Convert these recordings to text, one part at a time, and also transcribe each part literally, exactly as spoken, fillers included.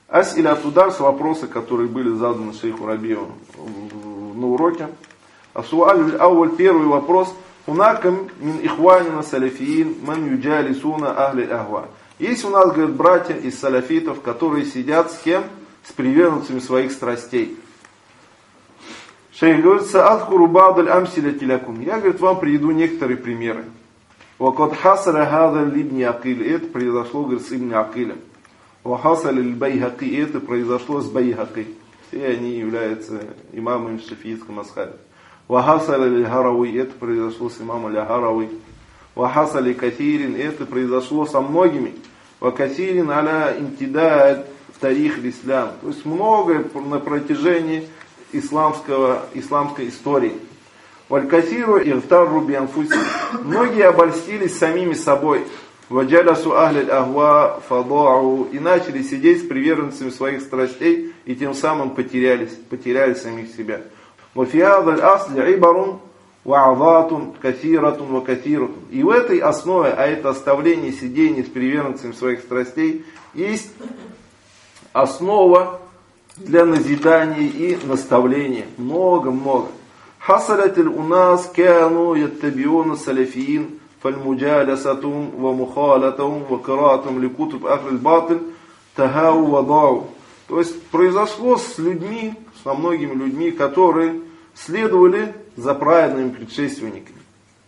Ас-иля тударс, вопросы, которые были заданы шейху Рабию на уроке. Асуаль ауаль, первый вопрос. Унакам мин ихванина салафиин ман юджалисуна ахли ахва. Есть у нас, говорят, братья из салафитов, которые сидят с кем? С приверженцами своих страстей. Шейх говорит, саадхуру ба'даль амсиляти лякум. Я, говорит, вам приведу некоторые примеры. Вакад хасара хада либни Акиль. Это произошло, говорит, с Ибн Акилем. Вахасали ль-Байхаки. Это произошло с Байхаки. Все они являются имамами в шафиитском асхабе. Вахасали ль-Харауи. Это произошло с имамом Ля-Харауи. Вахасали катирин. Это произошло со многими. Вакатирин аля интидад в тарих ислам. То есть многое на протяжении исламского, исламской истории. Валькасиру иртарру бианфуси. Многие обольстились самими собой. Ваджалясу ахляль ахва фадаау. И начали сидеть с приверженцами своих страстей, и тем самым потерялись, потеряли самих себя. Вафиадаль асли ибарун ва'азатун касиратун ва касиратун. И в этой основе, а это оставление сидения с приверженцами своих страстей, есть основа для назидания и наставления. Много-много. Хасалятиль у нас кяну яттабиуна салафиин фальмуджалясатум ва мухалатум ва каратум ликутуб ахлиль батиль тахау ва дау. То есть произошло с людьми, со многими людьми, которые следовали за праведными предшественниками.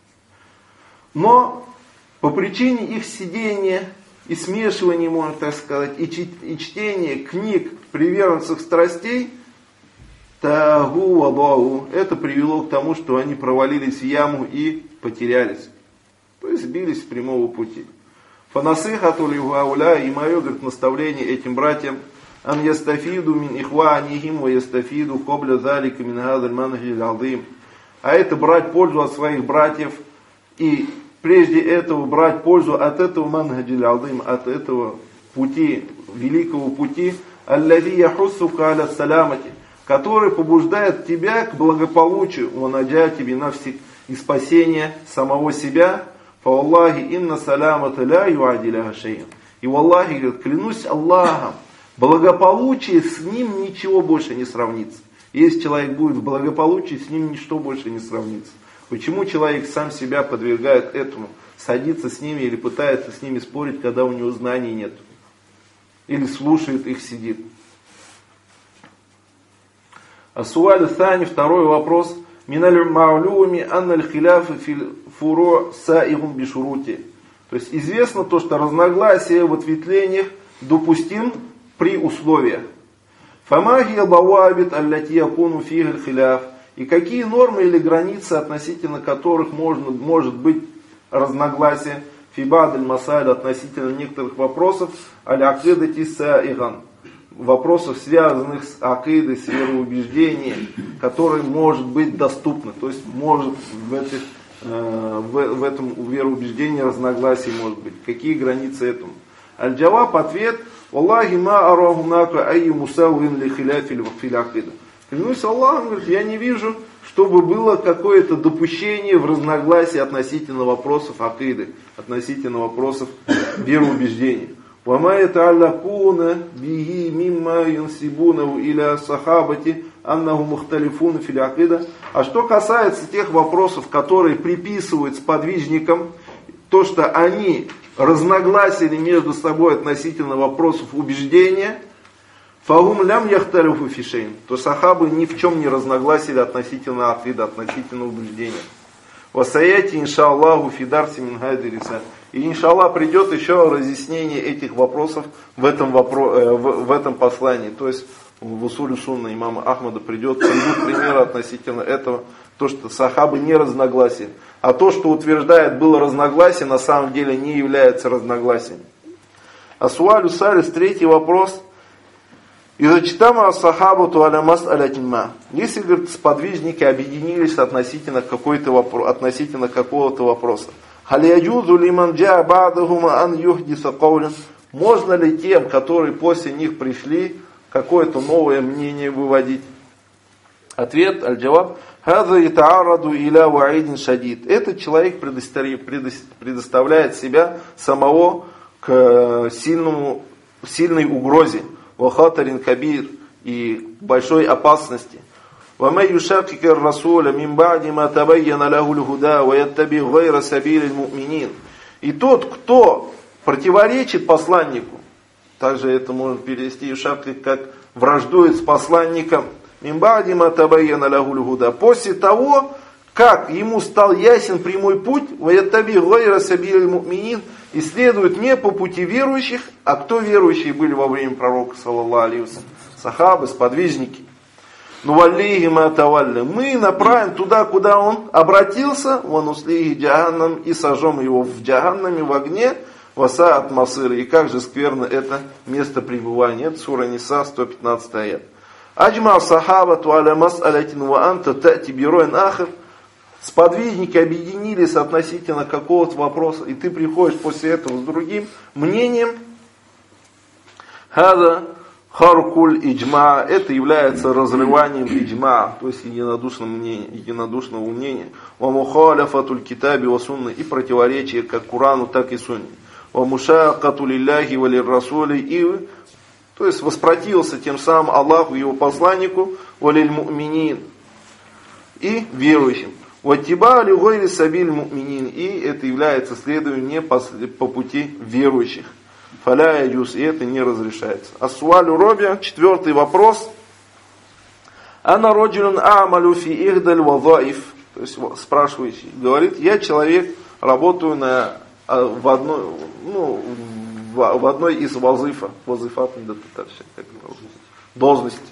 Но по причине их сидения и смешивания, можно так сказать, и чтения книг приверженцев страстей, тагу вадау, это привело к тому, что они провалились в яму и потерялись. То есть сбились с прямого пути. Фанасыхату лигауля, и мое, говорит, наставление этим братьям, ан ястафиду мин ихванихим ва ястафиду кобля залика мин хадаль манхиль азим. А это брать пользу от своих братьев и прежде этого брать пользу от этого манхиль азим, от этого пути, великого пути, аллази яхуссука аля саламати, который побуждает тебя к благополучию, ванаджати бинавсик, и спасение самого себя. Фа Аллахи инна саламата ля юадиляха шейн. И в Аллахе, говорит, клянусь Аллахом, благополучие с ним ничего больше не сравнится. Если человек будет в благополучии, с ним ничто больше не сравнится. Почему человек сам себя подвергает этому, садится с ними или пытается с ними спорить, когда у него знаний нет? Или слушает их, сидит. Асуаль Сани, второй вопрос. Миналь ма'луми анналь хиляфа фил фуро саигум бишурути. То есть известно то, что разногласия в ответвлениях допустим при условиях. Фамахия бавабит аллати якуну фигаль хиляф. И какие нормы или границы, относительно которых можно, может быть разногласие фибад аль-масаль относительно некоторых вопросов аль-акидати саиган. Вопросов, связанных с акидой, с вероубеждением, которые может быть доступны. То есть может в, этих, э, в, в этом вероубеждении разногласий может быть. Какие границы этому? Аль-Джаваб, ответ. Аллахи ма арахунака айю мусаввин ли хиляфиль фил акида. Клянусь Аллахом, говорит, я не вижу, чтобы было какое-то допущение в разногласии относительно вопросов акиды, относительно вопросов вероубеждения. وَمَا يَتَعَلَّقُونَ بِهِ مِمَّا يَنْسِبُونَهُ إِلَى صَحَابَةِ أَنَّهُمْ مُخْتَلِفُونَ فِي الْعَقِيدَةِ. А что касается тех вопросов, которые приписывают сподвижникам, то, что они разногласили между собой относительно вопросов убеждения, فَهُمْ لَمْ يَخْتَلِفُوا فِي شَيْءٍ, то сахабы ни в чем не разногласили относительно акида, относительно убеждения. وَسَيَأْتِي иншааллаху фи дарси мин хази риса. И иншаллах придет еще разъяснение этих вопросов в этом, вопро- э, в, в этом послании. То есть в усуле сунна имама Ахмада придет, придут примеры относительно этого. То, что сахабы не разногласия. А то, что утверждает было разногласие, на самом деле не является разногласием. Асуалю салис, третий вопрос. Изачитама сахабату аля мас'алятимма. Если, говорит, сподвижники объединились относительно, какой-то вопро- относительно какого-то вопроса. Халияджузу лиман джа ба'дахума ан юхдиса каулян. Можно ли тем, которые после них пришли, какое-то новое мнение выводить? Ответ, аль-джаваб. Хаза ятаараду иля ваидин шадид. Этот человек предоставляет себя самого к сильному, сильной угрозе. вахатарин кабир, и большой опасности. وَمَنْ يُشَاقِقِ الرَّسُولَ مِنْ بَعْدِ مَا تَبَيَّنَ لَهُ الْهُدَى وَيَتَّبِعْ غَيْرَ سَبِيلِ الْمُؤْمِنِينَ. И тот, кто противоречит посланнику, также это можно перевести юшакик как враждует с посланником, مِنْ بَعْدِ مَا تَبَيَّنَ لَهُ الْهُدَى, после того, как ему стал ясен прямой путь, وَيَتَّبِعْ غَيْرَ سَبِيلِ الْمُؤْمِنِينَ, и следует не по пути верующих, а кто верующие были во время пророка, саллаллаху алейхи ва саллям, сахабы, сподвижники. Ну валлихи ма тавалли, мы направим туда, куда он обратился, ван услихи джаханнам, и сожжем его в джаханнаме, в огне, васаат масыры, и как же скверно это место пребывания. Это сура Ниса, сто пятнадцатый аят. Аджма сахабату аля мас'алятин ва анта тати бироин ахр. Сподвижники объединились относительно какого-то вопроса, и ты приходишь после этого с другим мнением. Хада харкуль иджма, это является разрыванием иджма, то есть единодушного мнения, единодушного мнения. Ва мухаляфатуль китаби ва сунны, и противоречие как Корану, так и Сунне. Ва мушакату лилляхи ва лиррасули, и, то есть воспротивился тем самым Аллаху и его посланнику, ва лиль му'минин, и верующим. Ваттиба ли гойри сабиль му'минин, и это является следованием не по, по пути верующих. Фаля яджуз, и это не разрешается. Асуалю робия, четвертый вопрос. Ана роджулюн а'малю фи ихдаль вазаиф, то есть спрашивающий говорит, я человек, работаю на, в, одной, ну, в, в одной из вазифа, вазифат, должности.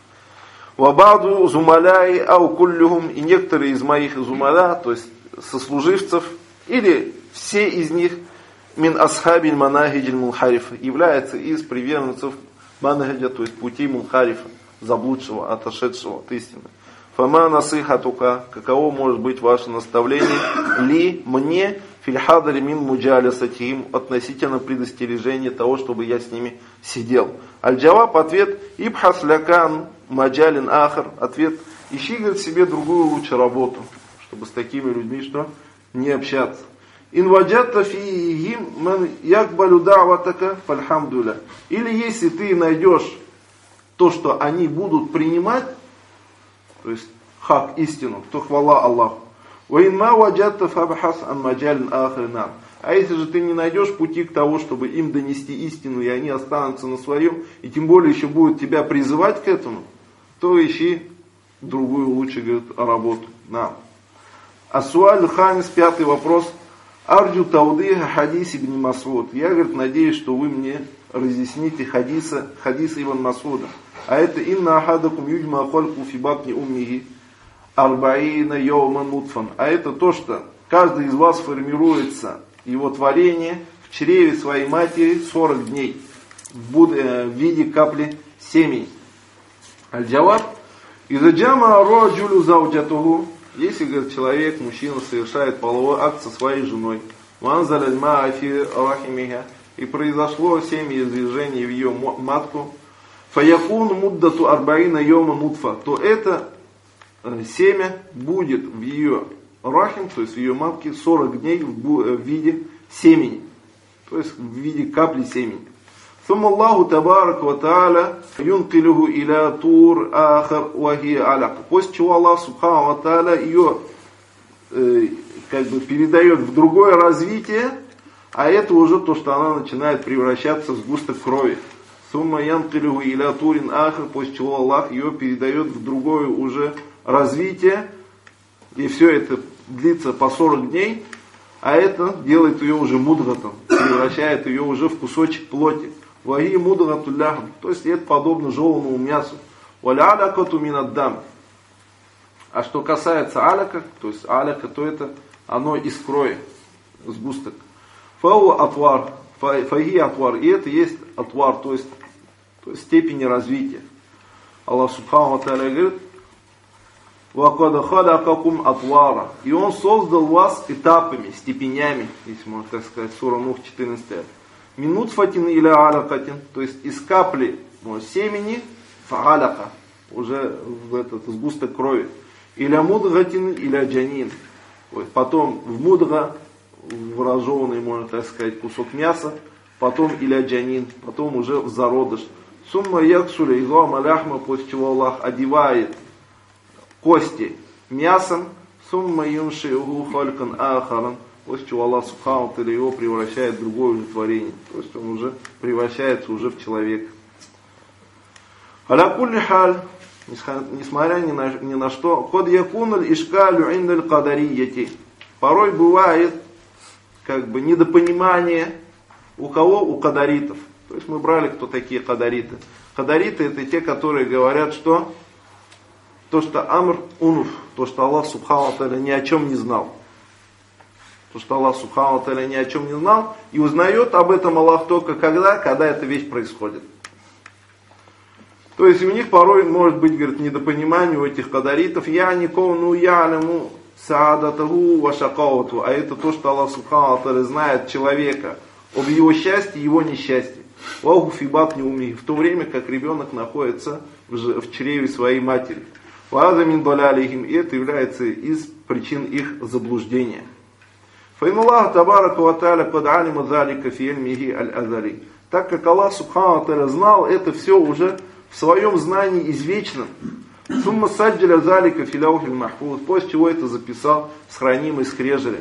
Вабаду зумаляй ау куллюхум, и некоторые из моих зумаля, то есть сослуживцев, или все из них, мин асхабиль манахиджиль мунхарифа, является из приверженцев манахиджа, то есть пути мунхарифа, заблудшего, отошедшего от истины. Фама насыхатука, каково может быть ваше наставление, ли мне фильхадари мин муджалисатихим, относительно предостережения того, чтобы я с ними сидел. Аль-Джаваб, ответ, ибхас лякан маджалин ахар, ответ, ищи, говорит, себе другую лучше работу, чтобы с такими людьми что не общаться. Инваджатта фихим ман якбалю да'ватака фальхамдуля. Или если ты найдешь то, что они будут принимать, то есть хак, истину, то хвала Аллаху. Ваинма ваджатта фабхас ан маджалин ахринам. А если же ты не найдешь пути к тому, чтобы им донести истину, и они останутся на своем, и тем более еще будут тебя призывать к этому, то ищи другую лучше, говорит, работу. На. Асуаль ханис, пятый вопрос. Арджу таудиха хадис ибн Масуд. Я, говорит, надеюсь, что вы мне разъясните хадиса, хадиса Ибн Масуда. А это инна ахадакум юджма хальку фи батни уммихи арбаина йоуман нутфан. А это то, что каждый из вас формируется, его творение, в чреве своей матери сорок дней в виде капли семени. Аль-Джаваб. Изаджама роджулю зауджатуху. Если, говорит, человек, мужчина, совершает половой акт со своей женой, и произошло семяизвержение в ее матку, фаякун муддату арбаина йома нутфа, то это семя будет в ее рахим, то есть в ее матке, сорок дней в виде семени, то есть в виде капли семени. ثم الله تبارك وتعالى ينقله إلى طور آخر وهي علق. После чего Аллах Субхану ва Тааля ее э, как бы передает в другое развитие, а это уже то, что она начинает превращаться в сгусток крови. ثم ينقله إلى طور آخر, после чего Аллах ее передает в другое уже развитие, и все это длится по сорок дней, а это делает ее уже мудгатом, превращает ее уже в кусочек плоти. Ваги мудгату ляхм, то есть это подобно жеванному мясу. Валя алякату минаддам. А что касается аляка, то есть аляка, то это оно из крови, сгусток. Фау атвар, фаги атвар, и это есть атвар, то есть, то есть степени развития. Аллах Субхану ва Тааля говорит, вакада халякакум атвара, и Он создал вас этапами, степенями, если можно так сказать, сура Нух четырнадцатый. Минут фатин или алякатин, то есть из капли ну, семени фаляка, уже в этот сгусток крови. Или мудгатин, или джанин. Потом в мудга, в разжеванный, можно так сказать, кусок мяса, потом или джанин, потом уже в зародыш. Сумма яксуля излама ляхма, после чего Аллах одевает кости мясом. Сумма юмшиуху халькан ахаран, после чего Аллах субхану ва тааля его превращает в другое уже творение. То есть он уже превращается уже в человека. Аля кулли халь, несмотря ни на, ни на что, код якуналь ишкалю индаль кадарияти. Порой бывает как бы недопонимание у кого? У кадаритов. То есть мы брали, кто такие кадариты. Кадариты это те, которые говорят, что то, что Амр Унуф, то, что Аллах Субхану ва Тааля ни о чем не знал. То, что Аллах Субхану ва Тааля ни о чем не знал, и узнает об этом Аллах только когда, когда эта вещь происходит. То есть у них порой может быть, говорит, недопонимание у этих кадаритов. Я никого, ну ялему саадатаху ва шакауту. А это то, что Аллах Субхану ва Тааля знает человека об его счастье и его несчастье. Ваху фибат не уми. В то время, как ребенок находится в чреве своей матери. Ваза мин далялихим. И это является из причин их заблуждения. Фаин Аллах табарака ва тааля кад алима залика фи ильмихи аль-азали. Так как Аллах Субхану ва Тааля знал это все уже в своем знании извечном. Сумма саджаля залика фи лаухиль махфуз. После чего это записал с хранимой скрежели.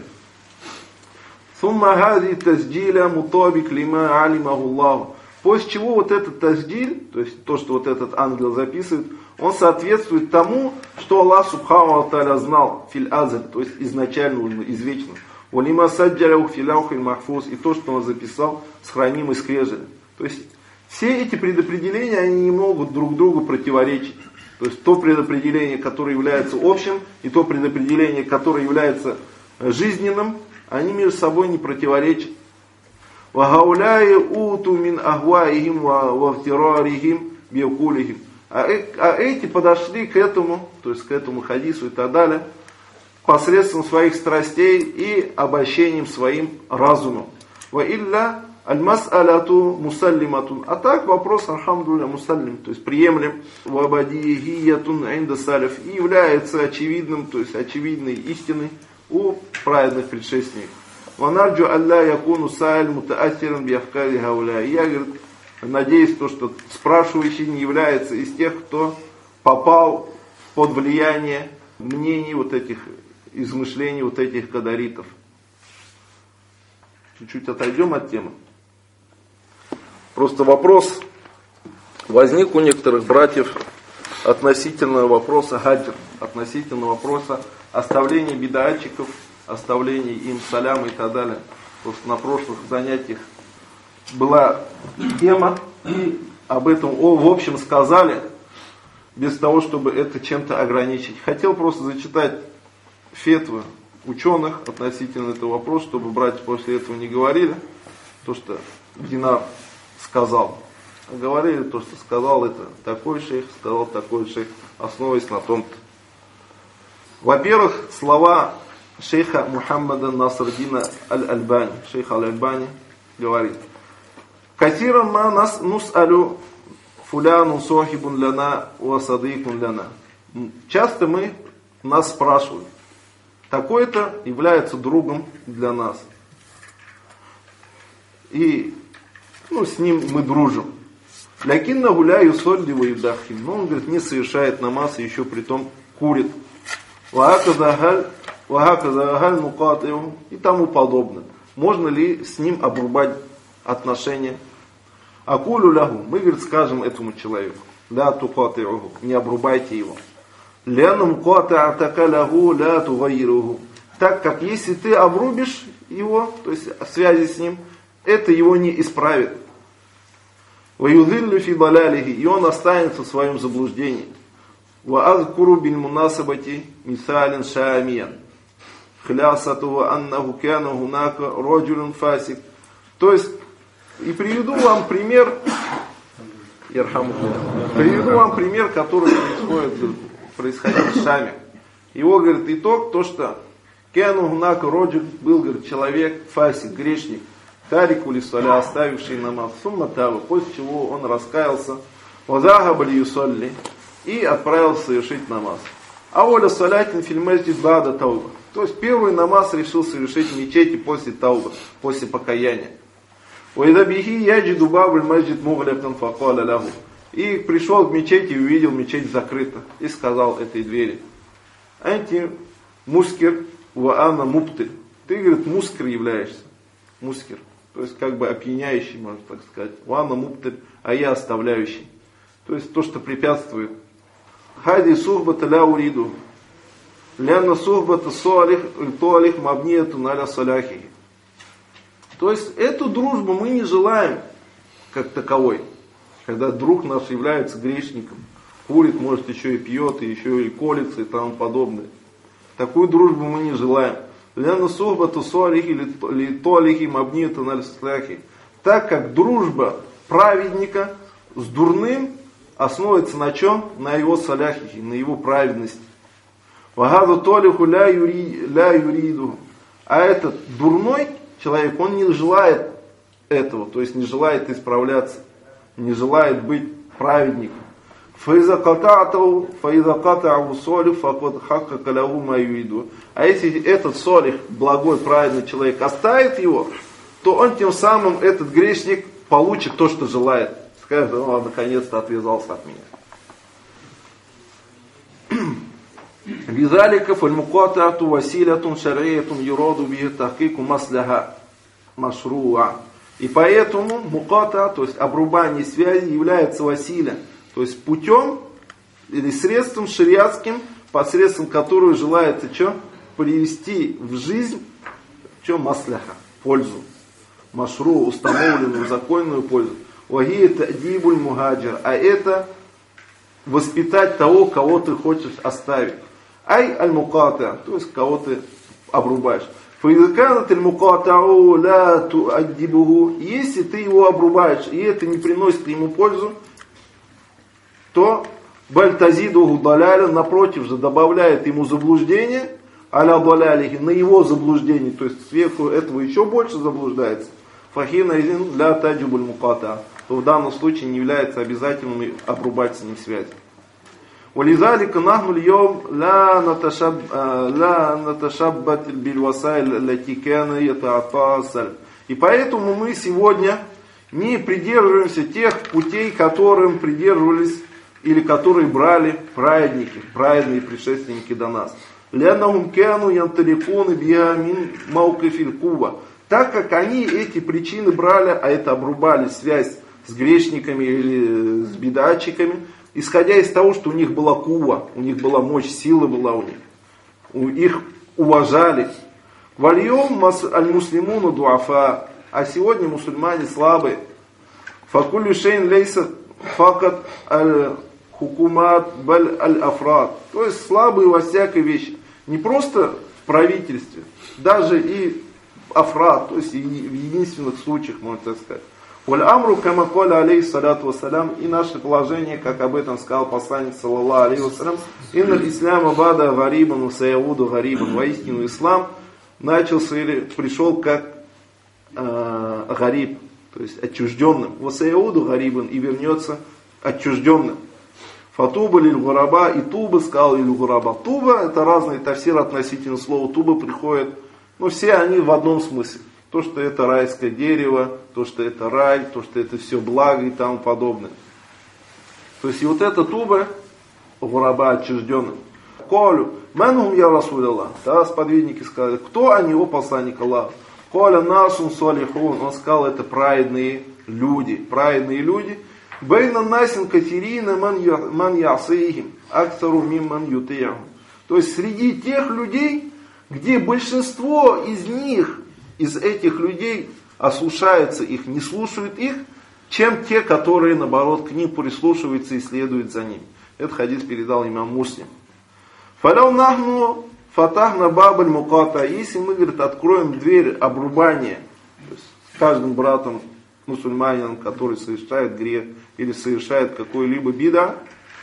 Сумма хази таздиля мутабик лима алимаху Аллаху. После чего вот этот таздиль, то есть то, что вот этот ангел записывает, он соответствует тому, что Аллах Субхану ва Тааля знал фил азаль, то есть изначально уже извечно. Валима саджаля фи лаухиль махфуз. И то, что он записал с хранимой скрежели. То есть все эти предопределения, они не могут друг другу противоречить. То есть то предопределение, которое является общим, и то предопределение, которое является жизненным, они между собой не противоречат. وَهَوْلَاءِ أُوتُوا مِنْ أَهْوَائِهِمْ وَاغْتِرَارِهِمْ بِيَقُولِهِمْ. А эти подошли к этому, то есть к этому хадису и так далее, посредством своих страстей и обольщением своим разумом. وَإِلَّا الْمَسْأَلَةُ مُسَلِّمَةٌ. А так вопрос, алхамдулилля, мусаллим, то есть приемлем. وَبَدِيهِيَّةٌ عِنْدَ السَّلَفِ. И является очевидным, то есть очевидной истиной у праведных предшественников. وَنَرْجُ أَلَّا يَكُونُ سَائِلٌ مُتَأَثِّرًا بِأَفْكَارِ هَؤُلَاءِ. Я, говорит, надеюсь, то, что спрашивающий не является из тех, кто попал под влияние мнений вот этих, измышлений вот этих кадаритов. Чуть-чуть отойдем от темы. Просто вопрос возник у некоторых братьев относительно вопроса хаджр, относительно вопроса оставления бид'атчиков, оставления им саляма и так далее. Просто на прошлых занятиях была тема, и об этом о, в общем сказали, без того, чтобы это чем-то ограничить. Хотел просто зачитать фетвы ученых относительно этого вопроса, чтобы братья после этого не говорили то, что Динар сказал. А говорили то, что сказал это такой шейх, сказал такой шейх, основываясь на том-то. Во-первых, слова шейха Мухаммада Насрдина Аль-Альбани. Шейх Аль-Альбани говорит: «Катиран ма нас нус'алю фуляну сохибун ляна ва садикун ляна». Часто мы, нас спрашивают, такой-то является другом для нас. И ну, с ним мы дружим. Лякинна гуляю солли ва юдахим. Но он, говорит, не совершает намаз и еще притом курит. И тому подобное. Можно ли с ним обрубать отношения? Акулю лягу. Мы, говорит, скажем этому человеку: ля тукати'уху, не обрубайте его. Лянум ката'атака лягу ля тугайируху. Так как если ты обрубишь его, то есть в связи с ним, это его не исправит. Ваюдиллю фи далялихи. И он останется в своем заблуждении. وأذكر بالمناسبة مثالا شاميا خلاصته أنه كان هناك رجل فاسق. То есть, и приведу вам пример, приведу вам пример, который происходит, происходил в Шаме. Его, говорит, итог, то, что كان هناك رجل, был, говорит, человек, фасик, грешник, тарику лиссаля, оставивший намаз, сумма таба, после чего он раскаялся, وذهب ليصلي, и отправился совершить намаз. А воля салятин фильмэджид бада тауба. То есть первый намаз решил совершить в мечети после тауба, после покаяния. И пришел к мечети и увидел, мечеть закрыта. И сказал этой двери: «Анти мускер ва ана муптыль». Ты, говорит, мускер являешься. Мускер. То есть как бы опьяняющий, можно так сказать. Ва ана муптыль, а я оставляющий. То есть то, что препятствует. Хади сухбата ля уриду. Ляна сухбата суалих туалих мабнияту наля саляхи. То есть эту дружбу мы не желаем как таковой. Когда друг наш является грешником, курит, может еще и пьет, и еще и колется и тому подобное. Такую дружбу мы не желаем. Ляна сухбата суалих или туалихи мабнияту наля саляхи. Так как дружба праведника с дурным основывается на чем? На его саляхихи, на его праведности. Вагаду толиху ля юриду. А этот дурной человек, он не желает этого, то есть не желает исправляться, не желает быть праведником. Фаиза ката'тау, фаиза ката'у солих, факот хакка каляву ма юриду. А если этот солих, благой, праведный человек, оставит его, то он тем самым, этот грешник, получит то, что желает. Скажет: «О, наконец-то отвязался от меня». Визалика фальмукатату василятун шар'iятун юраду бихи тахкику масляха машруа. И поэтому муката, то есть обрубание связи, является василя, то есть путем или средством шариатским, посредством которого желается что? Привести в жизнь что? Масляха, пользу. Машру, установленную, законную пользу. Ваги та'дибуль мухаджир. А это воспитать того, кого ты хочешь оставить. Ай аль-муката, то есть кого ты обрубаешь. Фаидаканат аль-мукатау ла ту'аддибуху. Если ты его обрубаешь, и это не приносит ему пользу, то бальтазидуху даляля, напротив же, добавляет ему заблуждение, аля далялихи, на его заблуждение, то есть сверху этого еще больше заблуждается. Фахина изин ля таджибуль муката, то в данном случае не является обязательным обрубать с ним связь. ولذلك نحن اليوم لا نتشب لا نتشبت بالوسائل التي كان يتعاطى. И поэтому мы сегодня не придерживаемся тех путей, которым придерживались или которые брали праведники, праведные предшественники до нас. لأنهم كانوا ينطلقون بها من موقف القوة. Так как они эти причины брали, а это обрубали связь с грешниками или с бидатчиками, исходя из того, что у них была кува, у них была мощь, сила была у них. У их уважали. Вальем аль-муслимуну дуафа. А сегодня мусульмане слабые. Факулю шейн лейса факат аль-хукумат баль аль-афрад. То есть слабые во всякой вещи. Не просто в правительстве, даже и афрад, то есть и в единственных случаях, можно так сказать. Валь-амру кама каля алейхиссалату вассалям. И наше положение, как об этом сказал посланник саллаллаху алейхи вассалям: инналь исляма бада гарибан усаявуду гарибан. Воистину ислам начался или пришел как э, гариб, то есть отчужденным. Усаявуду гарибан, и вернется отчужденным. Фатуба лиль гураба, и туба сказал лиль гураба. Туба — это разные тафсиры относительно слова туба приходят, но все они в одном смысле. То, что это райское дерево, то, что это рай, то, что это все благо и тому подобное. То есть и вот это туба, гураба отчужденным. Колю, манхум я расуль Аллах. Тогда сподвижники сказали: кто они, о посланник Аллаха? Коля насун салихун. Он сказал: это праведные люди. Праведные люди. Бейна насин кафирина ман ясихим аксару мимман ютиахум. То есть среди тех людей, где большинство из них, из этих людей, ослушаются их, не слушают их, чем те, которые, наоборот, к ним прислушиваются и следуют за ними. Этот хадис передал имам Муслим. Фаляу нахну фатахна бабль муката. Если мы, говорит, откроем дверь обрубания, то есть с каждым братом, мусульманином, который совершает грех или совершает какой-либо бида,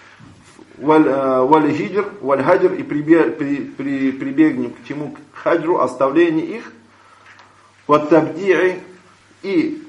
валь-хиджр, валь-хаджр, и прибегнем к чему? К хаджру, оставлению их, ват-табди'и, и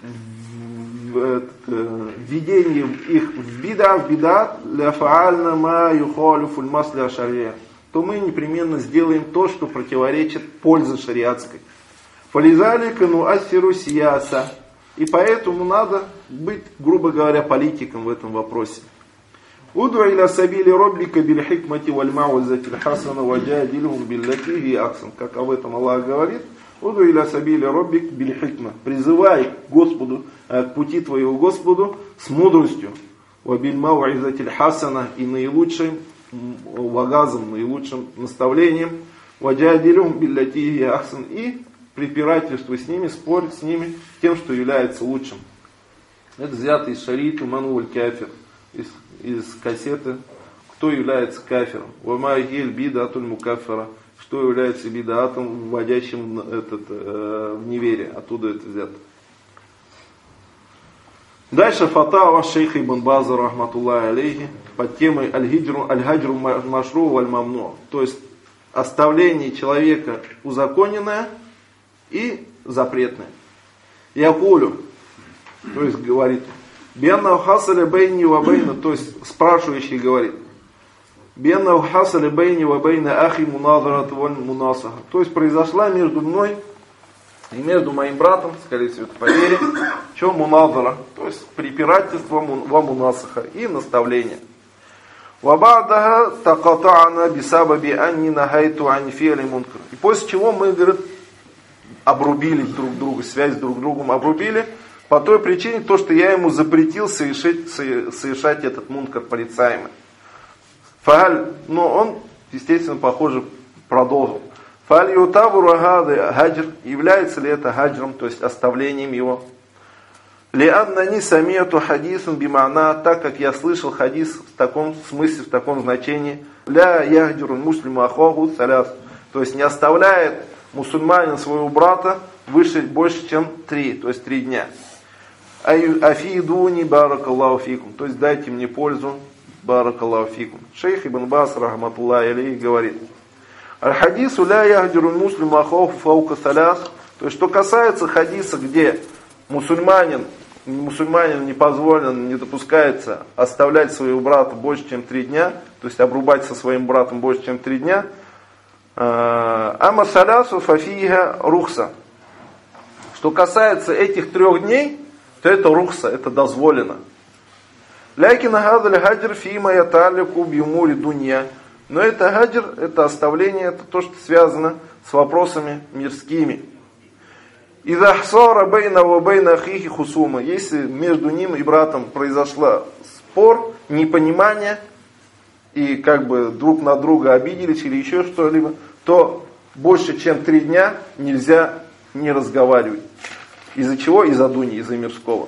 введение их в бида, в бидат, ля-фа'альна ма юхалифу аль-масля шария, то мы непременно сделаем то, что противоречит пользе шариатской. Фализалика нуассиру сияса. И поэтому надо быть, грубо говоря, политиком в этом вопросе. Уду иля сабили роббика биль хикмати валь мауизати хасана ваджадилхум биллати хи ахсан. Как об этом Аллах говорит. Уду иля сабили роббик биль хикма. Призывай к Господу, к пути твоего Господу с мудростью. Вабиль мауизати хасана, и наилучшим вагазом, наилучшим наставлением. Ваджадилхум биллати хи ахсан. И препирательствуй с ними, спорь с ними тем, что является лучшим. Это взято из шарита манвуль кафир. Из, из кассеты «Кто является кафиром?» «Вама гель бидатуль мукаффара», что является бидатом, вводящим этот, э, в неверие. Оттуда это взято. Дальше фатава шейха Ибн База рахматуллахи алейхи под темой аль-хиджру аль-хаджру машру валь-мамну. То есть оставление человека узаконенное и запретное. Якулю, то есть говорит, Бенна хасали бейни вабейна, то есть спрашивающий говорит, Бенна хасали бейни вабейна ахи муназарат валь мунасаха. То есть произошла между мной и между моим братом, скорее всего, это по вере, что муназара, то есть препирательство ва мунасаха и наставление. Вабадаха таката'ана бисабаби анни нахайту ани фи'ли мункар. И после чего мы, говорит, обрубили друг друга, связь друг с другом обрубили, по той причине, то, что я ему запретил совершить, совершать этот мункар порицаемый. Фааль, но он, естественно, похоже, продолжил. Фааль ютабу рагады хаджр, является ли это хаджром, то есть оставлением его. Лианнани самияту хадисун бимана, так как я слышал хадис в таком смысле, в таком значении. Ля яхдирун муслиму ахоху саляс, то есть не оставляет мусульманин своего брата выше, больше, чем три, то есть три дня. Афидуни баракаллаху фикум, то есть дайте мне пользу, баракаллаху фикум. Шейх Ибн Баз рахматуллахи алейхи говорит: аль-хадису ля яхдиру муслиму ахоху фаука саляс. То есть что касается хадиса, где мусульманин, мусульманин не позволено, не допускается оставлять своего брата больше, чем три дня, то есть обрубать со своим братом больше, чем три дня. Ама салясу фафиха рухса. Что касается этих трех дней, то это рухса, это дозволено. Лякина гадаль хаджр фима яталику бьюмури дунья. Но это хаджр, это оставление, это то, что связано с вопросами мирскими. Иза хсара бейна ва бейна ахихи хусума. Если между ним и братом произошла спор, непонимание, и как бы друг на друга обиделись или еще что-либо, то больше чем три дня нельзя не разговаривать. Из-за чего? Из-за дуни, из-за мирского.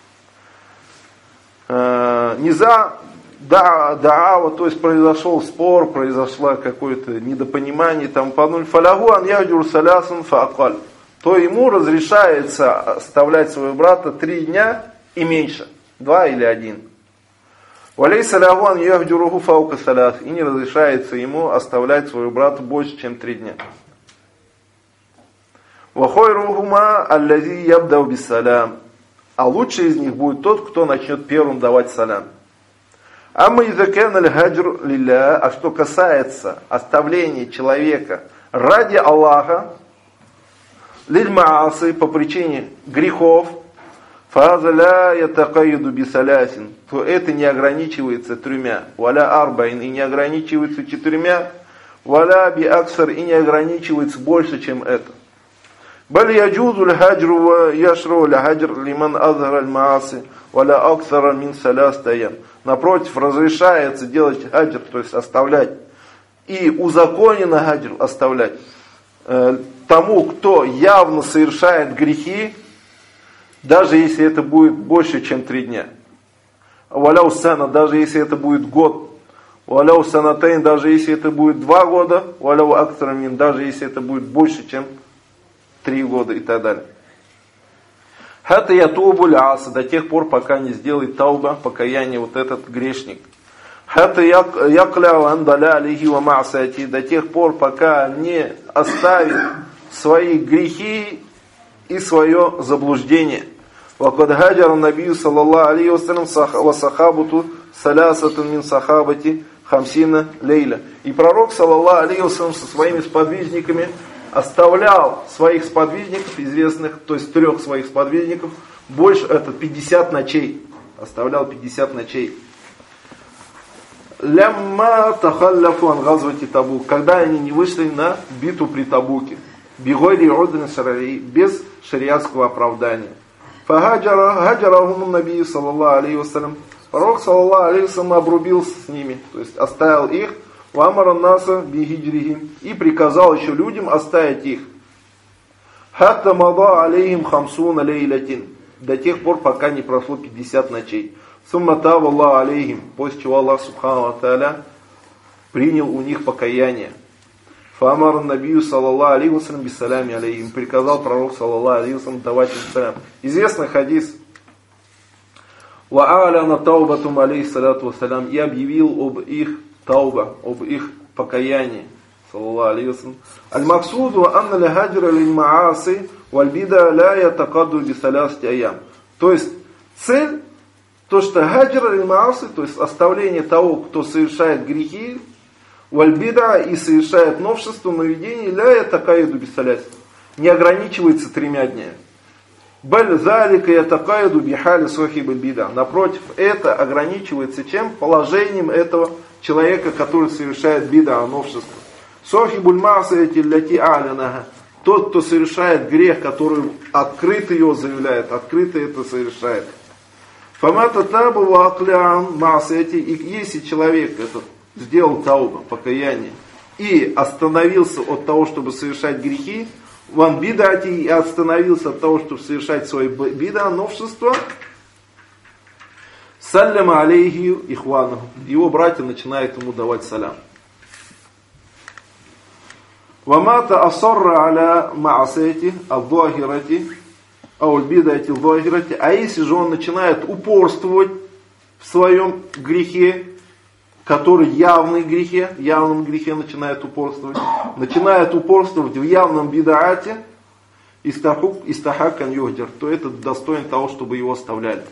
Низа даава, то есть произошел спор, произошло какое-то недопонимание, там пануль фалягу ан яхдюр салясан фаакаль. То ему разрешается оставлять своего брата три дня и меньше, два или один. Валей салягу ан яхдюруху фаука саляс, и не разрешается ему оставлять своего брата больше, чем три дня. Вахойрухума аллази ябдау биссалям. А лучший из них будет тот, кто начнет первым давать салям. Амма изакен аль-хаджр лилля. А что касается оставления человека ради Аллаха, лиль-маасы, по причине грехов, фаза ля ятакайду бисалясин, то это не ограничивается тремя. Валя арбаин, и не ограничивается четырьмя. Валя би аксар, и не ограничивается больше, чем это. Бали яджузу л-хаджру ва яшру л-хаджр лиман азхара л-мааси валя аксара мин салястаян. Напротив, разрешается делать хаджр, то есть оставлять, и узаконено хаджр оставлять э, тому, кто явно совершает грехи, даже если это будет больше, чем три дня. Валя усана, даже если это будет год. Валя усанатайн, даже если это будет два года. Валя аксара мин, даже если это будет больше, чем три года и так далее. Хата ятубу ляса, до тех пор, пока не сделает тауба, покаяние, вот этот грешник. Хата якляу андаля алихи ва ма'сати, до тех пор, пока не оставит свои грехи и свое заблуждение. Вакад хаджар набию саллаллаху алейхи вассалям ва сахабуту салясатун мин сахабати хамсина лейля. И пророк саллаллаху алейхи вассалям со своими сподвижниками оставлял своих сподвижников, известных, то есть трех своих сподвижников, больше, это пятьдесят ночей. Оставлял пятьдесят ночей. Лямма тахалляфу ан газвати Табук, когда они не вышли на битву при Табуке. Бигойли удн шараи, без шариатского оправдания. Фахаджара хаджарахум наби саллаллаху алейхи вассалям. Пророк саллаллаху алейхи вассалям обрубился с ними, то есть оставил их. Вамара наса бихиджрихим, и приказал еще людям оставить их. Хатта мада алейхим хамсуна лейлатин, до тех пор, пока не прошло пятьдесят ночей. Сумма таба Аллаху алейхим, после чего Аллах субхану ва тааля принял у них покаяние. Фамара набию саллаллаху алейхи вассалям биссалями алейхим, приказал пророк саллаллаху алейхи вассалям давать им салям. Известный хадис. Ва а'ляна таубатум алейхи салату вассалям, и объявил об их тауба, об их покаянии. Саллаллаху алейхи вассалям. Аль-максуду анна ля-хаджра лиль-мааси валь-бида ля ятакаду бисалясти аям. То есть цель, то что хаджра лиль-мааси, то есть оставление того, кто совершает грехи, валь-бида, и совершает новшество, нововведение, ля ятакаду бисалясти, не ограничивается тремя днями. Баль залика ятакаду бихали сохиб бида. Напротив, это ограничивается чем? Положением этого человека, который совершает бида, новшество. Сохибуль маасияти ляти а'лянаха. Тот, кто совершает грех, который открыто его заявляет, открыто это совершает. Фамата табу ва аклян маасияти. И если человек этот сделал тауба, покаяние, и остановился от того, чтобы совершать грехи, ван бидати, и остановился от того, чтобы совершать свои бида, новшества, салляма алейхи ихванаху. Его братья начинают ему давать салям. Вамата асарра аля маасети ал-захирати ауль-бидати ал-захирати. А если же он начинает упорствовать в своем грехе, который явный грехе, в явном грехе начинает упорствовать, начинает упорствовать в явном бидаате, истахакан юхдер, то это достоин того, чтобы его оставляли.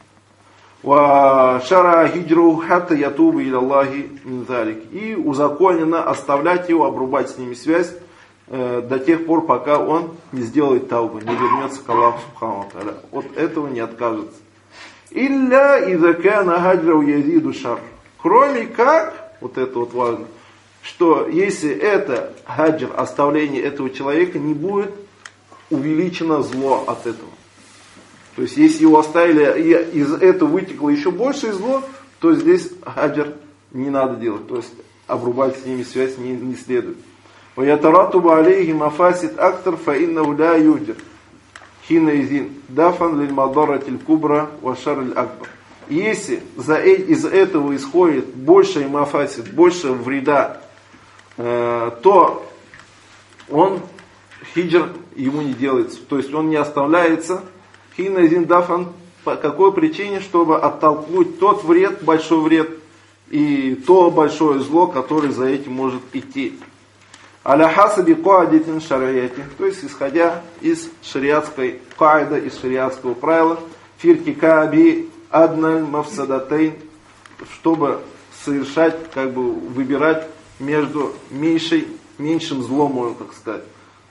Ва шара хиджру хатта ятубу иля Аллахи мин залик. И узаконено оставлять его, обрубать с ними связь э, до тех пор, пока он не сделает таубу, не вернется к Аллаху субхану ва тааля. От этого не откажется. Илля иза кана хаджру язиду шар. Кроме как, вот это вот важно, что если это хаджр, оставление этого человека, не будет увеличено зло от этого. То есть, если его оставили, и из этого вытекло еще большее зло, то здесь хаджр не надо делать. То есть, обрубать с ними связь не, не следует. وَيَتَرَاتُبَ عَلَيْهِ مَفَاسِدْ أَكْتَرْ فَإِنَّهُ لَا يُجْدِرْ حِينَئِذٍ دَافًا لِلْمَضَرَّةِ الْكُبْرَى وَالشَّرِّ الْأَكْبَرِ. Если за, из этого исходит больше мафасид, больше вреда, э, то он, хиджр ему не делается. То есть, он не оставляется. Хиназин дафан, по какой причине? Чтобы оттолкнуть тот вред, большой вред, и то большое зло, которое за этим может идти. Аля хасаби каадитин шарияти, то есть исходя из шариатской каида, из шариатского правила, фирки кааби адналь мафсадатейн, чтобы совершать, как бы выбирать между меньшей, меньшим злом, можно так сказать.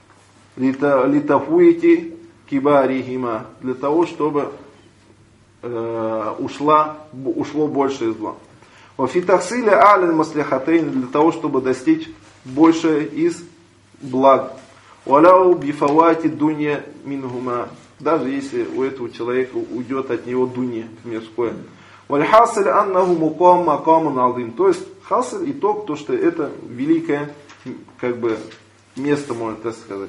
Литафуити кибарихима, для того, чтобы э, ушла, ушло большее зло. Вафитахсиля аль маслихатейн, для того, чтобы достичь большее из благ. Валяу бифавати дунья мингума, даже если у этого человека уйдет от него дунья мирское. Вальхасиль аннаху мукам макамун алдим, то есть хасиль, итог, то, что это великое, как бы, место, можно так сказать.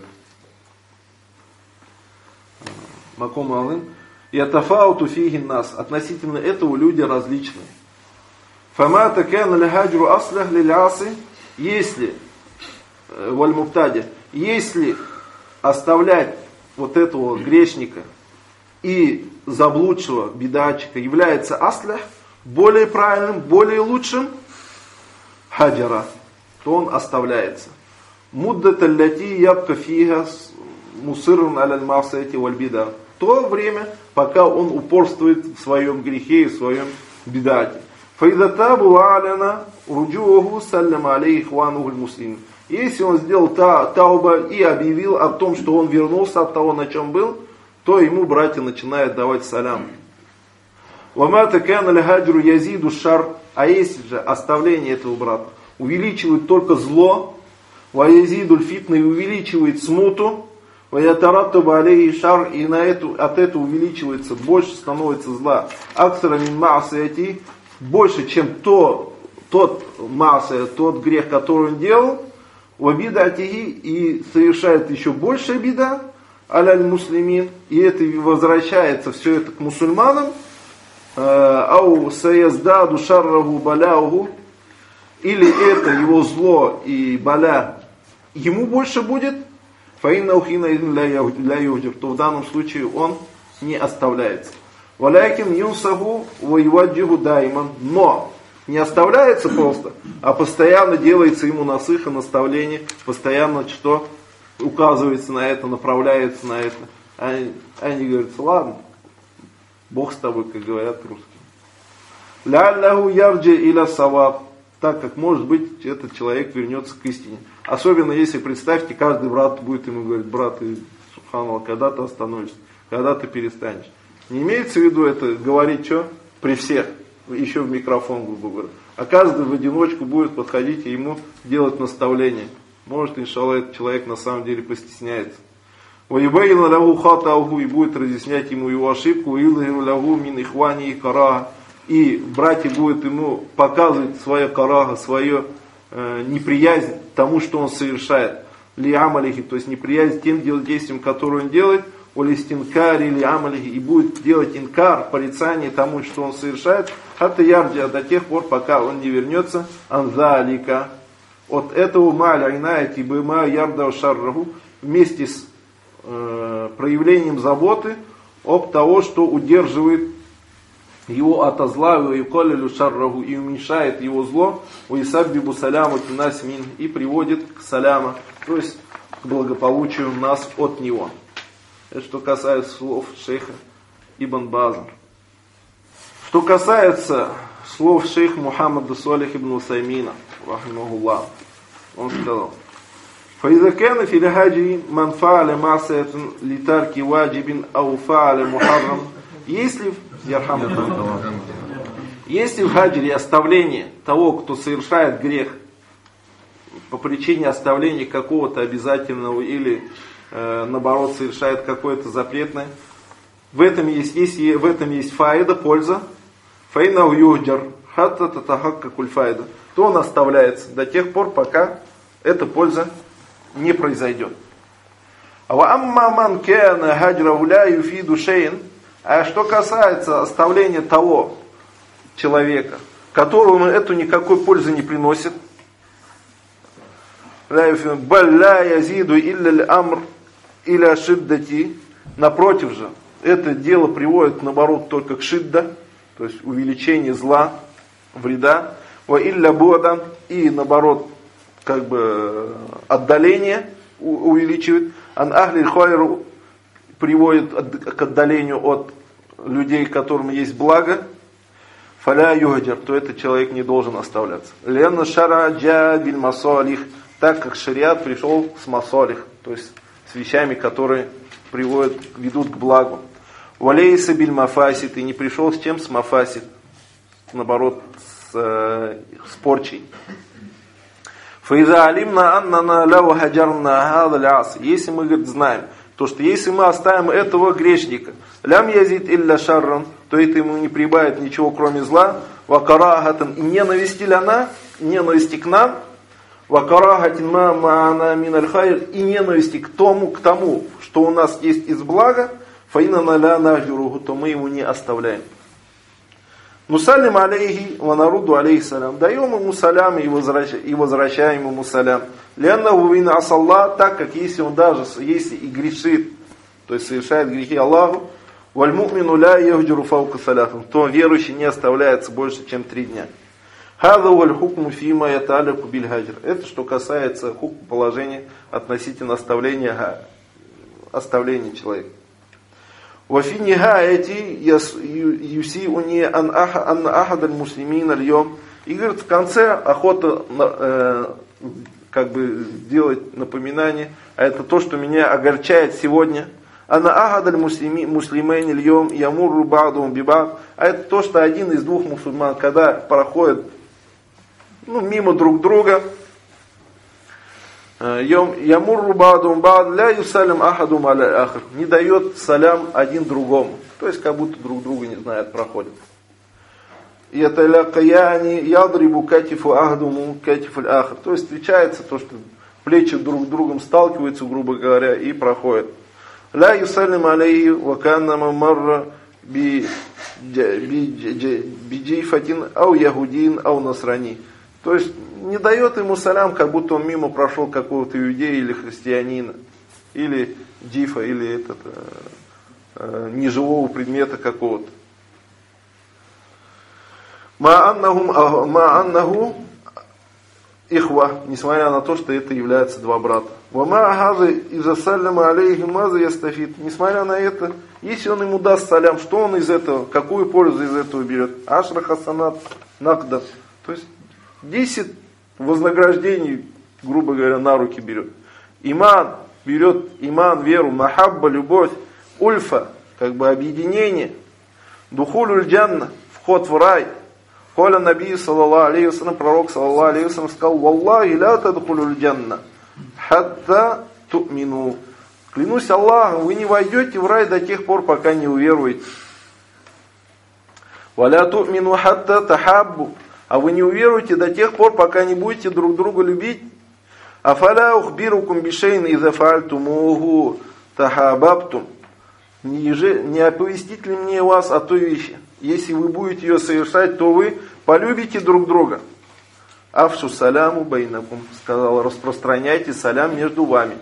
Маком алдим. Ятафауту фиги нас, относительно этого люди различные. Фама такана лихаджру аслях лиляси, если вальмуптади, если оставлять вот этого грешника и заблудшего бедачика является аслях более правильным, более лучшим, хаджара, то он оставляется. Муддата ляти ябка фига мусырун аляль маасияти валь бида, то время, пока он упорствует в своем грехе и в своем бедате. Файдатабу аляна руджуаху саллям алейхи хвануху муслим. Если он сделал та, тауба и объявил о том, что он вернулся от того, на чем был, то ему братья начинают давать салям. وَمَا تَكَانَ الْهَجْرُ يَزِيدُ الشَّرْ. А если же оставление этого брата увеличивает только зло, وَيَزِيدُ الْفِتْنَ, и увеличивает смуту, وَيَتَرَتَّبُ عَلَيْهِ шар, и на эту, от этого увеличивается, больше становится зла. أَكْثَرَ مِنْ مَعْصِيَتِهِ, больше, чем то, тот маасия, тот грех, который он делал, وَبِدَعْتِهِ, и совершает еще больше бида, аляль муслимин, и это возвращается все это к мусульманам, ау саяздаду шарраху баляуху, или это его зло и баля ему больше будет, фаинна ухина ля юхдир, то в данном случае он не оставляется. Валякин юнсаху ваюаджиху дайман, но не оставляется просто, а постоянно делается ему насых и наставление, постоянно что указывается на это, направляется на это. Они, они говорят, ладно, Бог с тобой, как говорят русские. Ляллаху ярджи иля саваб, так как, может быть, этот человек вернется к истине. Особенно, если, представьте, каждый брат будет ему говорить, брат, субханаллах, когда ты остановишься, когда ты перестанешь. Не имеется в виду это говорить, что? При всех, еще в микрофон, грубо говоря. А каждый в одиночку будет подходить и ему делать наставление. Может, иншаллах, этот человек на самом деле постесняется. وَيُبَيِّنَ لَهُ خَطَأَهُ, и будет разъяснять ему его ошибку, وَيُظْهِرُ لَهُ مِنْ إِخْوَانِهِ كَرَاهَ, и братья будут ему показывать свое карага, свое э, неприязнь тому, что он совершает. Лиамалихи, то есть неприязнь тем действиям, которые он делает, олистинкари лиамалихи, и будет делать инкар, порицание тому, что он совершает, хатта ярджа, до тех пор, пока он не вернется, анзалика, от этого маля инаяти быма ярда шарраху, вместе с э, проявлением заботы об того, что удерживает его от зла, и уменьшает его зло, и приводит к саляма, то есть к благополучию нас от него. Это что касается слов шейха Ибн База. Что касается слов шейха Мухаммада Салих ибн Усаймина, рахимахуллах, он сказал: فإذا كان في الهجر من فعل معصية لترك واجب أو فعل محرم, если Если в хаджре оставление того, кто совершает грех по причине оставления какого-то обязательного или э, наоборот совершает какое-то запретное, в этом есть, если в этом есть фаида, польза, фаинау юхджар, хатта татахакка куль фаида, то он оставляется до тех пор, пока эта польза не произойдет. А амма ман кана хаджраху ла юфиду шей'ан, а что касается оставления того человека, которому эту никакой пользы не приносит, напротив же, это дело приводит, наоборот, только к шидда, то есть увеличению зла, вреда, и наоборот, как бы отдаление увеличивает, ан ахли хайру, приводит к отдалению от людей, которым есть благо, фаля юхаджар, то этот человек не должен оставляться. Ленна шара джа биль масалих, так как шариат пришел с масалих, то есть с вещами, которые приводят, ведут к благу. Валейса биль мафасид, и не пришел с чем? С мафасид, наоборот, с, э, с порчей. Фаиза алимна аннана ляу хаджарна хадаль ас, если мы, говорит, знаем, то, что если мы оставим этого грешника, лям язид илля шарран, то это ему не прибавит ничего, кроме зла, вакарахатан, и ненависти ли она, ненависти к нам, вакарахатин ма маана миналь хайр, и ненависти к тому, к тому, что у нас есть из блага, фаина наля нахджуругу, то мы ему не оставляем. Нусалим алейхи ва наруду алейхи салям, даем ему салям и возвращаем ему салям. Ляннаху вина асалла, так как если он даже, если и грешит, то есть совершает грехи Аллаху, валь му'мину ля яхджуру фаука саляхам, то верующий не оставляется больше, чем три дня. Хаза валь хукму фима яталяку биль хаджр. Это что касается хукм положения относительно оставления, оставления человека. Вафи нихаяти юси уни ан ахад аль муслимин аль-йом. И говорит, в конце охота э, как бы сделать напоминание, а это то, что меня огорчает сегодня. Ана ахадаль муслимейн льем ямурру ба'дум бибад. А это то, что один из двух мусульман, когда проходит ну, мимо друг друга, ямурру ба'дум ба'д ля юсалям ахадум аля ахр. Не дает салям один другому. То есть как будто друг друга не знают, проходят. Яталякаяни ядрибу катифу ахдуму катифу аль-ахр. То есть встречается то, что плечи друг с другом сталкиваются, грубо говоря, и проходят. Ла юсалим алейхи ваканнама марра биджейфатин ау ягудин ау насрани. То есть не дает ему салям, как будто он мимо прошел какого-то иудея или христианина, или джифа, или этот, э, неживого предмета какого-то. Ма'аннаху ихва, несмотря на то, что это являются два брата. Вама'ахазы иза саляма алейхи маза ястафит. Несмотря на это, если он ему даст салям, что он из этого, какую пользу из этого берет? Ашра хасанат накда. То есть десять вознаграждений, грубо говоря, на руки берет. Иман берет, иман, веру, махабба, любовь, ульфа, как бы объединение, духулюль джанна, вход в рай. Коля Наби, саллаллаху алейхи вассалям, пророк, саллаллаху алейхи вассалям, сказал: «Валлахи ля тадхулюль джанна, хатта ту'мину». Клянусь Аллахом, вы не войдете в рай до тех пор, пока не уверуете. «Валя ту'мину хатта тахаббу». А вы не уверуете до тех пор, пока не будете друг друга любить. «Афаля ухбирукум бишейн иза фаальтумуху тахабабтум». Не оповестит ли мне вас о той вещи? Если вы будете ее совершать, то вы полюбите друг друга. Афшу саляму байнакум, сказал, распространяйте салям между вами.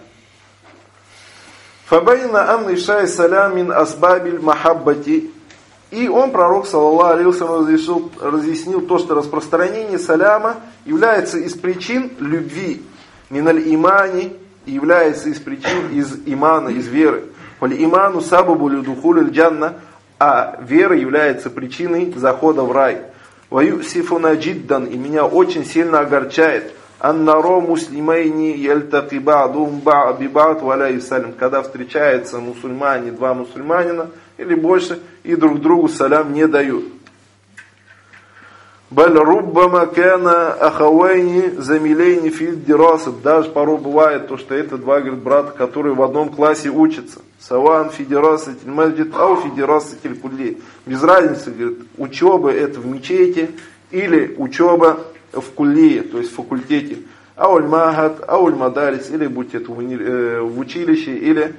Фабайна ан ишай салям мин асбабиль махаббати. И он, пророк, саллаллаху алейхи вассалям, разъяснил, разъяснил то, что распространение саляма является из причин любви. Миналь имани, является из причин из имана, из веры. Валь иману сабабу людухуль джанна. А вера является причиной захода в рай. Ваюсифуна джиддан, и меня очень сильно огорчает. Аннаро муслимайни яльтаки ба'дум бибад валя юсалим. Когда встречаются мусульмане, два мусульманина или больше, и друг другу салям не дают. Баль руббама кана ахавайни замилейни фид дирасат. Даже порой бывает то, что это два, говорит, брата, которые в одном классе учатся. Саван фидирасатиль маджид, ау фидирасатиль кулли. Без разницы, говорит, учеба это в мечети или учеба в кулли, то есть в факультете. Ауль махат, ауль мадарис, или будь это в училище, или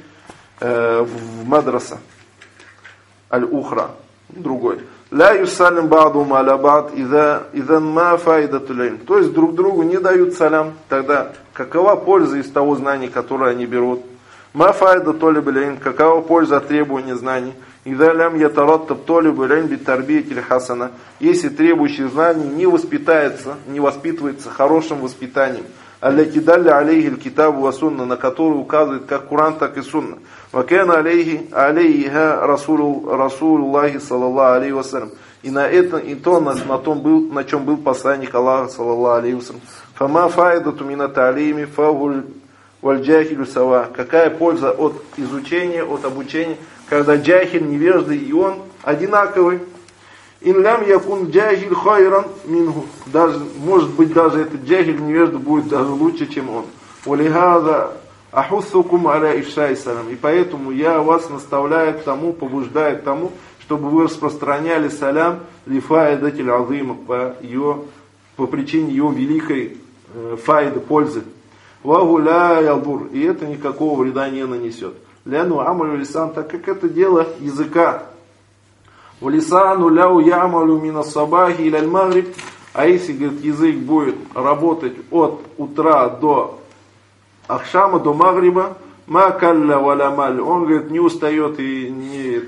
в мадраса. Аль-ухра, другой. Ла юсалим ба'дум аля ба'д идан ма файдатуль илм. То есть друг другу не дают салям. Тогда какова польза из того знания, которое они берут? Ма файдатуль илм. Какова польза от требования знаний? Ида лям ятараттаб толиб илм битарбиятиль хасана. Если требующий знаний не воспитается, не воспитывается хорошим воспитанием. Алляти далля алейхи китабу ва сунна, на который указывает как Куран, так и сунна. Вакена алейхи алейха расулуллахи саллаллаху алейхи вассалям. И на это, и то, на, на, том был, на чем был посланник Аллаха саллаллаху алейхи вассалям. Фама файдату мина та'лими фагуль валь джахилю сава. Какая польза от изучения, от обучения, когда джахиль невежды и он одинаковый. Ин лям якун джахиль хайран минху. Даже, может быть, даже этот джахиль невежда будет даже лучше, чем он. Валихаза ахуссукум аля ифшай салям. И поэтому я вас наставляю к тому, побуждаю к тому, чтобы вы распространяли салям лифаидатиль азима, по, ее, по причине ее великой э, файды, пользы. Вагу ля ялбур. И это никакого вреда не нанесет. Ляну амалю лисан, так как это дело языка. Валисану ляу ямалю мина сабахи иляль магриб. А если, говорит, язык будет работать от утра до ахшама, до магриба, ма калля валя маль. Он, говорит, не устает и не,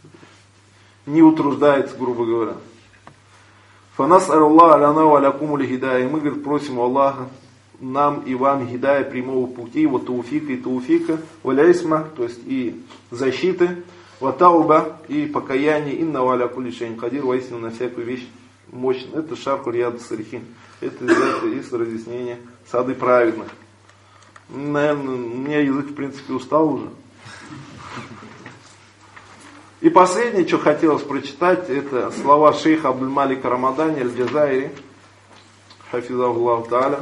не утруждается, грубо говоря. Фанас аллах аляна валякуму лихидая. И мы, говорит, просим у Аллаха нам и вам хидая прямого пути, вот тауфика и тауфика, валяисма, то есть и защиты, ватауба и покаяние, инна валя кули шейн кадир, воистину на всякую вещь мощно. Это шарху рияду салихин. Это из разъяснения сады праведных. Наверное, у меня язык в принципе устал уже. И последнее, что хотелось прочитать, это слова шейха Абдуль-Малика Рамадани аль-Джазайри, хафизахуллаху тааля.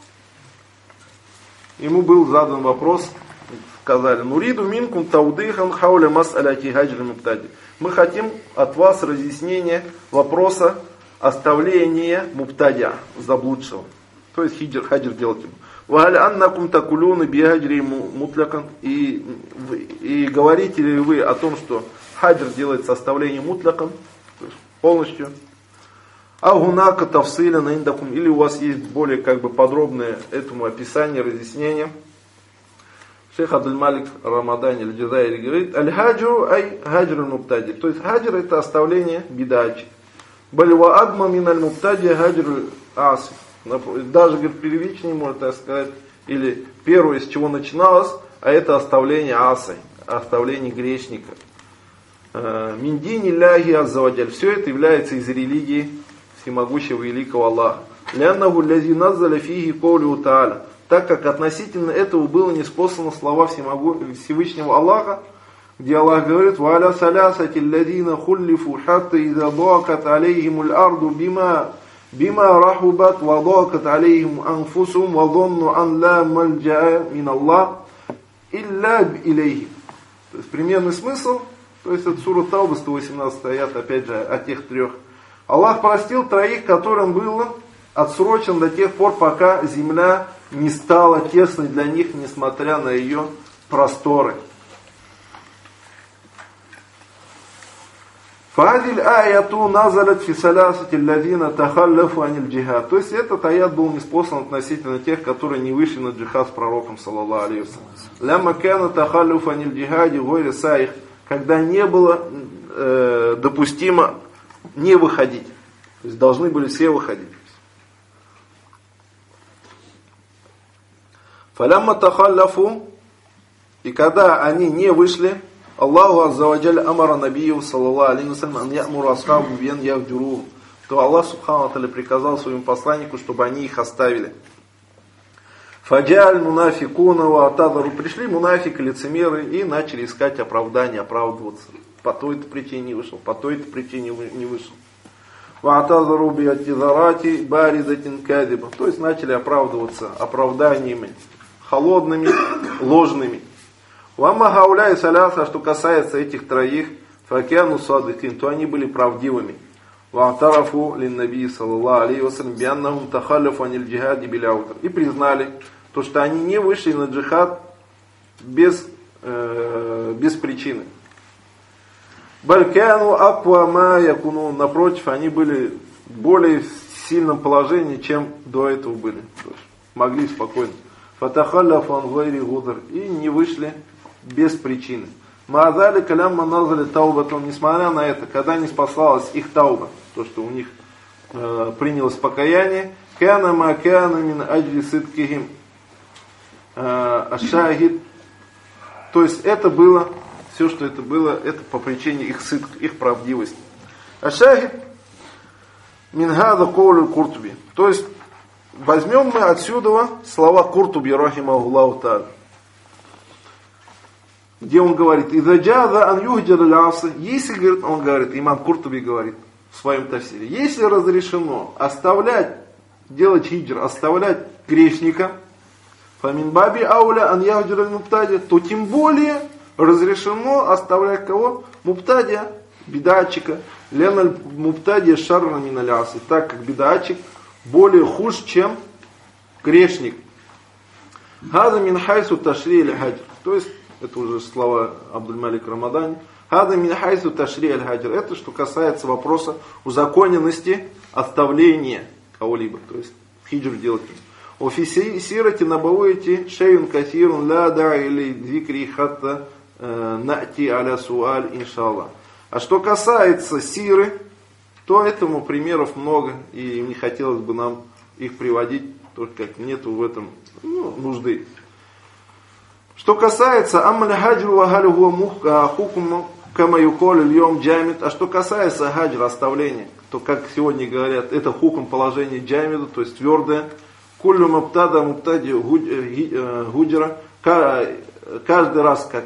Ему был задан вопрос, сказали: «Нуриду минкум таудыхан хауля мас'аляти хаджр муптади». Мы хотим от вас разъяснение вопроса оставления муптадя, заблудшего. То есть хиджр, хаджр делать ему. «Ва'аль аннакум такулюна бихаджри мутлякан». И, и говорите ли вы о том, что хаджр делается оставлением мутлякан, то есть полностью. А гунака тавсиля на индакум, или у вас есть более как бы подробное этому описание, разъяснение. Шейх Абдуль-Малик Рамадани аль-Джазайри говорит: аль-хаджру ай хаджру муптади. То есть хаджр это оставление бидачи. Бальва адма мин аль-муптади хаджру аси. Даже, говорит, первичнее, можно так сказать, или первое, с чего начиналось, а это оставление асы, оставление грешника. Миндини ляхи аззаваджаль. Все это является из религии всемогущего великого Аллаха. Ляннаху лязи наззаля фихи коулю тааля. Так как относительно этого было неспослано слова Всевышнего Аллаха, где Аллах говорит: «Ва'аля салясати лладина хуллифу хатта иза дакат алейхиму аль-арду бима бима рахубат ва дакат алейхим анфусум ва донну ан ла мальджаа мин Аллах илля илейхи». То есть примерный смысл, то есть это сура Тауба, сто восемнадцатый аят, опять же, о тех трех. Аллах простил троих, которым было отсрочен до тех пор, пока земля не стала тесной для них, несмотря на ее просторы. Фадиль аяту назалят фи салясати лладина тахаллафу аниль джихад. То есть этот аят был неспослан относительно тех, которые не вышли на джихад с пророком, саллаллаху алейхи ва саллям. Лямма кана тахаллафу аниль джихади гойри саих, когда не было э, допустимо не выходить. То есть должны были все выходить. Фалямма тахаллафу, и когда они не вышли, Аллаху аззаваджаль амара набию саллаллаху алейхи ва саллям ан ямура асхабу бен явджуру, то Аллах субхану ва тааля приказал своему посланнику, чтобы они их оставили. Фаджаль мунафикуна ва атадару, пришли мунафики, лицемеры, и начали искать оправдание, оправдываться. По той-то причине не вышел, по той-то причине не вышел. Ва атадару би аттизарати баридатин кадиба, то есть начали оправдываться оправданиями холодными, ложными. Вамма хауляй саляса, что касается этих троих, факяну садыкин, то они были правдивыми. Ва'тарафу лин-наби саллаллаху алейхи ва саллям бианнахум тахаллафу аниль джихади биляутр. И признали то, что они не вышли на джихад без, э, без причины. Балькяну аква ма якуну, напротив, они были в более сильном положении, чем до этого были. То есть могли спокойно. Фатахалляфу ан гайри гудр, и не вышли без причины. Маазали калямма назали таубатом, несмотря на это, когда не спасалась их тауба, то, что у них э, принялось покаяние, кана ма кана мин аджли сидкихим ашахид, то есть это было, все, что это было, это по причине их сидк, их правдивости. Ашахид мин хада коулю куртуби, то есть возьмем мы отсюда слова Куртуби рахимахуллаху тааля, где он говорит: «Изаджаза ан юхджар аль-асы», если, говорит, он говорит, имам Куртуби говорит в своем тафсире, если разрешено оставлять, делать хиджр, оставлять грешника, фамин баби ауля ан яхджар аль-муптади, то тем более разрешено оставлять кого? Муптадия, бидатчика, лен аль-муптадия шарра мин аль-асы, так как бидатчик более хуже, чем грешник. Хаза мин хайсу ташри аль-хаджр, то есть это уже слова Абдуль-Малик Рамадани. Хаза мин хайсу ташри аль-хаджр, это что касается вопроса узаконенности оставления кого-либо, то есть хиджр делать. Офи сирати набавуете шейун касирун ла да или зикри хатта нати аля суаль иншаллах. А что касается сиры, то этому примеров много, и не хотелось бы нам их приводить, только как нету в этом ну, нужды. Что касается аммаль хаджру ва галь хуа хукм кама юколь льем джамид, а что касается хаджра, оставления, то, как сегодня говорят, это хукм положение джамида, то есть твердое. Куллю муптада муптади гуджра, каждый раз, как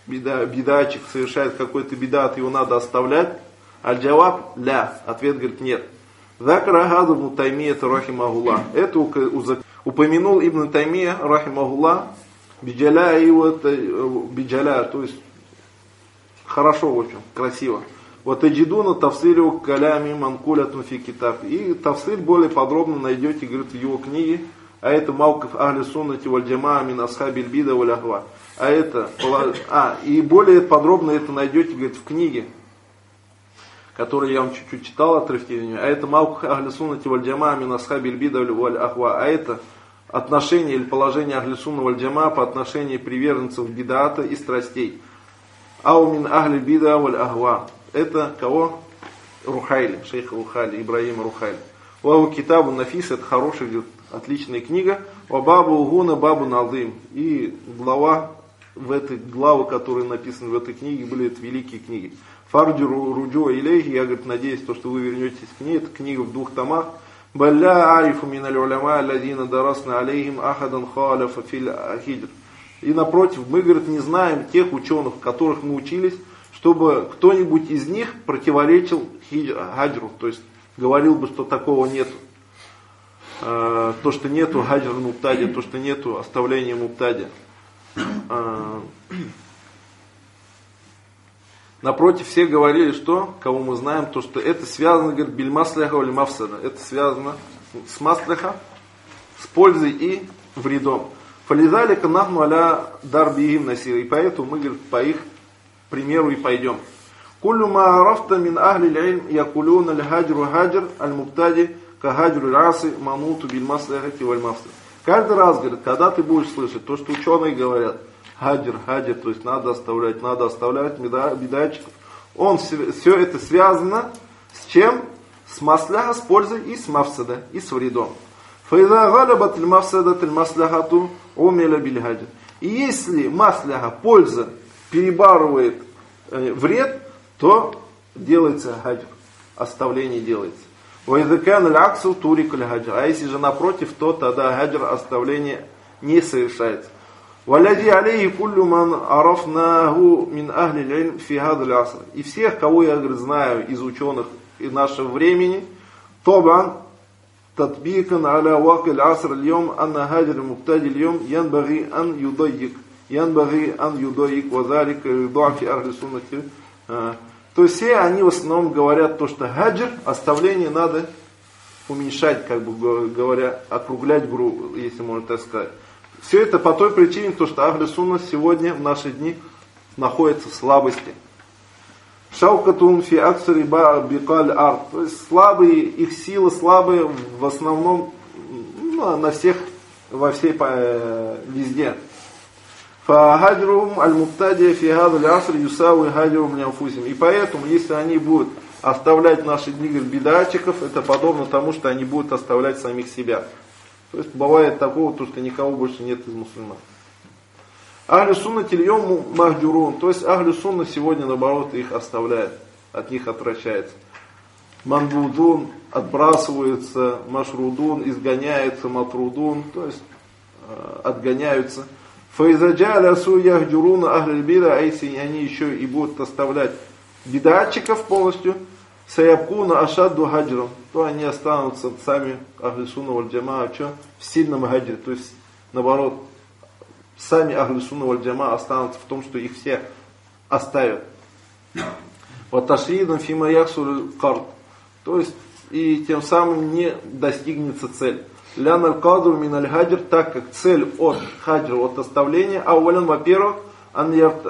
бида, бидачик совершает какой-то бидат, его надо оставлять? Аль-джаваб ля. Ответ говорит нет. Закара хаза ибн Таймия рахимахуллах. Это упомянул Ибн Таймия рахимахуллах биджаля и вот биджаля, то есть хорошо, в общем, красиво. Вот аджидуна тавсилю калями манкулятун фи китаб. И тавсиль более подробно найдете, говорит, в его книге. А это Маукаф Ахли Суннати валь Джамаа мин асхабиль бида валь ахва. А это, а, и более подробно это найдете, говорит, в книге, которую я вам чуть-чуть читал, отрывки из нее. А это Маукаф Ахли Суннати валь Джамаа мин асхабиль бида валь ахва. А это отношение или положение Ахли Сунна валь Джамаа по отношению приверженцев бидата и страстей. Ау мин ахли бида валь ахва. Это кого? Рухайли, шейха Рухайли, Ибраима Рухайли. Вау китабу нафис, это хорошая, отличная книга. Ва бабу угуна бабу назим. И глава, в этой главы, которые написаны в этой книге, были это великие книги. Фарджу руджу илейхи, я, говорит, надеюсь, то, что вы вернетесь к ней. Это книга в двух томах. Балля арифу миналь уляма алладина дарасна алейхим ахадан халяфа фил хиджр. И напротив, мы, говорит, не знаем тех ученых, которых мы учились, чтобы кто-нибудь из них противоречил хаджру, то есть говорил бы, что такого нету. То, что нету хаджр муптади, то, что нету оставления муптади. Напротив, все говорили, что, кого мы знаем, то, что это связано, говорит, биль масляха или мафсада. Это связано с масляха, с пользой и вредом. Фализалика нахну аля дарбихим насир. И поэтому мы, говорит, по их примеру и пойдем. Куллю ма арафта мин ахли л'ильм якулюна л'хаджру хаджр аль-муптади ка хаджру л'аси мануту биль масляхати валь мафсада. Каждый раз, говорит, когда ты будешь слышать то, что ученые говорят, хаджр, хаджр, то есть надо оставлять, надо оставлять бидатчиков, он все, все это связано с чем? С масляха, с пользой и с мафсада, и с вредом. Фаиза галабат аль-мафсада аль-масляхату умиля биль хаджр. И если масляха, польза, перебарывает э, вред, то делается хаджр, оставление делается. Вайзакан аль-аксу турик аль-хаджр. А если же напротив, то тогда хаджр, оставление не совершается. Валяди алейхи куллю ман арафнаху мин ахли л'ильм фи хадаль аср. И всех, кого я, говорит, знаю из ученых из нашего времени, тобан татбикан аля ваки аль-аср аль-йом анна хаджр муптади аль-йом янбаги ан юдайик. Янбаги ан юдайик вазалик юдуафи ахли суннати. То есть все они в основном говорят то, что хаджр, оставление надо уменьшать, как бы говоря, округлять грубо, если можно так сказать. Все это по той причине, то, что Ахли Сунна сегодня, в наши дни, находится в слабости. Шаукатун фи аксари бикаль арт. То есть слабые, их силы слабые в основном, ну, на всех, во всей, везде. Фахаджрум аль-муптади фи хадаль аср юсауи хаджрум ляфусим. И поэтому, если они будут оставлять в наши дни бидатчиков, это подобно тому, что они будут оставлять самих себя. То есть бывает такого, то, что никого больше нет из мусульман. Ахлю сунна тильем махджурун. То есть ахлю сунна сегодня, наоборот, их оставляет, от них отвращается. Манбудун отбрасывается, машрудун изгоняется, матрудун, то есть э, отгоняются. Фаизаджаля суяхджуруна ахлю бида, а если они еще и будут оставлять бидатчиков полностью, саябкуна ашадду хаджрам, то они останутся сами ахли сунна валь джамаа в сильном хаджре. То есть, наоборот, сами ахли сунна валь джамаа останутся в том, что их все оставят. Вот ташридам фима яхсуль карт. То есть, и тем самым не достигнется цель. Лян аль-кадру мин аль-хаджр, так как цель от хаджра, от оставления, а увален, во-первых, ан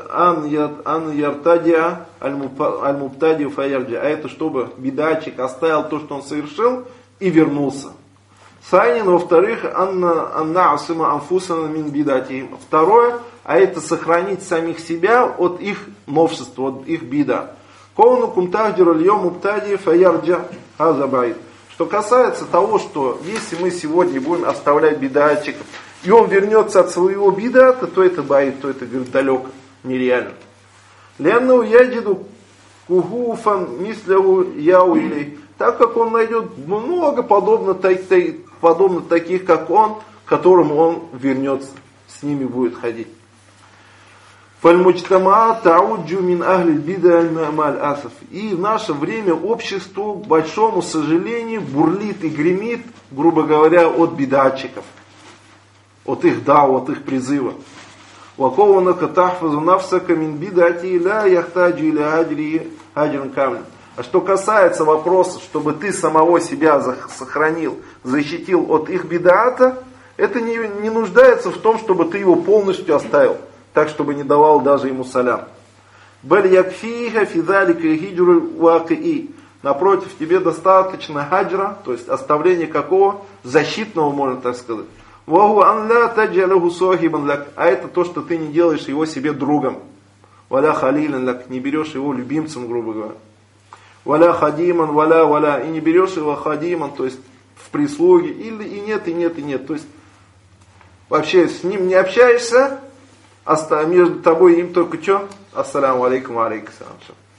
яртадиа аль-муптади фаярджи. А это чтобы бидатчик оставил то, что он совершил, и вернулся. Сайнин, во-вторых, анна асима анфусана мин бидати. Второе, а это сохранить самих себя от их новшества, от их бида. Коуну кумтахдир аль-йом муптади фаярджа хазабайд. Что касается того, что если мы сегодня будем оставлять бидатчиков, и он вернется от своего бидата, то это боит, то это, говорит, далеко, нереально. Ленну ядиду кугуфан мисляву яуилей. Так как он найдет много подобно, подобно таких, как он, к которым он вернется, с ними будет ходить. Фальмуджтама тауджу мин ахли бида маль асаф. И в наше время общество, к большому сожалению, бурлит и гремит, грубо говоря, от бидатчиков, от их дау, от их призыва. Вакованака тахфазу нафсака мин бидати ля яхтаджи иля аджри аджран камлен. А что касается вопроса, чтобы ты самого себя сохранил, защитил от их бидата, это не, не нуждается в том, чтобы ты его полностью оставил, так, чтобы не давал даже ему салям. Баль якфиха фидалика хиджру вакии. Напротив, тебе достаточно хаджра, то есть оставление какого? Защитного, можно так сказать. Ваху ан ля таджалаху сохибан лак. А это то, что ты не делаешь его себе другом. Валя халилан лак. Не берешь его любимцем, грубо говоря. Валя хадиман, валя, валя. И не берешь его хадиман, то есть в прислуге. Или и нет, и нет, и нет. То есть вообще с ним не общаешься, а между тобой и им только что? Ассаляму алейкум, алейкум салям.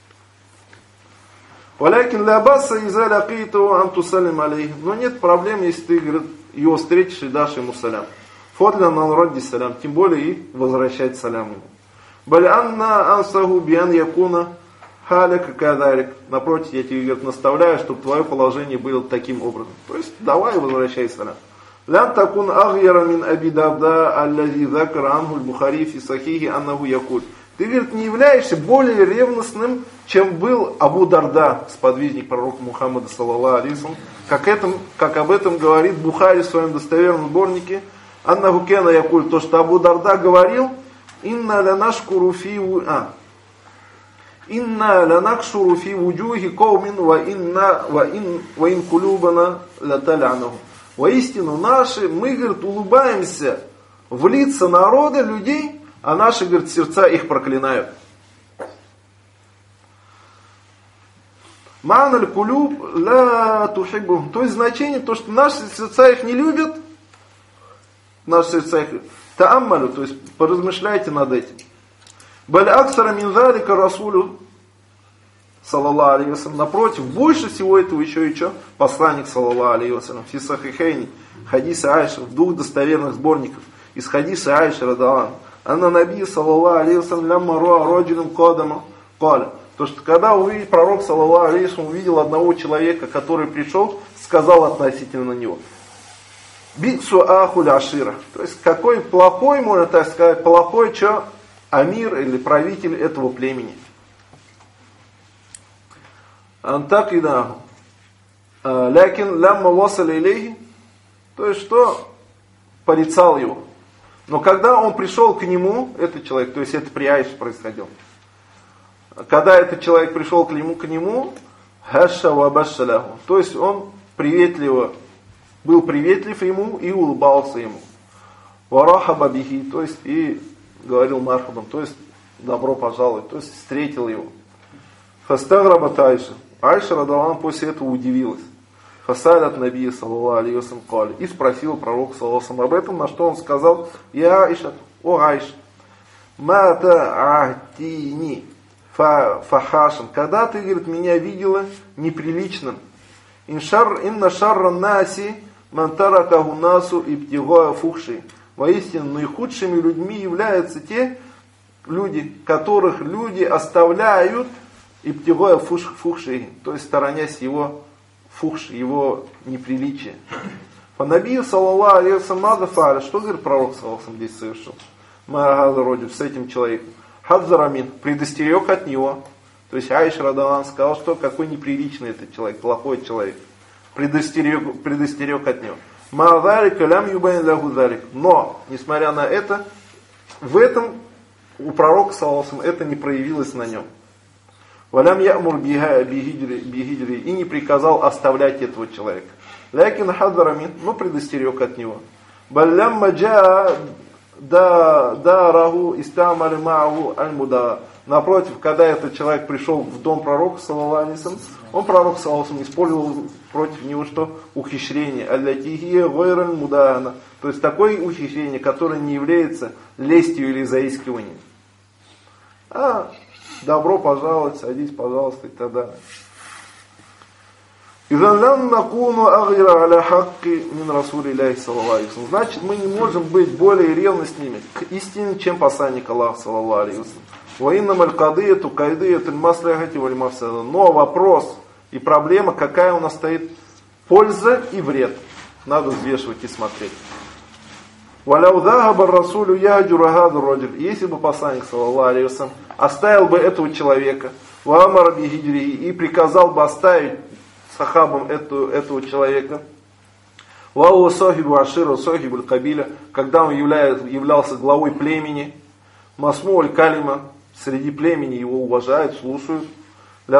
Валякин ля баса иза лякиту антусалим алейхи. Но нет проблем, если ты, говорит, его встретишь и дашь ему салям. Фодля на народе салям. Тем более и возвращать салям ему. Баль анна ансаху биан якуна халяка кадарик. Напротив, я тебе, говорит, наставляю, чтобы твое положение было таким образом. То есть давай возвращай салям. Лян такун агьяра мин аби дарда аллази закар анху аль-Бухари фи сахихи аннаху якуль. Ты, говорит, не являешься более ревностным, чем был Абу Дарда, сподвижник пророка Мухаммада, саллаллаху алейхи ва саллям, как, этом, как об этом говорит Бухари в своем достоверном сборнике, аннаху кена якуль, то, что Абу Дарда говорил, инна ланашкуру фи а инна ланакшуру фи вуджухи каумин ва инна ва ин ва ин кулюбана латалянаху. Воистину наши, мы, говорит, улыбаемся в лица народа, людей, а наши, говорит, сердца их проклинают. Ма'наль кулюб ла тухиббу. То есть значение, то, что наши сердца их не любят, наши сердца их та'аммалю, то есть поразмышляйте над этим. Баль аксара мин залика расулю, саллаллаху алейхи ва саллям. Напротив, больше всего этого еще и что? Посланник, саллаллаху алейхи ва саллям, фи сахихайни, хадиса Айши, в двух достоверных сборниках, из хадиса Айши радаллаху анна наби, саллаллаху алейхи ва саллям, лямма руа раджулин кадама, каля. То, что когда увидел, пророк, саллаллаху алейхи ва саллям, увидел одного человека, который пришел, сказал относительно него: биксу ахуль ашира. То есть, какой плохой, можно так сказать, плохой что? Амир или правитель этого племени. Так и да. Лякин лямма васали илейхи. То есть, что? Порицал его. Но когда он пришел к нему, этот человек, то есть это при Айше происходило. Когда этот человек пришел к нему, к нему, хаша ва башаляху. То есть он приветливо, был приветлив ему и улыбался ему. Варахаба бихи, то есть и говорил мархабам, то есть добро пожаловать, то есть встретил его. Фастаграбат Айша. Айша радаллаху после этого удивилась. Фасалят набия, саллаллаху алейхи ва саллям, кали. И спросил пророк, саллаллаху алейхи ва саллям, об этом, на что он сказал: я Айша, о Айша, мата ахтини фахашан. Когда ты, говорит, меня видела неприличным. Иншар инна шарра наси мантаракаху насу ибтигоя фухши. Воистину, наихудшими людьми являются те люди, которых люди оставляют ибтигоя фухши, то есть сторонясь его фухш, его неприличия. По набию, саллаллаху алейхи ва саллям, что, говорит, пророк, саллаллаху алейхи ва саллям, здесь совершил? Маагаза роджу, с этим человеком. Хадзарамин, предостерег от него. То есть Айша радаллаху анха сказал, что какой неприличный этот человек, плохой человек. Предостерег, предостерег от него. Маазарика лям юбайн лаху зарик. Но, несмотря на это, в этом у пророка, саллаллаху алейхи ва саллям, это не проявилось на нем. Валям ямур бихиджри, и не приказал оставлять этого человека. Лякин хадзарамин, но предостерег от него. Баллям маджа да раху истамали мааху аль-муда. Напротив, когда этот человек пришел в дом пророка, саллаллаху алейхи ва саллям, он, пророк, саллаллаху алейхи ва саллям, использовал против него что? Ухищрение. Аллатихия гойраль мудана. То есть такое ухищрение, которое не является лестью или заискиванием. А добро пожаловать, садись, пожалуйста, и так далее. Значит, мы не можем быть более ревностными к истине, чем посланник Аллаха, саллаллаху алейхи вассалям. Но вопрос и проблема, какая у нас стоит? Польза и вред. Надо взвешивать и смотреть. Если бы посланник, саллаллаху алейхи вассалям, оставил бы этого человека, и приказал бы оставить сахабам эту, этого человека, когда он является, являлся главой племени, масму аль-калима, среди племени его уважают, слушают, то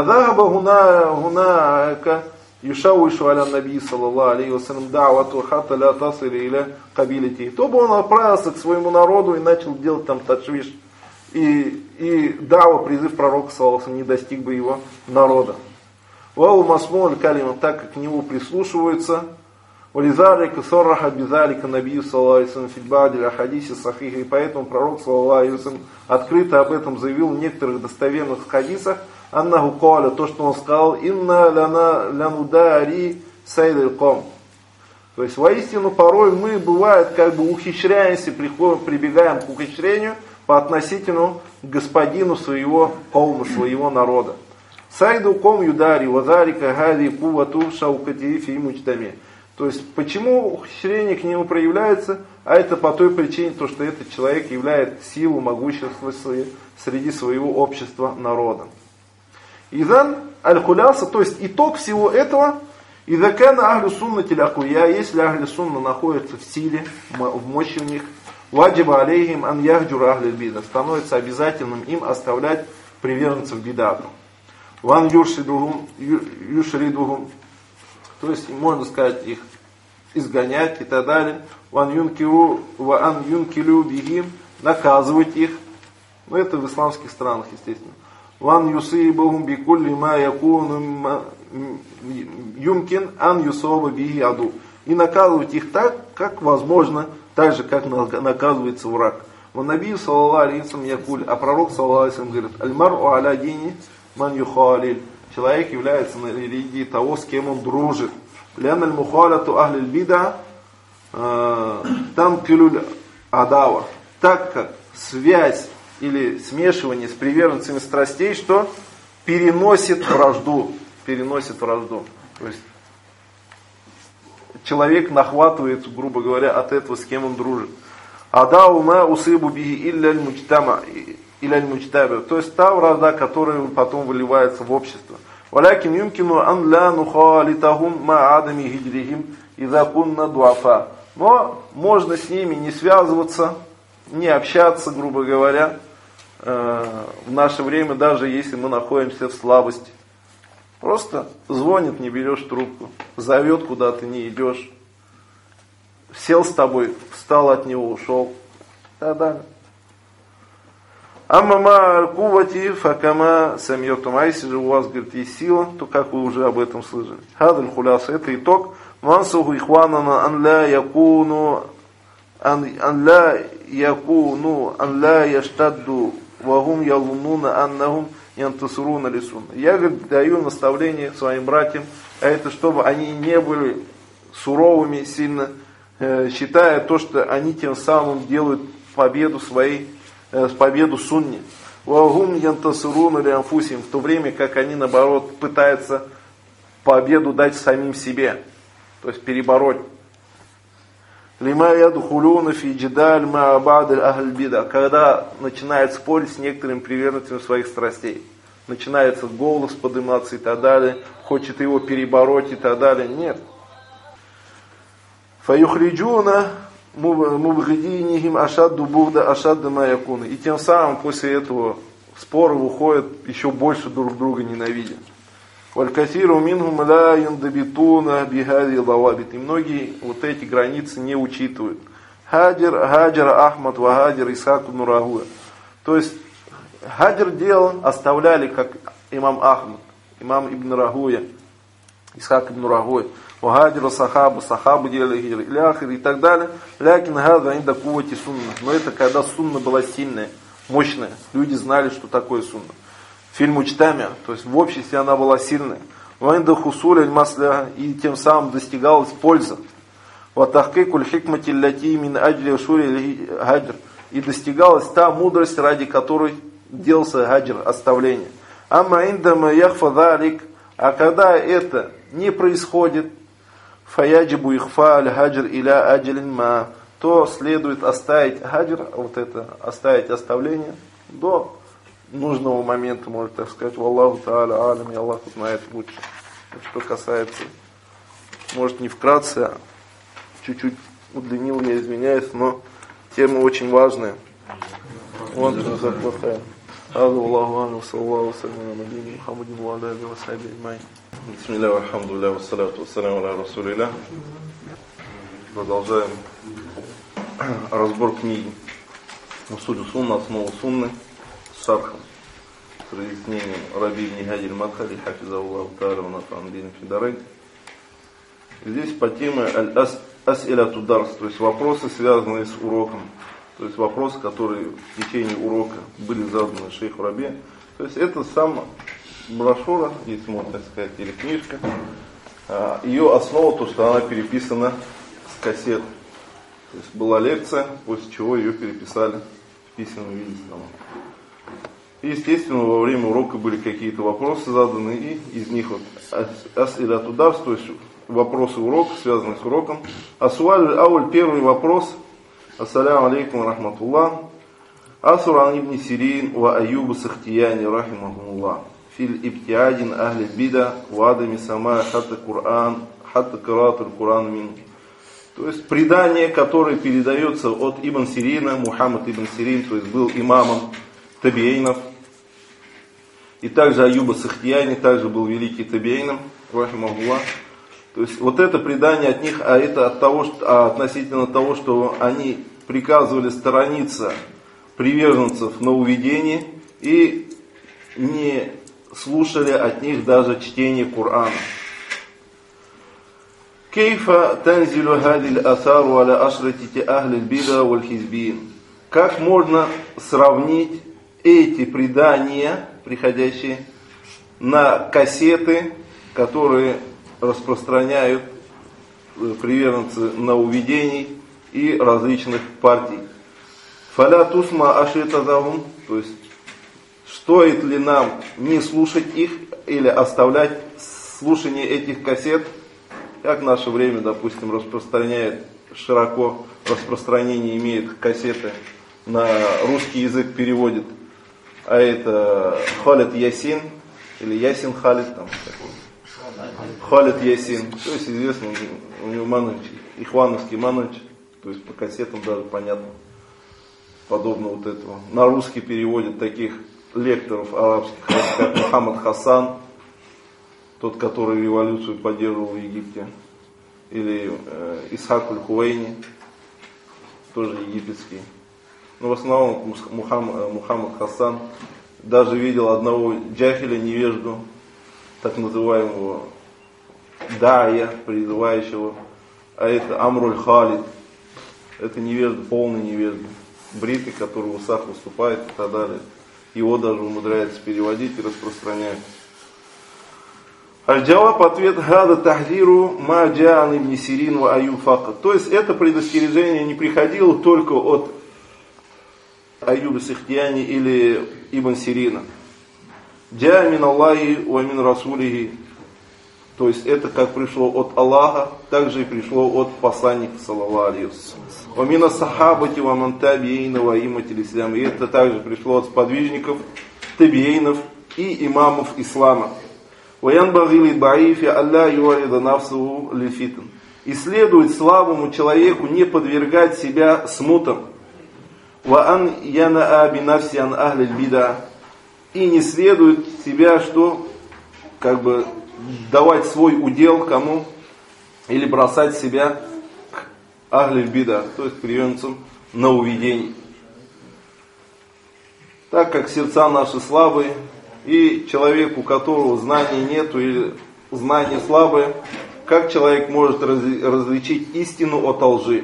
бы он отправился к своему народу и начал делать там ташвиш. И, и дава, призыв пророка, саллаллаху алейхи, не достиг бы его народа. Вау масму аль-калима, так как к нему прислушиваются. Вализарика сорраха бизалика набию, саллаллаху алейхи вассалям, фильбадиль ахадиси сахиха. И поэтому пророк, саллаллаху алейхи вассалям, открыто об этом заявил в некоторых достоверных хадисах. Аннаху каля, то, что он сказал, инна ляна лянудари сайдаль ком. То есть, воистину, порой мы, бывает, как бы ухищряемся, приходим, прибегаем к ухищрению по относительному господину своего каума, своего народа. Сайду ком юдари вазарика хади кувату шаукати фи мучтами. То есть, почему ухищрение к нему проявляется? А это по той причине, то, что этот человек является силу, могущество среди своего общества, народа. Изан аль-хуляса, то есть итог всего этого, изакана ахлю суннати лякуя, если ахлю сунна находится в силе, в мощи у них, ваджиба алейхим ан яхджура ахлю бида, становится обязательным им оставлять приверженцев бидату. Ван юшридухум, юшридухум, то есть можно сказать их изгонять и так далее. Ван юнкиру, ван юнкилю бихим, наказывать их. Ну это в исламских странах, естественно. Ван юсибахум бикулли ма якуну юмкин ан юсоба бихи аду. И наказывать их так, как возможно, так же, как наказывается враг. Ван наби саллаллаху алейхи вассалям якуль, а пророк саллаллаху алейхи вассалям говорит, аль-мар'у аля дини ман юхалиль. Человек является на религии того, с кем он дружит. Лян аль-мухалату ахлиль бида танкилюль адава. Так как связь или смешивание с приверженцами страстей, что переносит вражду. Переносит вражду. То есть человек нахватывает, грубо говоря, от этого, с кем он дружит. Адау ма усыбу биhi илля аль-мучтама. То есть та вражда, которая потом выливается в общество. Валякин юмкину ан ла нухалитахум ма адами хиджрихим иза кунна дуафа. Но можно с ними не связываться, не общаться, грубо говоря, в наше время, даже если мы находимся в слабости. Просто звонит, не берешь трубку, зовет, куда ты не идешь, сел с тобой, встал от него, ушел. Да-да. Аммама кувати факама самьотум. А если же у вас, говорит, есть сила, то как вы уже об этом слышали. Хадаль хуляса, это итог. Мансуху ихванана ан ла якуну ан ла якуну ан ла яштадду вагум ялунуна аннахум янтасуруна лисунна. Я, говорит, даю наставление своим братьям, а это чтобы они не были суровыми сильно, считая то, что они тем самым делают победу своей, победу сунне. Вагум янтасуруна лианфусим, в то время как они, наоборот, пытаются победу дать самим себе, то есть перебороть. Лима ядхулуна фи джидаль ма ба'д ахль бида, когда начинает спорить с некоторыми приверженцами своих страстей. Начинается голос подниматься и так далее, хочет его перебороть и так далее. Нет. Фаюхриджуна мубгидинихим ашадду бухда ашадду ма якуна. И тем самым после этого спора выходят еще больше друг друга ненавидя. Валькасиру минхум ла юндабитуна бихади лавабит. И многие вот эти границы не учитывают. Хаджир, Хаджир Ахмад, Вахаджир Исхак ибн Рахуя. То есть Хаджир делал, оставляли как имам Ахмад, имам ибн Рахуя, Исхак ибн Рахуя. Вахаджир Сахаба, Сахабу делали хиджир, Иляхир и так далее. Лякин хаза инда кувати сунна. Но это когда сунна была сильная, мощная. Люди знали, что такое сунна. Фильм Учтамя, то есть в обществе она была сильной. вайнда хусуль масля, и тем самым достигалась польза. Ватахкикуль хикмати ляти мин аджли шури хаджр, и достигалась та мудрость, ради которой делался хаджр, оставление. Амма индама яхфа далик, а когда это не происходит, фаяджибу ихфа аль хаджр иля аджлин ма, то следует оставить хаджр, вот это, оставить оставление до нужного момента, можно так сказать. Валлаху та'аля алям, и Аллах знает лучше. Что касается, может не вкратце, а чуть-чуть удлинил, я извиняюсь, но тема очень важная. Вот это плохая. Аллаху алям, саллаху салям, набини Мухаммадин, ва аля алейхи ва сахбихи аджмаин. Бисмилля, алхамдулилля, вассаляту вассаляму аля расулилля. Продолжаем разбор книги Усуль сунна, основа сунны, с шархом, с разъяснением Раби ибн Хади аль-Мадхали, хафизахуллаху та'аля, ва нафа'ан бихи фи дарайн. Здесь по теме аль-ас-иляту дарс, то есть вопросы, связанные с уроком, то есть вопросы, которые в течение урока были заданы шейху Раби. То есть это сама брошюра, если можно так сказать, или книжка. Ее основа то, что она переписана с кассет. То есть была лекция, после чего ее переписали в письменном виде. И, естественно, во время урока были какие-то вопросы заданы, и из них вот ас-иляту дарс, то есть вопросы урока, связанные с уроком. Асуаль ауль, первый вопрос. Ассаляму алейкум рахматуллах. Асуран ибн Сирин ва Аюбу Сахтияни рахимахумуллах. Филь ибтиадин ахли бида ва адами самая хатта Кур'ан, хатта каратуль Кур'ан мин. То есть предание, которое передается от Ибн Сирина, Мухаммад ибн Сирин, то есть был имамом табиинов. И также Аюба Сахтияни, также был великий табиином, рахимахуллах. То есть вот это предание от них, а это от того, что, а относительно того, что они приказывали сторониться приверженцев нововведений и не слушали от них даже чтение Корана. Кейфа танзилу хадиль асару аля ашратити ахлиль бида валь хизбин. Как можно сравнить эти предания, приходящие на кассеты, которые распространяют приверженцы нововведений и различных партий. Фаля тусма ашитазахум, то есть стоит ли нам не слушать их или оставлять слушание этих кассет, как в наше время, допустим, распространяет широко распространение имеет кассеты, на русский язык переводит, а это Халид Ясин или Ясин Халид там такой. Халид Ясин, то есть известный у него мануч, ихвановский мануч, то есть по кассетам даже понятно, подобно вот этого. На русский переводят таких лекторов арабских, как Мухаммад Хасан, тот, который революцию поддерживал в Египте, или э, Исхак аль-Хуэйни, тоже египетский. Но в основном Мухаммад, Мухаммад Хасан даже видел одного джахиля, невежду, так называемого дая, призывающего, а это Амруль Халид, это невежда, полный невежда, бритый, который в усах выступает и так далее. Его даже умудряется переводить и распространять. Аль-Джаваб, ответ, гада тахзиру ма джаан ибн Сирин ва Аюб факат. То есть это предостережение не приходило только от Аюба Сахтияни или Ибн Сирина. Джа мин Аллахи ва мин Расулихи. То есть это как пришло от Аллаха, также и пришло от посланника, саллаллаху алейхи ва саллям. Ва мин ас-сахабати ва ман табиина ва имматил ислам. И это также пришло от сподвижников, табиинов и имамов ислама. Ва янбагhi лид-даифи алла юрида нафсуху лил-фитн. И следует слабому человеку не подвергать себя смутам. Ва ан янаа би нафси ан ахлиль бида. И не следует себя, что как бы давать свой удел кому, или бросать себя к ахлиль бида, то есть приверженцам нововведений. Так как сердца наши слабые, и человек, у которого знаний нету, или знания слабые, как человек может различить истину от лжи?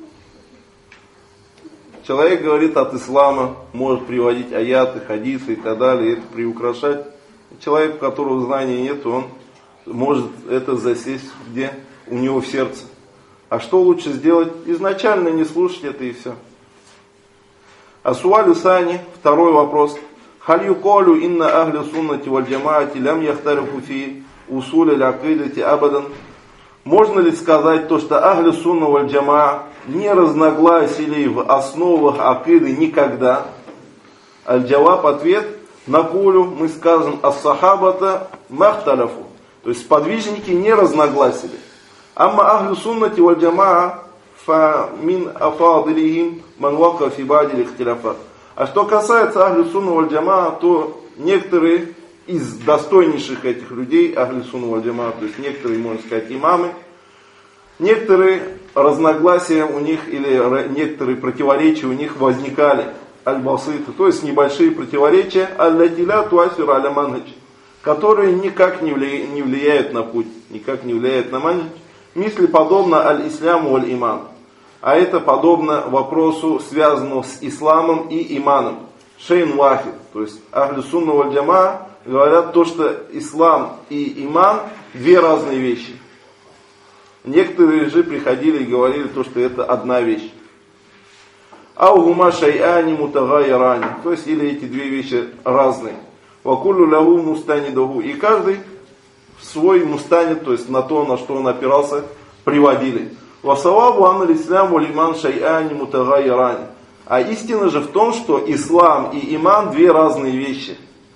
Человек говорит от ислама, может приводить аяты, хадисы и так далее, и это приукрашать. Человек, у которого знаний нет, он может это засесть где? У него в сердце. А что лучше сделать? Изначально не слушать это и все. Асуалю сани, второй вопрос. Халь юколю инна ахли суннати валь джамаати лям яхтарифу фи усуль аль-акидати абадан. Можно ли сказать то, что ахли сунна валь джамаа не разногласили в основах акиды никогда? Аль-джаваб, ответ. Накулю, мы скажем, ас-сахабата махталяфу. То есть сподвижники не разногласили. Амма ахлю суннати валь джамаа фа мин афадилихим ман вака фи ба'ди ихтиляфат. А что касается ахлю сунна валь джамаа, то некоторые из достойнейших этих людей, ахлю сунна валь джамаа, то есть некоторые, можно сказать, имамы, некоторые разногласия у них или некоторые противоречия у них возникали. Аль-баситы, то есть небольшие противоречия, аль-латиля туасир аля-манхадж, которые никак не влияют, не влияют на путь, никак не влияют на манхадж. Мисли подобно аль-исляму валь-иман. А это подобно вопросу, связанному с исламом и иманом. Шейн вахид, то есть ахлю сунна валь джамаа говорят то, что ислам и иман две разные вещи. Некоторые же приходили и говорили то, что это одна вещь. Аугума шай'ани мутагайрани, то есть или эти две вещи разные. Вакуллю лаху мустанидаху, и каждый свой мустанид, то есть на то, на что он опирался, приводили. Васавабу анна ислам валь иман шай'ани мутагайрани. А истина же в том, что ислам и иман две разные вещи.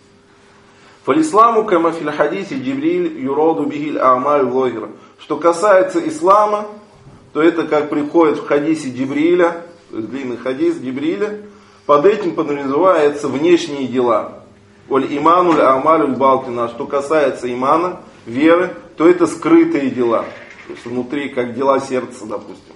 Фалисламу кама фил хадисе Джибриль юроду бихиль а'маль лохира. Что касается ислама, то это как приходит в хадисе Джибриля, то есть длинный хадис Джибриля, под этим подразумеваются внешние дела. Оль имануль а'малюль балтина. Что касается имана, веры, то это скрытые дела. То есть внутри, как дела сердца, допустим.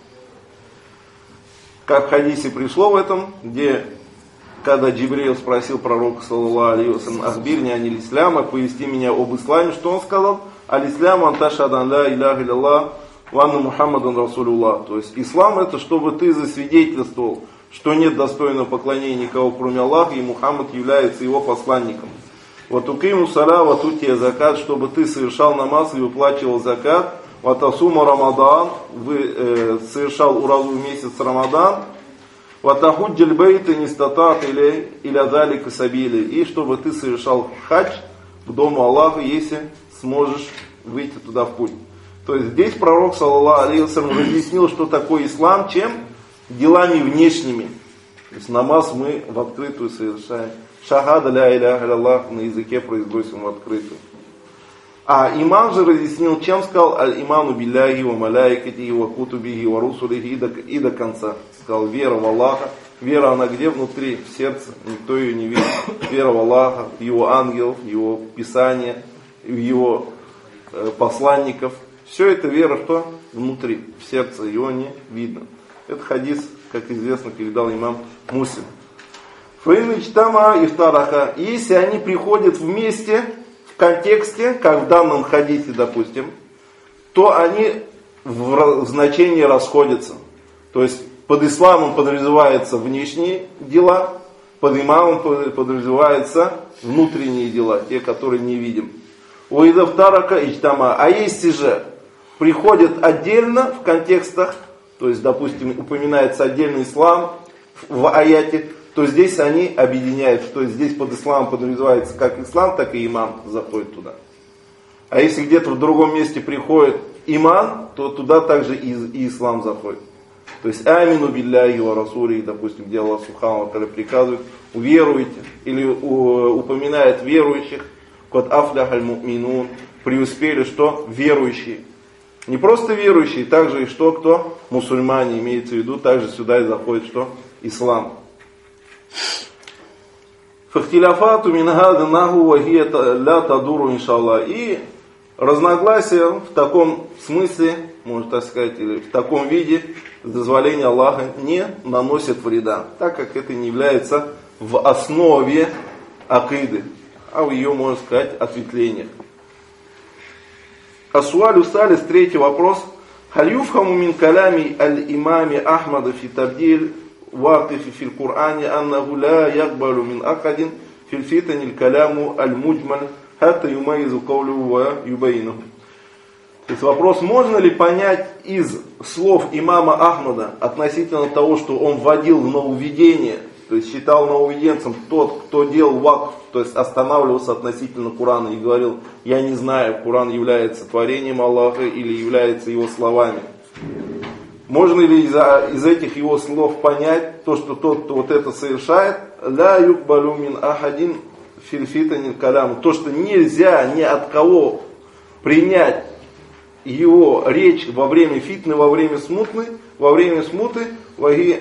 Как в хадисе пришло в этом, где, когда Джибрил спросил пророка, саллаллаху алейхи ва саллям, ахбирни аниль исляма, повести меня об исламе, что он сказал? Аль-исляму анташадан ла иляха илляллах ва анна Мухаммадан расулюллах. То есть ислам это, чтобы ты засвидетельствовал, что нет достойного поклонения никого кроме Аллаха, и Мухаммад является его посланником. Вот укиму сала, вот утия закат, чтобы ты совершал намаз и выплачивал закат. Вот асума Рамадан, вы э, совершал уразу в месяц Рамадан. Вот ахуджаль бейта нистатат или иля далика сабили. И чтобы ты совершал хадж к дому Аллаха, если сможешь выйти туда в путь. То есть здесь пророк, саллаллаху алейхи ва саллям, разъяснил, что такое ислам, чем? Делами внешними. То есть намаз мы в открытую совершаем. Шахада ля иляха илляллах на языке произносим в открытую. А иман же разъяснил, чем сказал аль-иману билляхи ва маляикати ва кутубихи ва русулихи, и до конца. Сказал вера в Аллаха. Вера она где? Внутри, в сердце. Никто ее не видит. Вера в Аллаха, в его ангелов, в его писания, в его э, посланников. Все это вера что? Внутри, в сердце. Его не видно. Это хадис, как известно, передал имам Муслим. Фаинычтама ифтараха. Если они приходят вместе в контексте, как в данном хадисе, допустим, то они в, в значении расходятся. То есть под исламом подразумеваются внешние дела, под имамом подразумеваются внутренние дела, те, которые не видим. Уида втарака ичтама. А если же приходят отдельно в контекстах, то есть, допустим, упоминается отдельный ислам в аяте, то здесь они объединяют, то есть здесь под исламом подразумевается как ислам, так и иман заходит туда. А если где-то в другом месте приходит иман, то туда также и, и ислам заходит. То есть амину билляхи ва расули, допустим, где Аллах субхану ва тааля приказывает, уверуйте, или у, упоминает верующих, код афляхаль му'минун, преуспели что? Верующие. Не просто верующие, также и что? Кто? Мусульмане, имеется в виду, также сюда и заходит что? Ислам. Фахтиляфату минхада наху вахия ля тадуру иншаллах. И разногласия в таком смысле, можно так сказать, или в таком виде, с дозволения Аллаха не наносят вреда, так как это не является в основе акиды, а в ее, можно сказать, ответвлениях. Асуалю салис, третий вопрос. Халь юфхаму мин калями аль-имами Ахмада фи табдиль вакифи фил Кур'ане аннаху ла якбалу мин акадин фил фитани аль-каляму аль-муджмаль хатта юмайзу кавлю ва юбайнаху. То есть вопрос, можно ли понять из слов имама Ахмада относительно того, что он вводил в нововведение, то есть считал нововведенцем тот, кто делал вакф, то есть останавливался относительно Корана и говорил, я не знаю, Коран является творением Аллаха или является его словами. Можно ли из, из этих его слов понять то, что тот, кто вот это совершает, ля юкбалю мин ахадин фильфитанин калям, то, что нельзя ни от кого принять его речь во время фитны, во время смутны, во время смуты, ваги,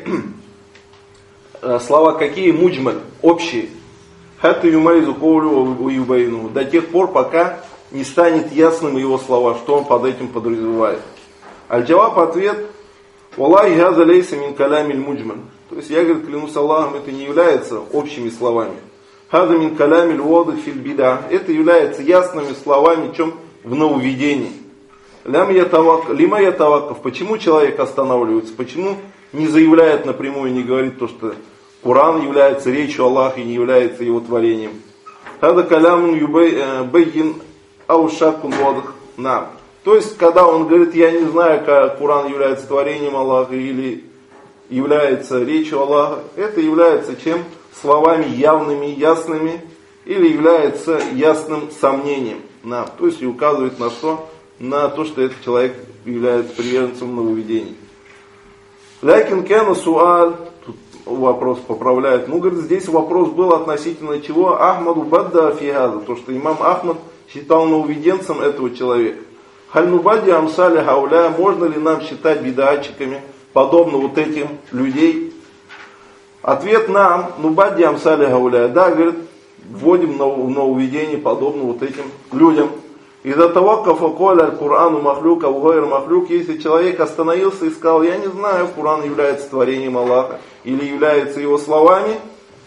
слова какие? Муджмаль, общие. Хатта юмайзу коулю юбайну. До тех пор, пока не станет ясным его слова, что он под этим подразумевает. Аль-Джаваб, ответ, валлахи газа лейса мин калямиль муджмаль. То есть я, говорю, клянусь Аллахом, это не является общими словами. Газа мин калямиль водых филь бида. Это является ясными словами, чем в нововведении. Лима ятаваккав. Почему человек останавливается? Почему не заявляет напрямую, не говорит то, что Коран является речью Аллаха и не является его творением? Хада калямун юбейгин аушакун водах нам. То есть, когда он говорит, я не знаю, как Коран является творением Аллаха или является речью Аллаха, это является чем? Словами явными, ясными, или является ясным сомнением. Нам. То есть, и указывает на что? На то, что этот человек является приверженцем нововведений. Лякин кена суаль, тут вопрос поправляет. Ну, говорит, здесь вопрос был относительно чего? Ахмаду бадда фигаза, то, что имам Ахмад считал нововведенцем этого человека. Хальнубади амсали хауля, можно ли нам считать бидатчиками, подобно вот этим людей? Ответ нам, нубади амсали хауля, да, говорит, вводим в нововведение, подобно вот этим людям. Из-за того, как Корану махлюк, а угойр махлюк, если человек остановился и сказал, я не знаю, Коран является творением Аллаха или является его словами,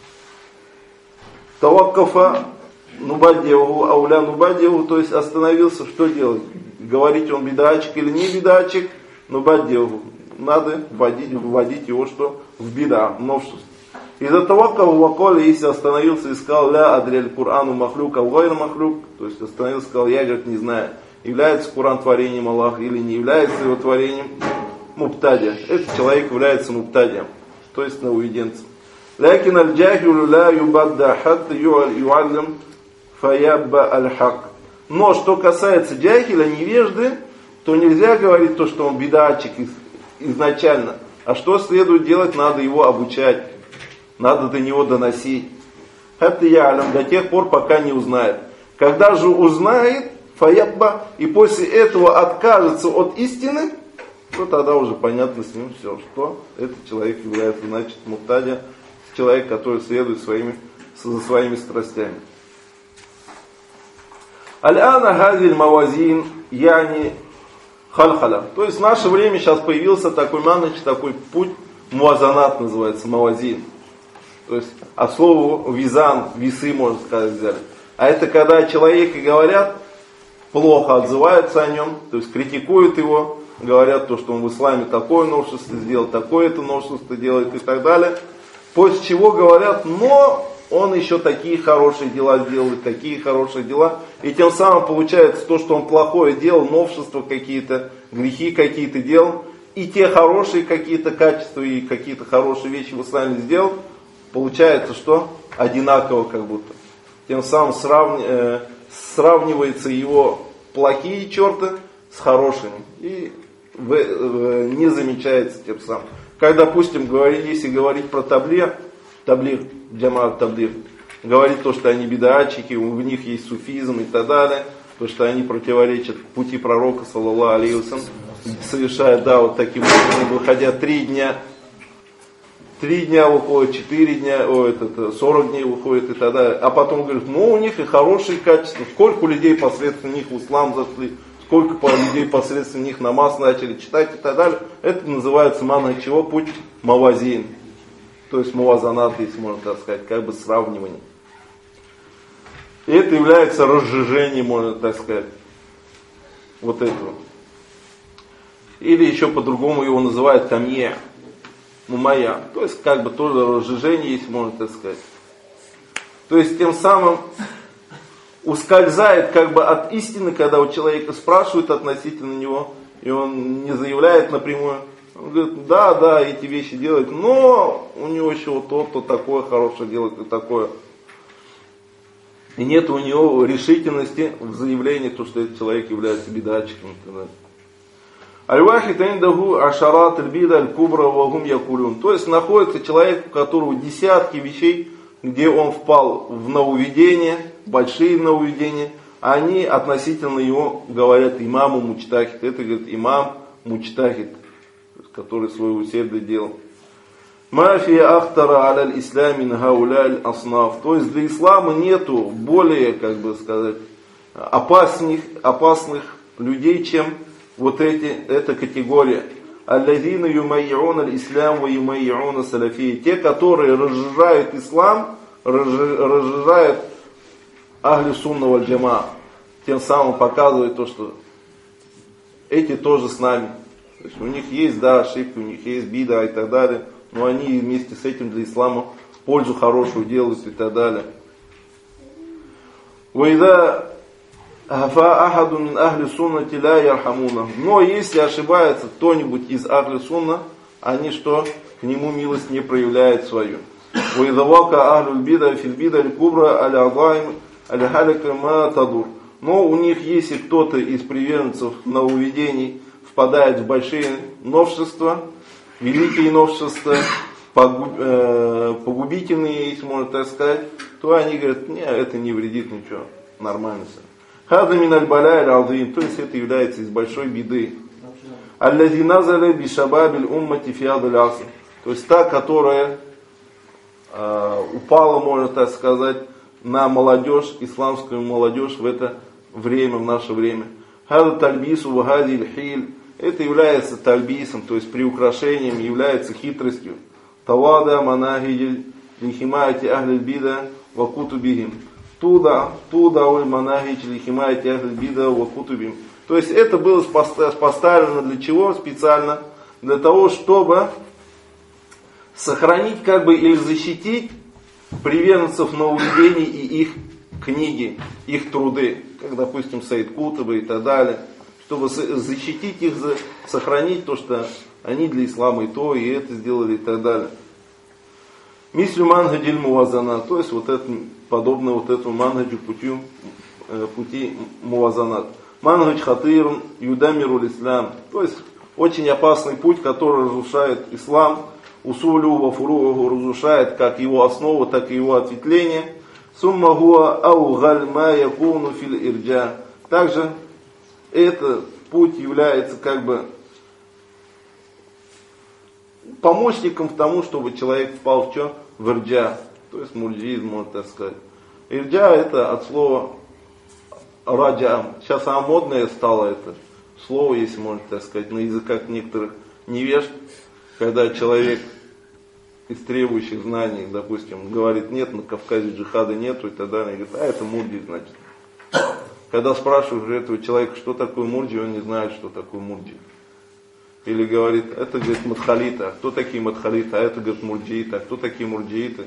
таваккафа нубаддеву, ауля нубаддеву, то есть остановился, что делать? Говорить он бидачик или не бидачик, нубаддеву. Надо вводить, вводить его что? В бида, новшество. Из-за того, как Ваколи, если остановился и сказал, ля адрель Корану махлюк, а угойр махлюк, то есть остановился и сказал, я, говорит, не знаю, является Коран творением Аллаха или не является его творением, муптадия. Этот человек является муптадием, то есть нововведенцем. Лякин аль-джахилу ля юбадда хатта юаллим фаябба аль-хак. Но что касается джахиля, невежды, то нельзя говорить то, что он бидатчик изначально. А что следует делать? Надо его обучать. Надо до него доносить. Это ялям, до тех пор, пока не узнает. Когда же узнает, фаябба, и после этого откажется от истины, то тогда уже понятно с ним все, что этот человек является, значит, муптадия, человек, который следует своими, за своими страстями. Аль-ана газиль мавазин, яни хальхаля. То есть в наше время сейчас появился такой манач, такой путь, муазанат называется, мавазин. То есть от слова визан, весы, можно сказать, взяли. А это когда человеки говорят, плохо отзываются о нем, то есть критикуют его, говорят то, что он в исламе такое новшество сделал, такое-то новшество делает и так далее. После чего говорят, но он еще такие хорошие дела делает, такие хорошие дела. И тем самым получается то, что он плохое делал, новшества какие-то, грехи какие-то делал, и те хорошие какие-то качества и какие-то хорошие вещи в исламе сделал, получается, что одинаково как будто. Тем самым сравни, э, сравнивается его плохие черты с хорошими. И в, э, не замечается тем самым. Как, допустим, говорить, если говорить про таблир, таблир, джамаат таблир, говорить то, что они бидатчики, в них есть суфизм и так далее, то, что они противоречат пути пророка, саллаллаху алейхи ва саллям, совершая, да, вот таким образом, выходя три дня, Три дня выходит, четыре дня, о, это, сорок дней выходит и так далее. А потом говорит, ну у них и хорошие качества. Сколько людей посредством них в ислам зашли, сколько людей посредством них намаз начали читать и так далее. Это называется манна чего? Путь мавазин. То есть мавазанат, если можно так сказать, как бы сравнивание. И это является разжижением, можно так сказать, вот этого. Или еще по-другому его называют тамье. Мумая. То есть, как бы тоже разжижение есть, можно так сказать. То есть, тем самым ускользает как бы от истины, когда у человека спрашивают относительно него, и он не заявляет напрямую. Он говорит, да, да, эти вещи делает, но у него еще вот то-то такое хорошее делает и такое. И нет у него решительности в заявлении, то, что этот человек является бидатчиком. Аль-Вахид индаху ашарат аль-бида аль-кубра вагум якулюн. То есть находится человек, у которого десятки вещей, где он впал в нововведение, большие нововведения, они относительно его говорят имаму мучтахид. Это, говорит, имам мучтахид, который свое усердие делал. Мафия ахтара аляль исламин гауляль аснаф. То есть для ислама нету более, как бы сказать, опасных, опасных людей, чем вот эти, эта категория. Аллазина юмайюна аль-ислам ва юмайюна салафии. Те, которые разжижают ислам, разжижают ахли сунна валь джамаа. Тем самым показывают то, что эти тоже с нами. То есть у них есть, да, ошибки, у них есть бида и так далее. Но они вместе с этим для ислама пользу хорошую делают и так далее. وَإِذَا أَهْفَى أَحَدٌ مِنْ أَهْلِ سُنَّةِ لَا يَرْحَمُونَ. Но если ошибается кто-нибудь из ахли сунна, они что? К нему милость не проявляют свою. وَإِذَا وَقَى أَهْلُ الْبِدَى فِي الْبِدَى الْكُبْرَى الْعَظَائِمِ الْحَلَكَ مَا تَضُرُّ. Но у них, если кто-то из приверженцев нововведений впадает в большие новшества, великие новшества, погубительные, если можно так сказать, то они говорят, нет, это не вредит ничего, нормально все. Хаза мин аль-балай аль-азим, то есть это является из большой беды. Аллази назаля бишабабиль уммати фиадаль аср. То есть та, которая э, упала, можно так сказать, на молодежь, исламскую молодежь в это время, в наше время. Хаза тальбису вагази иль-хиль. Это является тальбисом, то есть приукрашением, является хитростью. Тавада манахиджи лихимайти ахлиль бида ва кутубихим. Туда, туда уль манахидж лихимайти ахлиль бида ва кутубихим. То есть это было поставлено для чего специально? Для того, чтобы сохранить как бы или защитить приверженцев нововведений и их книги, их труды, как, допустим, Саид Кутуба и так далее. Чтобы защитить их, сохранить то, что они для ислама и то, и это сделали и так далее. Мислю манхадиль муазана, то есть вот это, подобно вот этому манхаджу пути, пути муазанат. Манхадж хатирун юдамирул ислам, то есть очень опасный путь, который разрушает ислам, усулю ва фуругу разрушает как его основу, так и его ответвление. Сумма хуа аугаль ма якуну фил ирджа. Также этот путь является как бы помощником к тому, чтобы человек впал в что? В ирджа, то есть мурджизм, можно так сказать. Ирджа это от слова раджа. Сейчас оно модное стало это слово, если можно так сказать, на языках некоторых невежд, когда человек из требующих знаний, допустим, говорит, нет, на Кавказе джихада нету и так далее, и говорит, а это мурджи, значит. Когда спрашиваешь этого человека, что такое мурджи, он не знает, что такое мурджи. Или говорит, это, говорит, мадхалиты, а кто такие мадхалиты, а это, говорит, мурджииты, а кто такие мурджииты?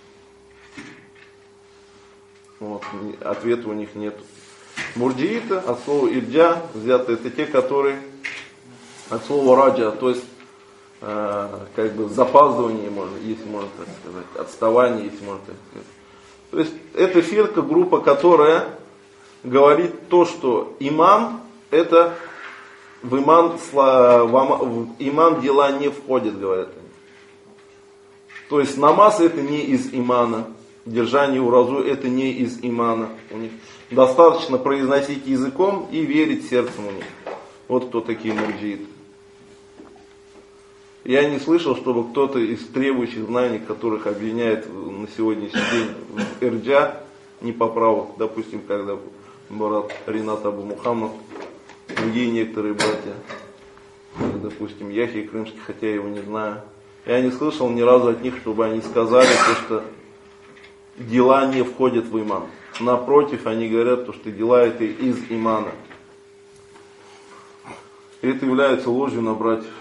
Вот, ответа у них нет. Мурджииты от слова ирджа взято, это те, которые от слова раджа, то есть э, как бы запаздывание, можно, если можно так сказать, отставание, если можно так сказать. То есть это фирка, группа, которая говорит то, что имам, это в имам, в имам дела не входит, говорят они. То есть намаз это не из имана, держание уразу это не из имана. У них достаточно произносить языком и верить сердцем у них. Вот кто такие мурджииты. Я не слышал, чтобы кто-то из требующих знаний, которых обвиняет на сегодняшний день в ирджа, не по праву, допустим, когда брат Ринат Абу Мухаммад, другие некоторые братья, допустим, Яхия Крымский, хотя я его не знаю. Я не слышал ни разу от них, чтобы они сказали, то, что дела не входят в иман. Напротив, они говорят, то, что дела это из имана. Это является ложью на братьев.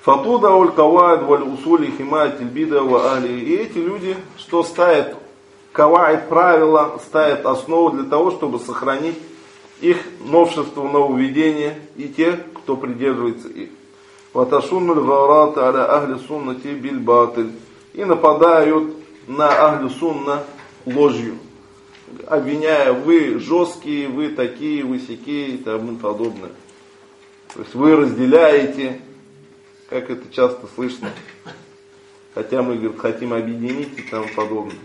Фатуда уль кавайд валь усули химает ильбида ва ахли. И эти люди, что ставят каваид, правила, ставят основу для того, чтобы сохранить их новшество, нововведения и тех, кто придерживается их. Ваташуннуль гарат аля ахли суннати биль батиль. И нападают на ахли сунна ложью, обвиняя: вы жесткие, вы такие, вы сякие и тому подобное. То есть вы разделяете, как это часто слышно, хотя мы, говорит, хотим объединить и тому подобное.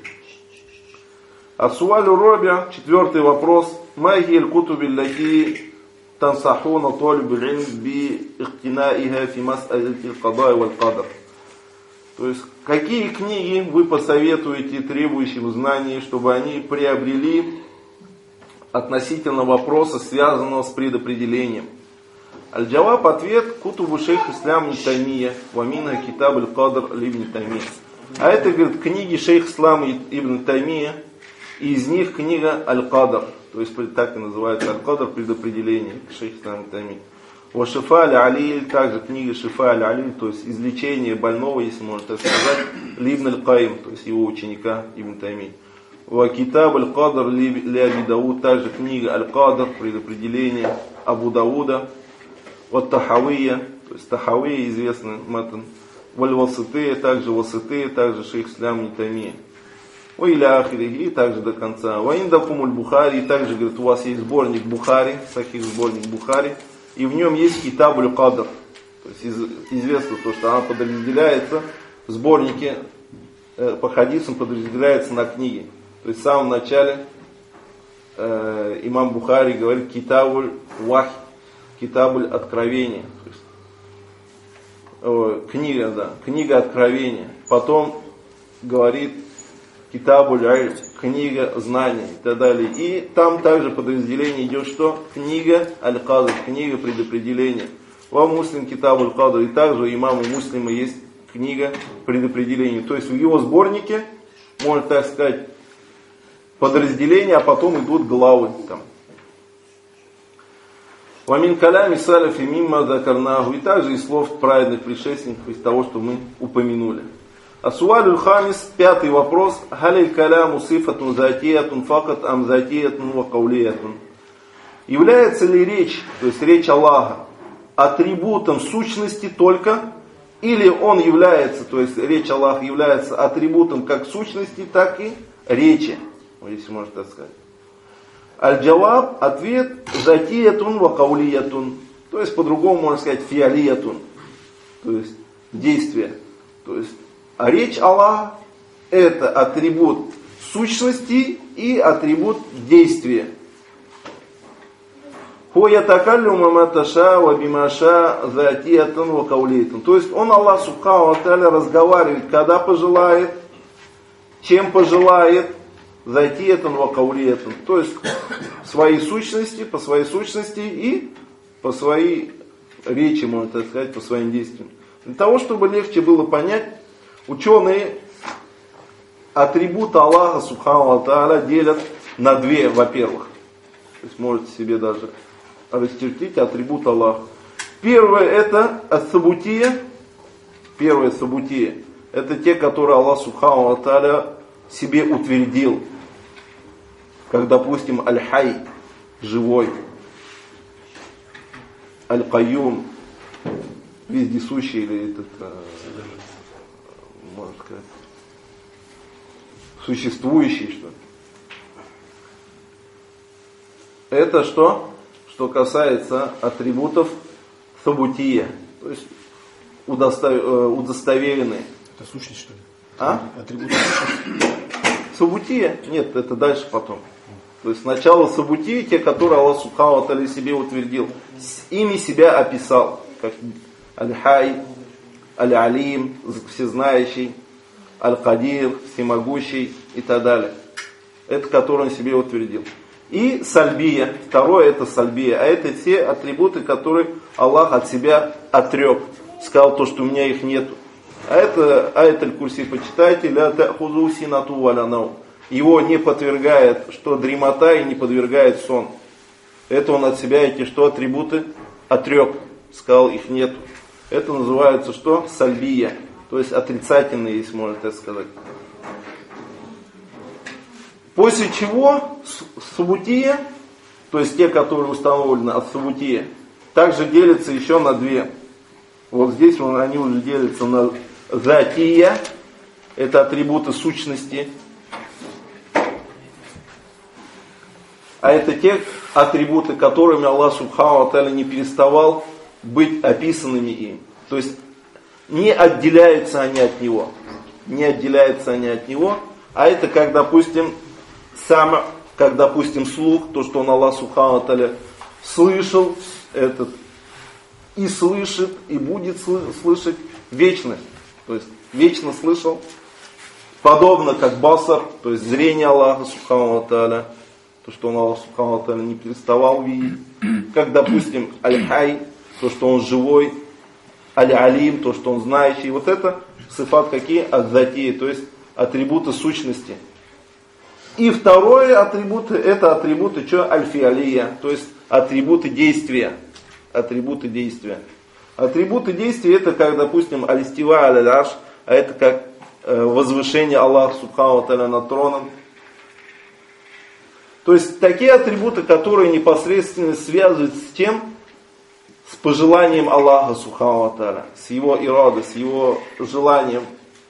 Асуалю робя, четвертый вопрос. Маги аль-кутуби лати тансахуна талиб аль-илм би ихтинаиха фи мас'алати аль-када валь-кадр. То есть, какие книги вы посоветуете требующим знаний, чтобы они приобрели относительно вопроса, связанного с предопределением? Аль-Джаваб, ответ: кутубу шейх ислам Таймия, вамина китаб аль-кадр ибн Таймия. А это, говорит, книги шейх ислам ибн Таймия, и из них книга Аль-Кадр, то есть так и называется Аль-Кадр, предопределение, шейх ислам ибн Таймия. Ва Шифа аль-Алиль, также книга Шифа аль-Алиль, то есть излечение больного, если можно так сказать, Ибн аль-Каим, то есть его ученика Ибн Таймия. Ва Китаб аль-Кадр ли Аби Дауд, также книга Аль-Кадр, предопределение Абу Дауда. Ва Тахавия, то есть Тахавия, известный матан. Валь Васытыя, также Васытыя, также шейх ислам ибн Таймия. Ва иля ахири, и также до конца. Ва индакум аль-Бухари, и также, говорит, у вас есть сборник Бухари, сахих сборник Бухари. И в нем есть Китаб аль-Кадр. То есть из, известно то, что она подразделяется, в сборнике э, по хадисам подразделяется на книги. То есть в самом начале э, имам Бухари говорит Китабуль Вахи, Китабуль Откровения. То есть, э, книга, да, книга Откровения. Потом говорит Китабуль Аль, книга знаний и так далее. И там также подразделение идет что? Книга Аль-Кадр, книга предопределения. Во Муслим Китаб Аль-Кадр. И также у имама Муслима есть книга предопределения. То есть в его сборнике, можно так сказать, подразделения, а потом идут главы. Там. Вамин калями салифи мимма закарнаху. И также из слов праведных предшественников, из того, что мы упомянули. Асуалюль хамис, пятый вопрос. Халиль каляму сифатун затиятун факат ам затиятун ва каулиятун. Является ли речь, то есть речь Аллаха, атрибутом сущности только, или он является, то есть речь Аллаха является атрибутом как сущности, так и речи, если можно так сказать. Аль-Джаваб, ответ: затиятун ва каулиятун. То есть по-другому можно сказать фиалиятун, то есть действие. То есть а речь Аллаха — это атрибут сущности и атрибут действия. То есть он, Аллах Субхану ва Тааля, разговаривает, когда пожелает, чем пожелает, затиятан ва каулиятан. То есть в своей сущности, по своей сущности и по своей речи, можно так сказать, по своим действиям. Для того, чтобы легче было понять, ученые атрибуты Аллаха Субхану ва Тааля делят на две, во-первых. То есть можете себе даже расчертить атрибут Аллаха. Первое — это ас-сабутия. Первое сабутия — это те, которые Аллах Субхану ва Тааля себе утвердил. Как, допустим, аль-хай, живой, аль-кайюм, вездесущий, или этот, можно сказать, существующий, что. Это что? Что касается атрибутов сабутия, то есть удостоверенные. Это сущность, что ли? А? Атрибуты сущности? Сабутия? Нет, это дальше потом. То есть сначала сабутия, те, которые Аллах Субхану ва Тааля себе утвердил, с ими себя описал, как аль-хай, аль-алим, всезнающий, аль-кадир, всемогущий и так далее. Это, который он себе утвердил. И сальбия, второе — это сальбия, а это те атрибуты, которые Аллах от себя отрек, сказал то, что у меня их нету. А это аят аль-Курси, почитайте, ля та'хузу синату ва ля наум. Его не подвергает что дремота и не подвергает сон. Это он от себя эти что атрибуты отрек, сказал их нету. Это называется что? Сальбия, то есть отрицательные, если можно так сказать. После чего субутия, то есть те, которые установлены от субутия, также делятся еще на две. Вот здесь они уже делятся на затия, это атрибуты сущности, а это те атрибуты, которыми Аллах Субхану ва Тааля не переставал быть описанными им. То есть не отделяются они от него. Не отделяются они от него. А это как, допустим, сам, как, допустим, слух, то, что он, Аллах Субхану ва Тааля, слышал этот, и слышит, и будет слышать вечность. То есть вечно слышал. Подобно как басар, то есть зрение Аллаха Субхану ва Тааля, то, что он, Аллах Субхану ва Тааля, не переставал видеть. Как, допустим, аль-хай, то, что он живой, аль-алим, то, что он знающий. Вот это сифат какие? Ад-затии, то есть атрибуты сущности. И второе атрибуты, это атрибуты что? Аль-фиалия, то есть атрибуты действия. Атрибуты действия. Атрибуты действия это как, допустим, аль-истива аль-арш, а это как э, возвышение Аллаха Субхану ва Тааля над троном. То есть такие атрибуты, которые непосредственно связывают с тем, с пожеланием Аллаха Субхану ва Тааля, с его ирадой, с его желанием.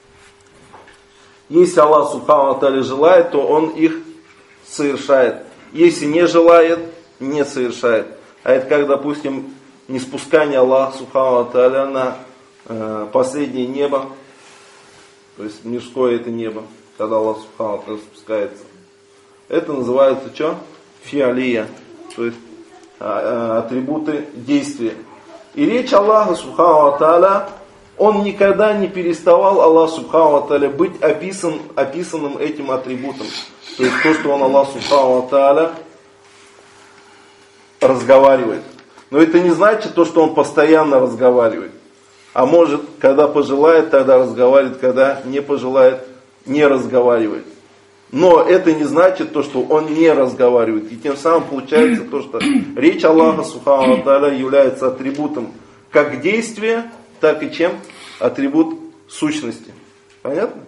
Если Аллах Субхану ва Тааля желает, то он их совершает. Если не желает, не совершает. А это как, допустим, не спускание Аллаха Субхану ва Тааля на э, последнее небо. То есть мирское это небо, когда Аллах Субхану ва Тааля спускается. Это называется что? Фиалия. То есть атрибуты действия. И речь Аллаха Субхану ва Тааля, он никогда не переставал, Аллах Субхану ва Тааля, быть описан, описанным этим атрибутом. То есть то, что он, Аллах Субхану ва Тааля, разговаривает. Но это не значит то, что он постоянно разговаривает. А может, когда пожелает, тогда разговаривает, когда не пожелает, не разговаривает. Но это не значит то, что он не разговаривает. И тем самым получается то, что речь Аллаха Субхану ва Тааля является атрибутом как действия, так и чем? Атрибут сущности. Понятно?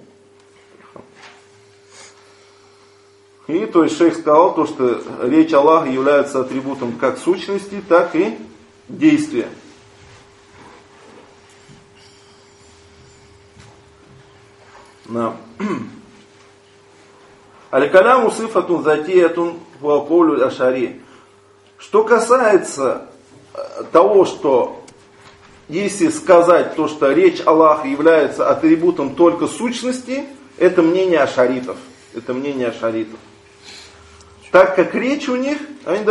И то есть шейх сказал то, что речь Аллаха является атрибутом как сущности, так и действия. Да. Аль-каляму сифатун затиятун ва каулю ашари. Что касается того, что если сказать то, что речь Аллаха является атрибутом только сущности, это мнение ашаритов. Это мнение ашаритов. Так как речь у них, они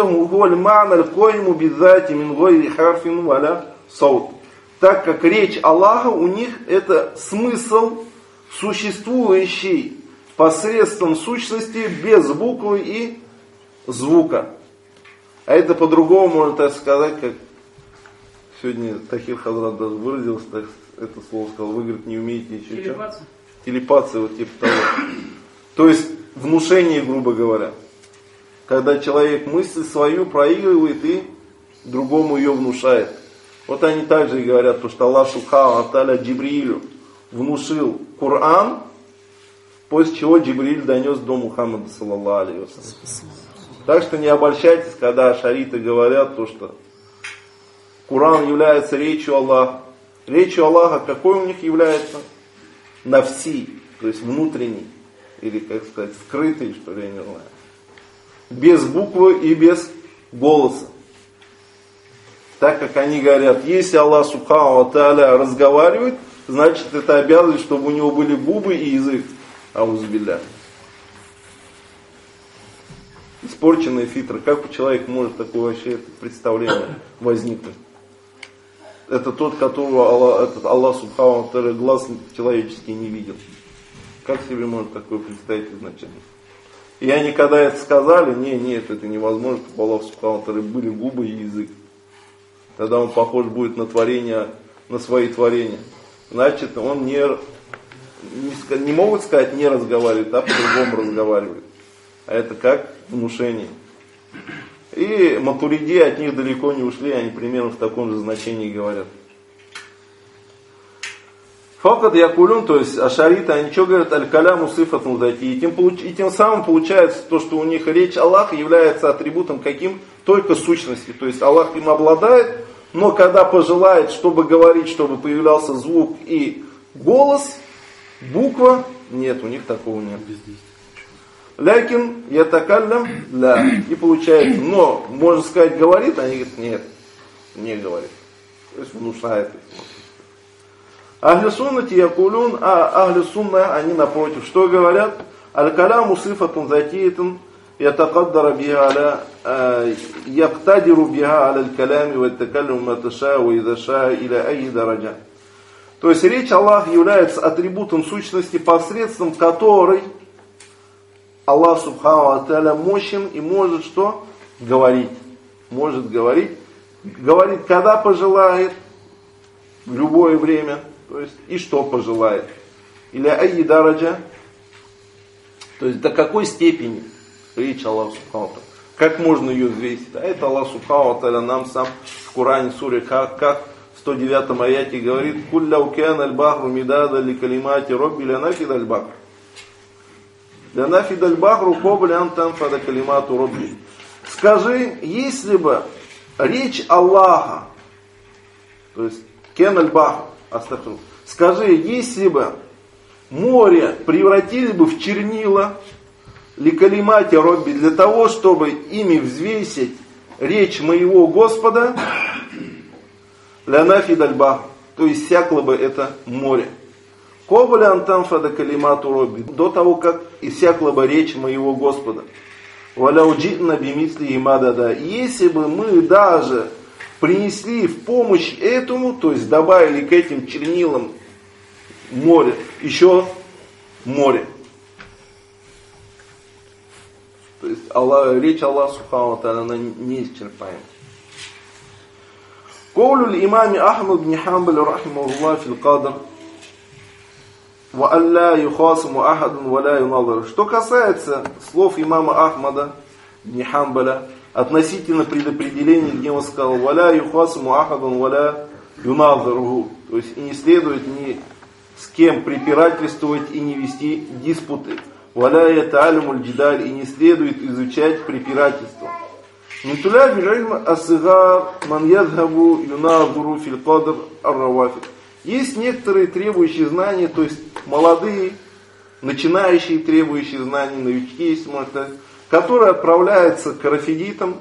так как речь Аллаха у них это смысл существующий посредством сущности без буквы и звука. А это по-другому можно так сказать, как сегодня Тахир Хазрат даже выразился, так, это слово сказал, вы, говорит, не умеете еще Телепация. что? Телепация, вот типа того. То есть внушение, грубо говоря. Когда человек мысль свою проигрывает и другому ее внушает. Вот они также и говорят, что Аллах Субхану ва Тааля Джибрилю внушил Коран, после чего Джибриль донес до Мухаммада саллаллаху алейхи ва саллям. Так что не обольщайтесь, когда ашариты говорят то, что Коран является речью Аллаха. Речью Аллаха какой у них является? Нафси, то есть внутренний, или как сказать, скрытый, что ли, я не знаю. Без буквы и без голоса. Так как они говорят, если Аллах Субхану ва Тааля разговаривает, значит это обязывает, чтобы у него были губы и язык. Аузубилля. Испорченная фитра. Как у человека может такое вообще представление возникнуть? Это тот, которого Аллах, этот Аллах Субхану ва Тааля глаз человеческий не видел. Как себе может такое представить изначально? И они когда это сказали, не, нет, это невозможно, чтобы у Аллаха Субхану ва Тааля были губы и язык. Тогда он похож будет на творение, на свои творения. Значит, он не, не, не могут сказать не разговаривает, а по-другому разговаривает. А это как внушение. И матуриди от них далеко не ушли, они примерно в таком же значении говорят. Факат якулюн, то есть ашариты, они что говорят, аль-каляму сифатун зати. И тем, и тем самым получается то, что у них речь Аллаха является атрибутом каким? Только сущности. То есть Аллах им обладает, но когда пожелает, чтобы говорить, чтобы появлялся звук и голос, буква, нет, у них такого нет. Лякин ятакаллям ля. И получается, но, можно сказать, говорит, они говорят, нет, не говорит. То есть внушает их. Ахли суннати якулюн, а ахли сунна, они напротив, что говорят? Аль-каляму сифатун затиятун, ятакаддара биха аля, яктадиру биха аля аль-калями, ва ятакаллюм маташа, ва идаша, иля айи дараджа. То есть речь Аллаха является атрибутом сущности, посредством которой Аллах субхану ва тааля мощен и может что? Говорить. Может говорить. Говорит, когда пожелает, в любое время. То есть, и что пожелает. Или айи дараджа. То есть, до какой степени речь Аллаха субхану ва тааля. Как можно ее взвесить? А это Аллах субхану ва тааля нам сам в Коране, суре как, как в сто девятом аяте говорит: «Кулля укян аль-бахру мидада ли калимати робби ля нафид аль-бахр». Ля нафид аль-бахру кобля антам фада калимату робби. Скажи, если бы речь Аллаха, то есть кен аль-бахр, астагфирулlah, скажи, если бы море превратили бы в чернила, ли калимати робби, для того, чтобы ими взвесить речь моего Господа, ля нафид аль-бахр, то есть иссякло бы это море. Кобля антам фада калимату робби, до того, как иссякла бы речь моего Господа. Валяу джитна бимисли имадада. Если бы мы даже принесли в помощь этому, то есть добавили к этим чернилам море, еще море. То есть Аллах, речь Аллаха субхану ва тааля, она неисчерпаема. Каулю имаме Ахмад бн Хамбаль рахимахуллах фил кадр. Что касается слов имама Ахмада бн Хамбаля относительно предопределения, где он сказал: «Валя юхасму ахадун валя юназаруху», то есть и не следует ни с кем препирательствовать и не вести диспуты. «Валя ятаалимуль джидаль», и не следует изучать препирательство. «Митуля биль-ильм ас-сигар ман ядхабу юназару фил кадр ар-равафид». Есть некоторые требующие знаний, то есть молодые, начинающие требующие знаний, новички, если можно сказать, которые отправляются к рафидитам,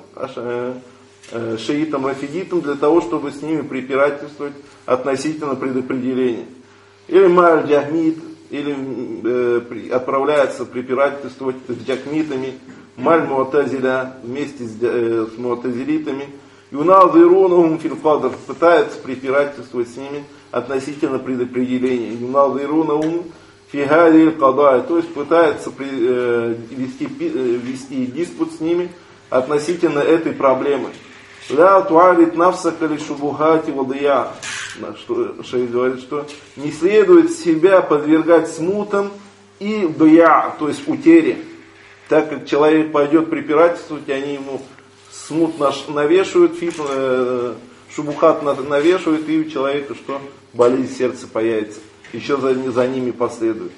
шиитам, рафидитам, для того, чтобы с ними препирательствовать относительно предопределения. Или маль джахмид, или э, отправляются препирательствовать с джахмитами, маль муатазиля, вместе с, э, с муатазилитами, юназирунахум фил кадр, пытаются препирательствовать с ними относительно предопределения. Юназирунахум фи хадил кадай, то есть пытаются при, э, вести, э, вести диспут с ними относительно этой проблемы. Ля туарит нафсака ли шубухати вадия. Что шейх говорит, что не следует себя подвергать смутам и дия, то есть утере. Так как человек пойдет препирательствовать, и они ему смут навешивают, фит, э, шубухат навешивают, и у человека что? Болезнь сердца появится. Еще за, за ними последует.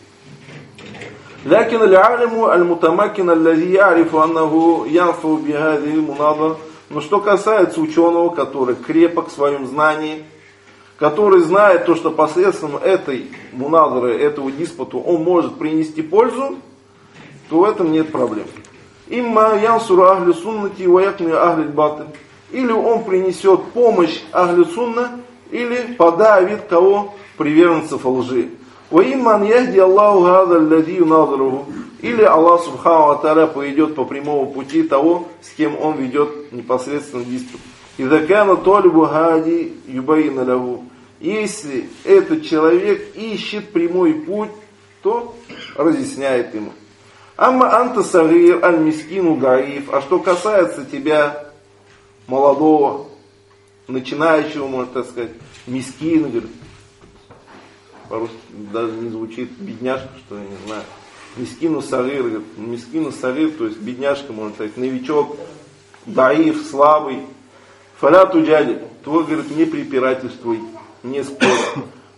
Лякин аль-алиму аль-мутамакин аль-лази ярифу аннаху янфу бихади муназар. Но что касается ученого, который крепок в своем знании, который знает то, что посредством этой муназары, этого диспута он может принести пользу, то в этом нет проблем. Имма янсуру ахли суннати ва якни ахли баты. Или он принесет помощь ахли сунна, или подавит кого? Приверженцев лжи. Ва имман яхди Аллаху хаза аллади юназаруху. Или Аллах субхану ва тааля поведет по прямому пути того, с кем он ведет непосредственно диспут. Изакана толибу хади юбаина лягу. Если этот человек ищет прямой путь, то разъясняет ему. Амма анта сагир аль-мискину гаиф. А что касается тебя, молодого, начинающего, можно так сказать, мискина, говорит, по-русски даже не звучит, бедняжка, что я не знаю. Мискину сагир, говорит, мискину сагир, то есть бедняжка, можно сказать, новичок, даиф, слабый. Фаляту джади, твой, говорит, не препирательствуй, не спорь.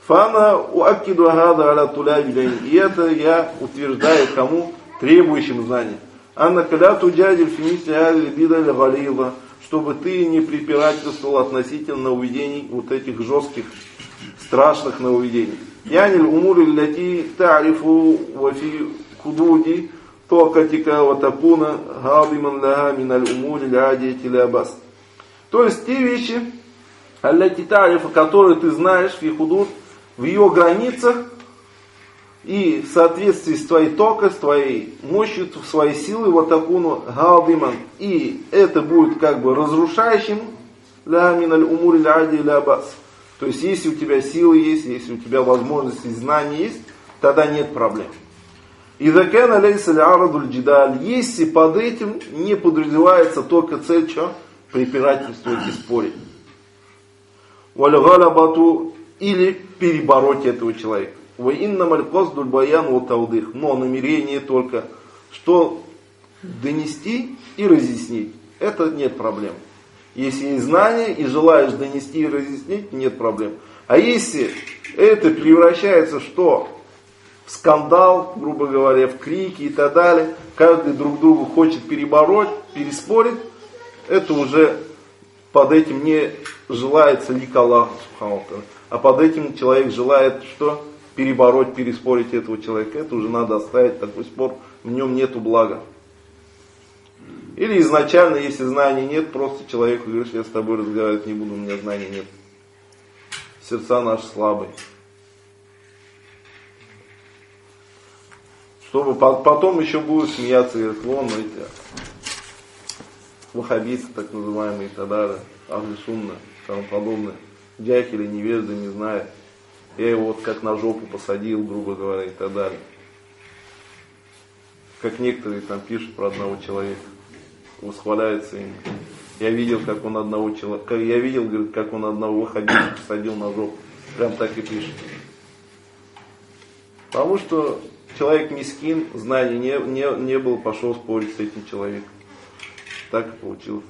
Фана уаккиду гада аля тулябилин. И это я утверждаю кому? Требующим знаний. Анна каля туджадиль фимисли аля бидаль галила. Чтобы ты не препирательствовал относительно нововведений, вот этих жестких, страшных нововведений. Яниль умури ляти тарифу вафи худуди токатика ватакуна гадиман ляга миналь умури лядити лябас. То есть те вещи, алляти тарифа, которые ты знаешь, фи худуд, в ее границах и в соответствии с твоей токой, с твоей мощью, с своей силой, вот такую галдиман. И это будет как бы разрушающим ля миналь умури ляди ля бас. То есть если у тебя силы есть, если у тебя возможности и знания есть, тогда нет проблем. И закана лейса ля-арадуль джидаль. Если под этим не подразумевается только цель, что? Препирательствовать и спорить. Валь галабату, или перебороть этого человека. Но намерение только, что донести и разъяснить, это нет проблем. Если есть знание и желаешь донести и разъяснить, нет проблем. А если это превращается что? В скандал, грубо говоря, в крики и так далее, каждый друг другу хочет перебороть, переспорить, это уже под этим не желается лик Аллаха, а под этим человек желает что? Перебороть, переспорить этого человека. Это уже надо оставить, такой спор, в нем нету блага. Или изначально, если знаний нет, просто человеку говоришь, я с тобой разговаривать не буду, у меня знаний нет. Сердца наши слабые. Чтобы потом еще будут смеяться, говорят, вон эти ваххабисты, так называемые, и так далее, ахли сунна, и тому подобное. Джахили, невежды, не знают. Я его вот как на жопу посадил, грубо говоря, и так далее. Как некоторые там пишут про одного человека, восхваляются им. Я видел, как он одного человека, я видел, говорит, как он одного ваххабиста посадил на жопу. Прям так и пишет. Потому что человек мискин, знаний не, не, не было, пошел спорить с этим человеком. Так и получилось.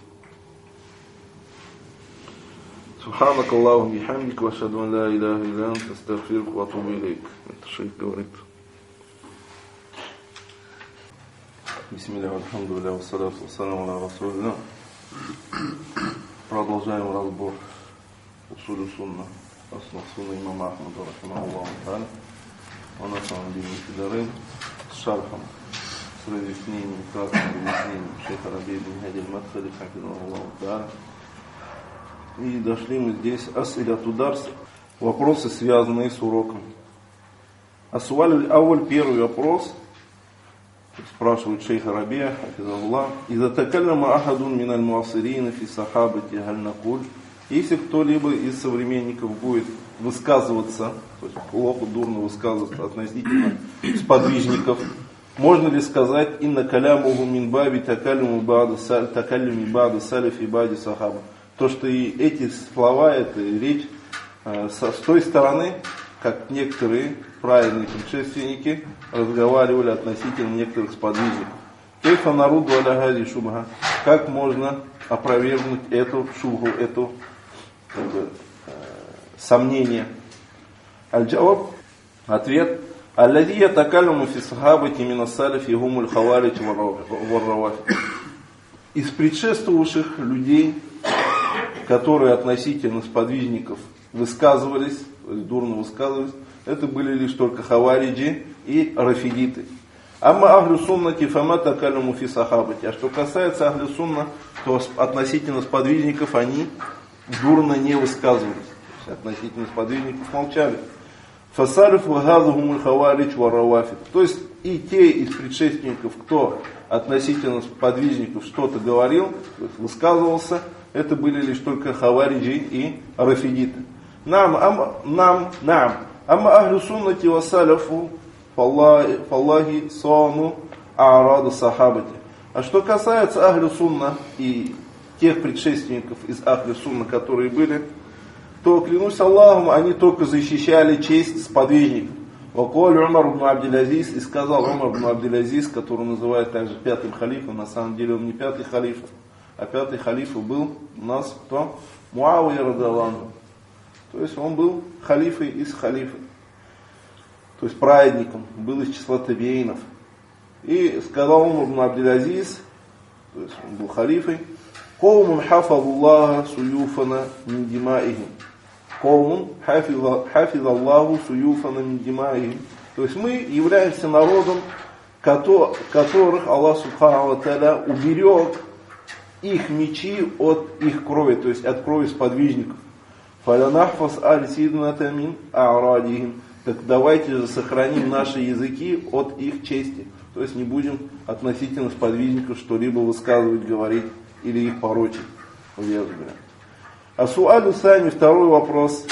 Субханак Аллаху бихамдик, ва ашхаду ан ла иляха илля анта, астагфирука ва атубу илейк. Это шейх говорит. Бисмилля, альхамдулилля, ва салату ва саламу аля расулилля. Продолжаем разбор усулю сунна, основ сунна имама Ахмада, рахимахуллаху та'аля. Он на самом деле Фидарин с шархом, с разъяснением, кратким разъяснением шейха Рабии ибн Хади аль-Мадхали, хафизахуллаху та'аля. И дошли мы здесь ас-иляту дарс, вопросы, связанные с уроком. Асуаль аваль, первый вопрос, спрашивает шейх Рабия, хафизахуллах, «Иза такаллама ахадун миналь муасирина фи сахабати галь накуль». Если кто-либо из современников будет высказываться, то есть плохо, дурно высказываться относительно сподвижников, можно ли сказать «Инна калямуху мин баби такалюми ба'да салиф и ба'ди сахаба». То, что и эти слова, это речь э, со, с той стороны, как некоторые праведные предшественники разговаривали относительно некоторых сподвижников. Кейфа народу аля хази шубха. Как можно опровергнуть эту шубху, эту как бы, э, сомнение? Аль-Джаваб, ответ. Аллади ятакаллюму фи сахабати мина салифи гумуль хаварич варравафи. Из предшествовавших людей, которые относительно сподвижников высказывались, то есть дурно высказывались, это были лишь только хавариджи и рафидиты. Амма ахлю суннати фама такаллюму фи сахабати. А что касается ахлю сунна, то относительно сподвижников они дурно не высказывались. То есть относительно сподвижников молчали. Фасалиф вагазухумуль хаваридж варавафид. То есть и те из предшественников, кто относительно сподвижников что-то говорил, то есть высказывался, это были лишь только хавариджи и рафидиты. Нам, ам, нам, нам. Амма ахлю суннати ва салафу фаллахи саану аарада сахабати. А что касается ахлю сунна и тех предшественников из ахлю сунна, которые были, то, клянусь Аллахом, они только защищали честь сподвижников. Вакуаль Умар ибн Абдул-Азиз, и сказал Умар ибн Абдул-Азиз, который называют также пятым халифом, на самом деле он не пятый халиф, а пятый халифа был у нас кто? Муавия радиаллаху анху. То есть он был халифой из халифы. То есть праведником, был из числа табиинов. И сказал Умар ибн Абдул-Азиз, то есть он был халифой, «Каумун хафазуллаха суюфана мин димаихим». «Каумун хафизаллаху суюфана мин димаихим». То есть мы являемся народом, которых Аллах Субхану ва Тааля уберег их мечи от их крови, то есть от крови сподвижников. «Фалянахфас аль-сидната мин а'радихим». Так давайте же сохраним наши языки от их чести. То есть не будем относительно сподвижников что-либо высказывать, говорить или их порочить. А суалю сами, второй вопрос.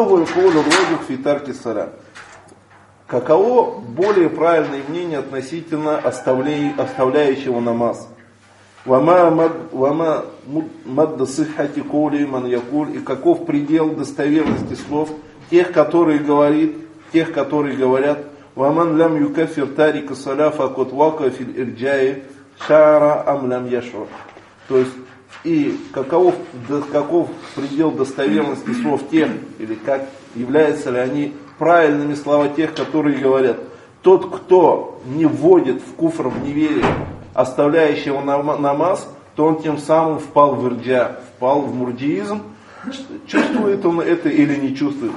Каково более правильное мнение относительно оставляющего намаз? Вама мадда сиххати кули ман якуль, и каков предел достоверности слов тех, которые говорит, тех, которые говорят: «Ваман лям юкафир тарика саля факот вака фил ирджае шара ам лям яшур». То есть, и каков, каков предел достоверности слов тех, или как являются ли они правильными слова тех, которые говорят: тот, кто не вводит в куфр, в неверие, оставляющего намаз, то он тем самым впал в ирджа, впал в мурджиизм. Чувствует он это или не чувствует?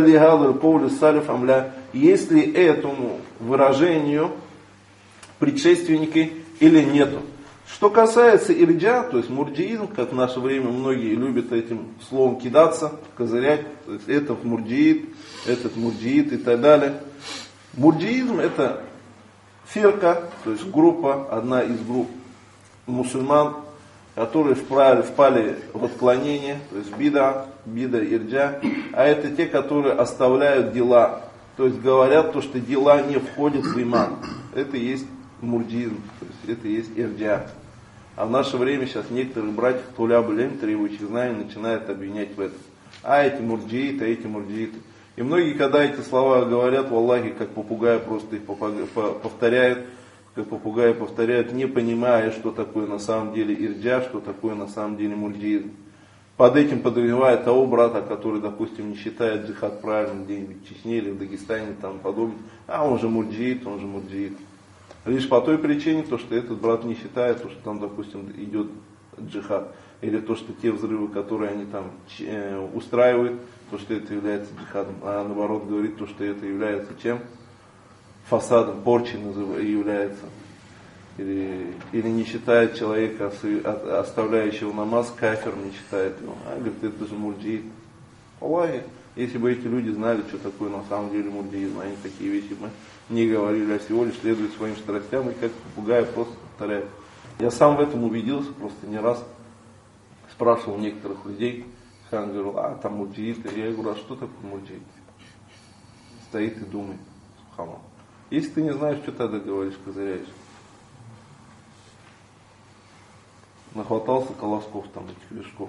Есть ли этому выражению предшественники или нету? Что касается ирджа, то есть мурджиизм, как в наше время многие любят этим словом кидаться, козырять, то есть этот мурджиит, этот мурджиит и так далее. Мурджиизм это фирка, то есть группа, одна из групп мусульман, которые впали, впали в отклонение, то есть бида, бида, ирджа, а это те, которые оставляют дела, то есть говорят то, что дела не входят в иман. Это и есть мурджизм, то есть это и есть ирджа. А в наше время сейчас некоторые братья туля блем, требующих знаний, начинают обвинять в этом. А эти мурджииты, а эти мурджииты. И многие, когда эти слова говорят, валлахи, как попугай, просто их повторяют, как попугаи повторяют, не понимая, что такое на самом деле ирджа, что такое на самом деле мурджиизм. Под этим подразумевает того брата, который, допустим, не считает джихад правильным где-нибудь в Чечне или в Дагестане, там подобное, а он же мурджиит, он же мурджиит. Лишь по той причине, то, что этот брат не считает, то, что там, допустим, идет джихад, или то, что те взрывы, которые они там э, устраивают, то, что это является джихадом, а наоборот говорит, то, что это является чем? Фасадом, порчей является. Или, или не считает человека, оставляющего намаз, кафир не считает его. А говорит, это же мурджиит. Аллахи, если бы эти люди знали, что такое на самом деле мурджиизм, они такие вещи бы не говорили, а всего лишь следуют своим страстям и как попугаи просто повторяют. Я сам в этом убедился, просто не раз спрашивал некоторых людей, хан говорил, а там мурджиит. Я говорю, а что такое мурджиит? Стоит и думает, субханаллах. Если ты не знаешь, что тогда говоришь, козыряешь. Нахватался колосков там, этих вершков.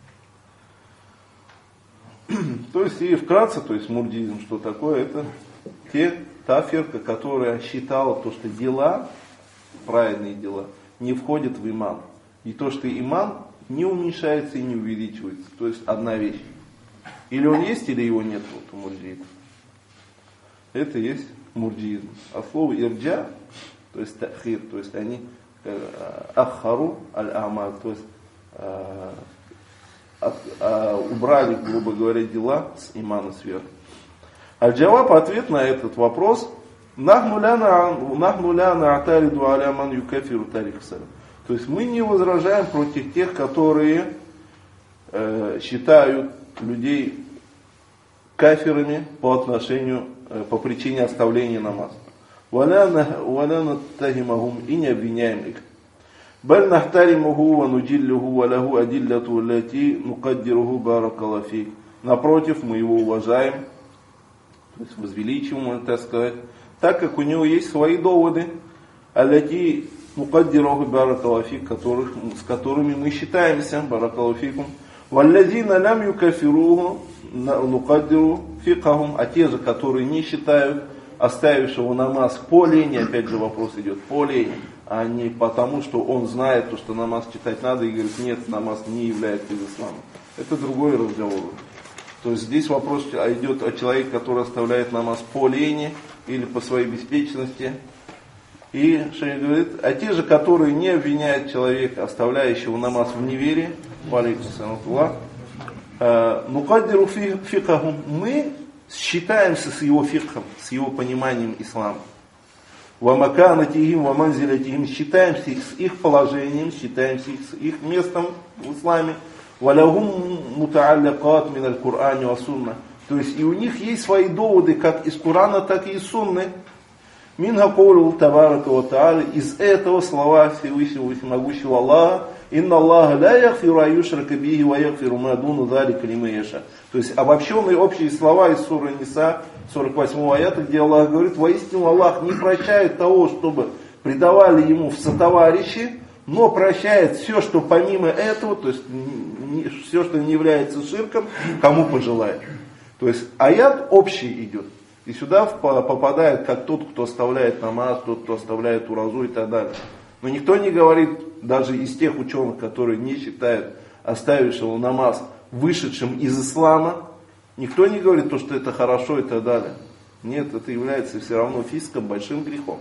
То есть, и вкратце, то есть мурджиизм, что такое, это те, та фирка, которая считала то, что дела, правильные дела, не входят в иман. И то, что иман не уменьшается и не увеличивается. То есть одна вещь. Или он есть, или его нет, вот у мурджиитов. Это есть мурджиизм. А слово ирджа, то есть тахир, то есть они аххару аль-амаль, то есть э, от, э, убрали, грубо говоря, дела с имана сверху. Аль-Джаваб, ответ на этот вопрос, нахну ля на'тариду аля ман юкафиру тарик салям. То есть мы не возражаем против тех, которые э, считают людей кафирами по отношению, э, по причине оставления намаза. ولا نتهمهم и не обвиняем их. بل نحترمه ونجله وله أدلة التي نقدره بارك الله فيك. Напротив, мы его уважаем, то есть возвеличиваем, можно так сказать, так как у него есть свои доводы, التي نقدره بارك الله فيك, которых, с которыми мы считаемся, بارك الله فيكم. والذين لم يكفروه نقدر فقههم, а те же, которые не считают оставившего намаз по лени, опять же вопрос идет, по лени, а не потому, что он знает, то, что намаз читать надо, и говорит, нет, намаз не является из ислама. Это другой разговор. То есть здесь вопрос идет о человеке, который оставляет намаз по лени или по своей беспечности. И шейх говорит, а те же, которые не обвиняют человека, оставляющего намаз в неверии, нукаддиру фикахум, мы считаемся с его фикхом, с его пониманием ислама. Вамаканатихим, ваманзилятихим, считаемся с их положением, считаемся с их местом в исламе. Валягум мутааллякат миналь Кур'ани ва сунна. То есть и у них есть свои доводы, как из Корана, так и из Сунны. Минха каулу табарака ва та'аля, из этого слова Всевышнего Всемогущего Аллаха, инна Аллаха ла яхфиру аюшрака бихи ва яхфиру ма дуна залика лиман яша. То есть обобщенные общие слова из суры Ниса, сорок восьмого аята, где Аллах говорит, воистину Аллах не прощает того, чтобы предавали ему в сотоварищи, но прощает все, что помимо этого, то есть все, что не является ширком, кому пожелает. То есть аят общий идет. И сюда попадает как тот, кто оставляет намаз, тот, кто оставляет уразу и так далее. Но никто не говорит, даже из тех ученых, которые не считают оставившего намаз вышедшим из ислама, никто не говорит, то, что это хорошо и так далее. Нет, это является все равно фиском, большим грехом.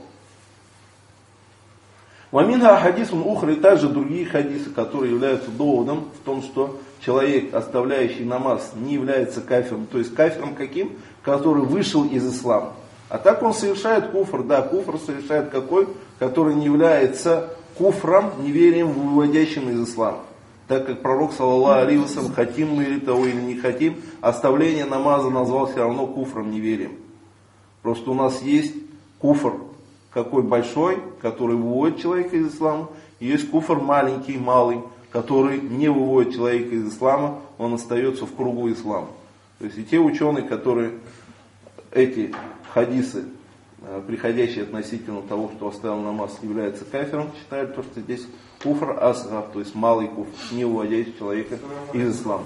Ваминха хадисун ухра, и также другие хадисы, которые являются доводом в том, что человек, оставляющий намаз, не является кафиром. То есть кафиром каким? Который вышел из ислама. А так он совершает куфр. Да, куфр совершает какой? Который не является куфром, неверием, выводящим из ислама. Так как пророк, саллаллаху алейхи ва саллям, хотим мы или того, или не хотим, оставление намаза назвал все равно куфром, неверием. Просто у нас есть куфр, какой большой, который выводит человека из ислама, и есть куфр маленький, малый, который не выводит человека из ислама, он остается в кругу ислама. То есть и те ученые, которые эти хадисы, приходящие относительно того, что оставил намаз, является кафиром, считают, то, что здесь куфр асгар, то есть малый куфр, не выводящий человека из ислама.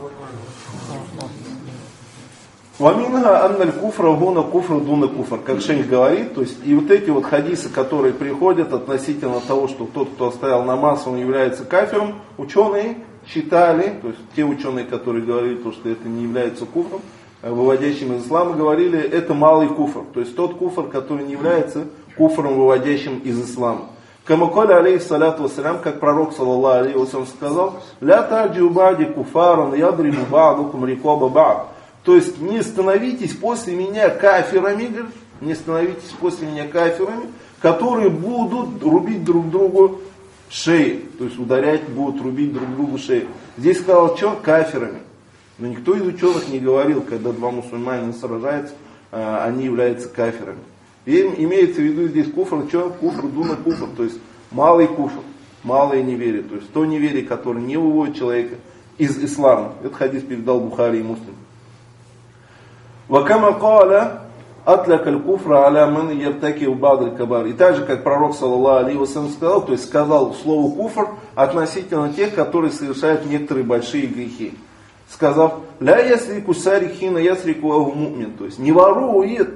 Ваминга анналь куфра гуна куфра дуна куфр. Как шейх говорит, то есть и вот эти вот хадисы, которые приходят относительно того, что тот, кто оставил намаз, он является кафиром, ученые считали, то есть те ученые, которые говорили, то, что это не является куфром, выводящим из ислама, говорили, это малый куфр. То есть тот куфр, который не является куфром, выводящим из ислама. Камакаля алейхи салату вассалям, как пророк, саллаллаху алейхи ва саллям, сказал, ля тарджиу ба'ди куфаран ядрибу ба'дукум рикоба ба'д. То есть не становитесь после меня кафирами, не становитесь после меня кафирами, которые будут рубить друг другу шеи, то есть ударять будут, рубить друг другу шеи. Здесь сказал, что? Кафирами. Но никто из ученых не говорил, когда два мусульманина сражаются, они являются кафирами. И имеется в виду здесь куфр, что? Куфр, дуна куфр, то есть малый куфр, малое неверие, то есть то неверие, которое не выводит человека из ислама. Этот хадис передал Бухари и Муслим. Вакама каля атляк аль-куфра аля ман ябтакил бад аль-кабар. И так же, как пророк, саллаллаху алейхи ва саллям, сказал, то есть сказал слово куфр относительно тех, которые совершают некоторые большие грехи. Сказав, ля ясрику сарихина ясрику аху му'мин. То есть не ворует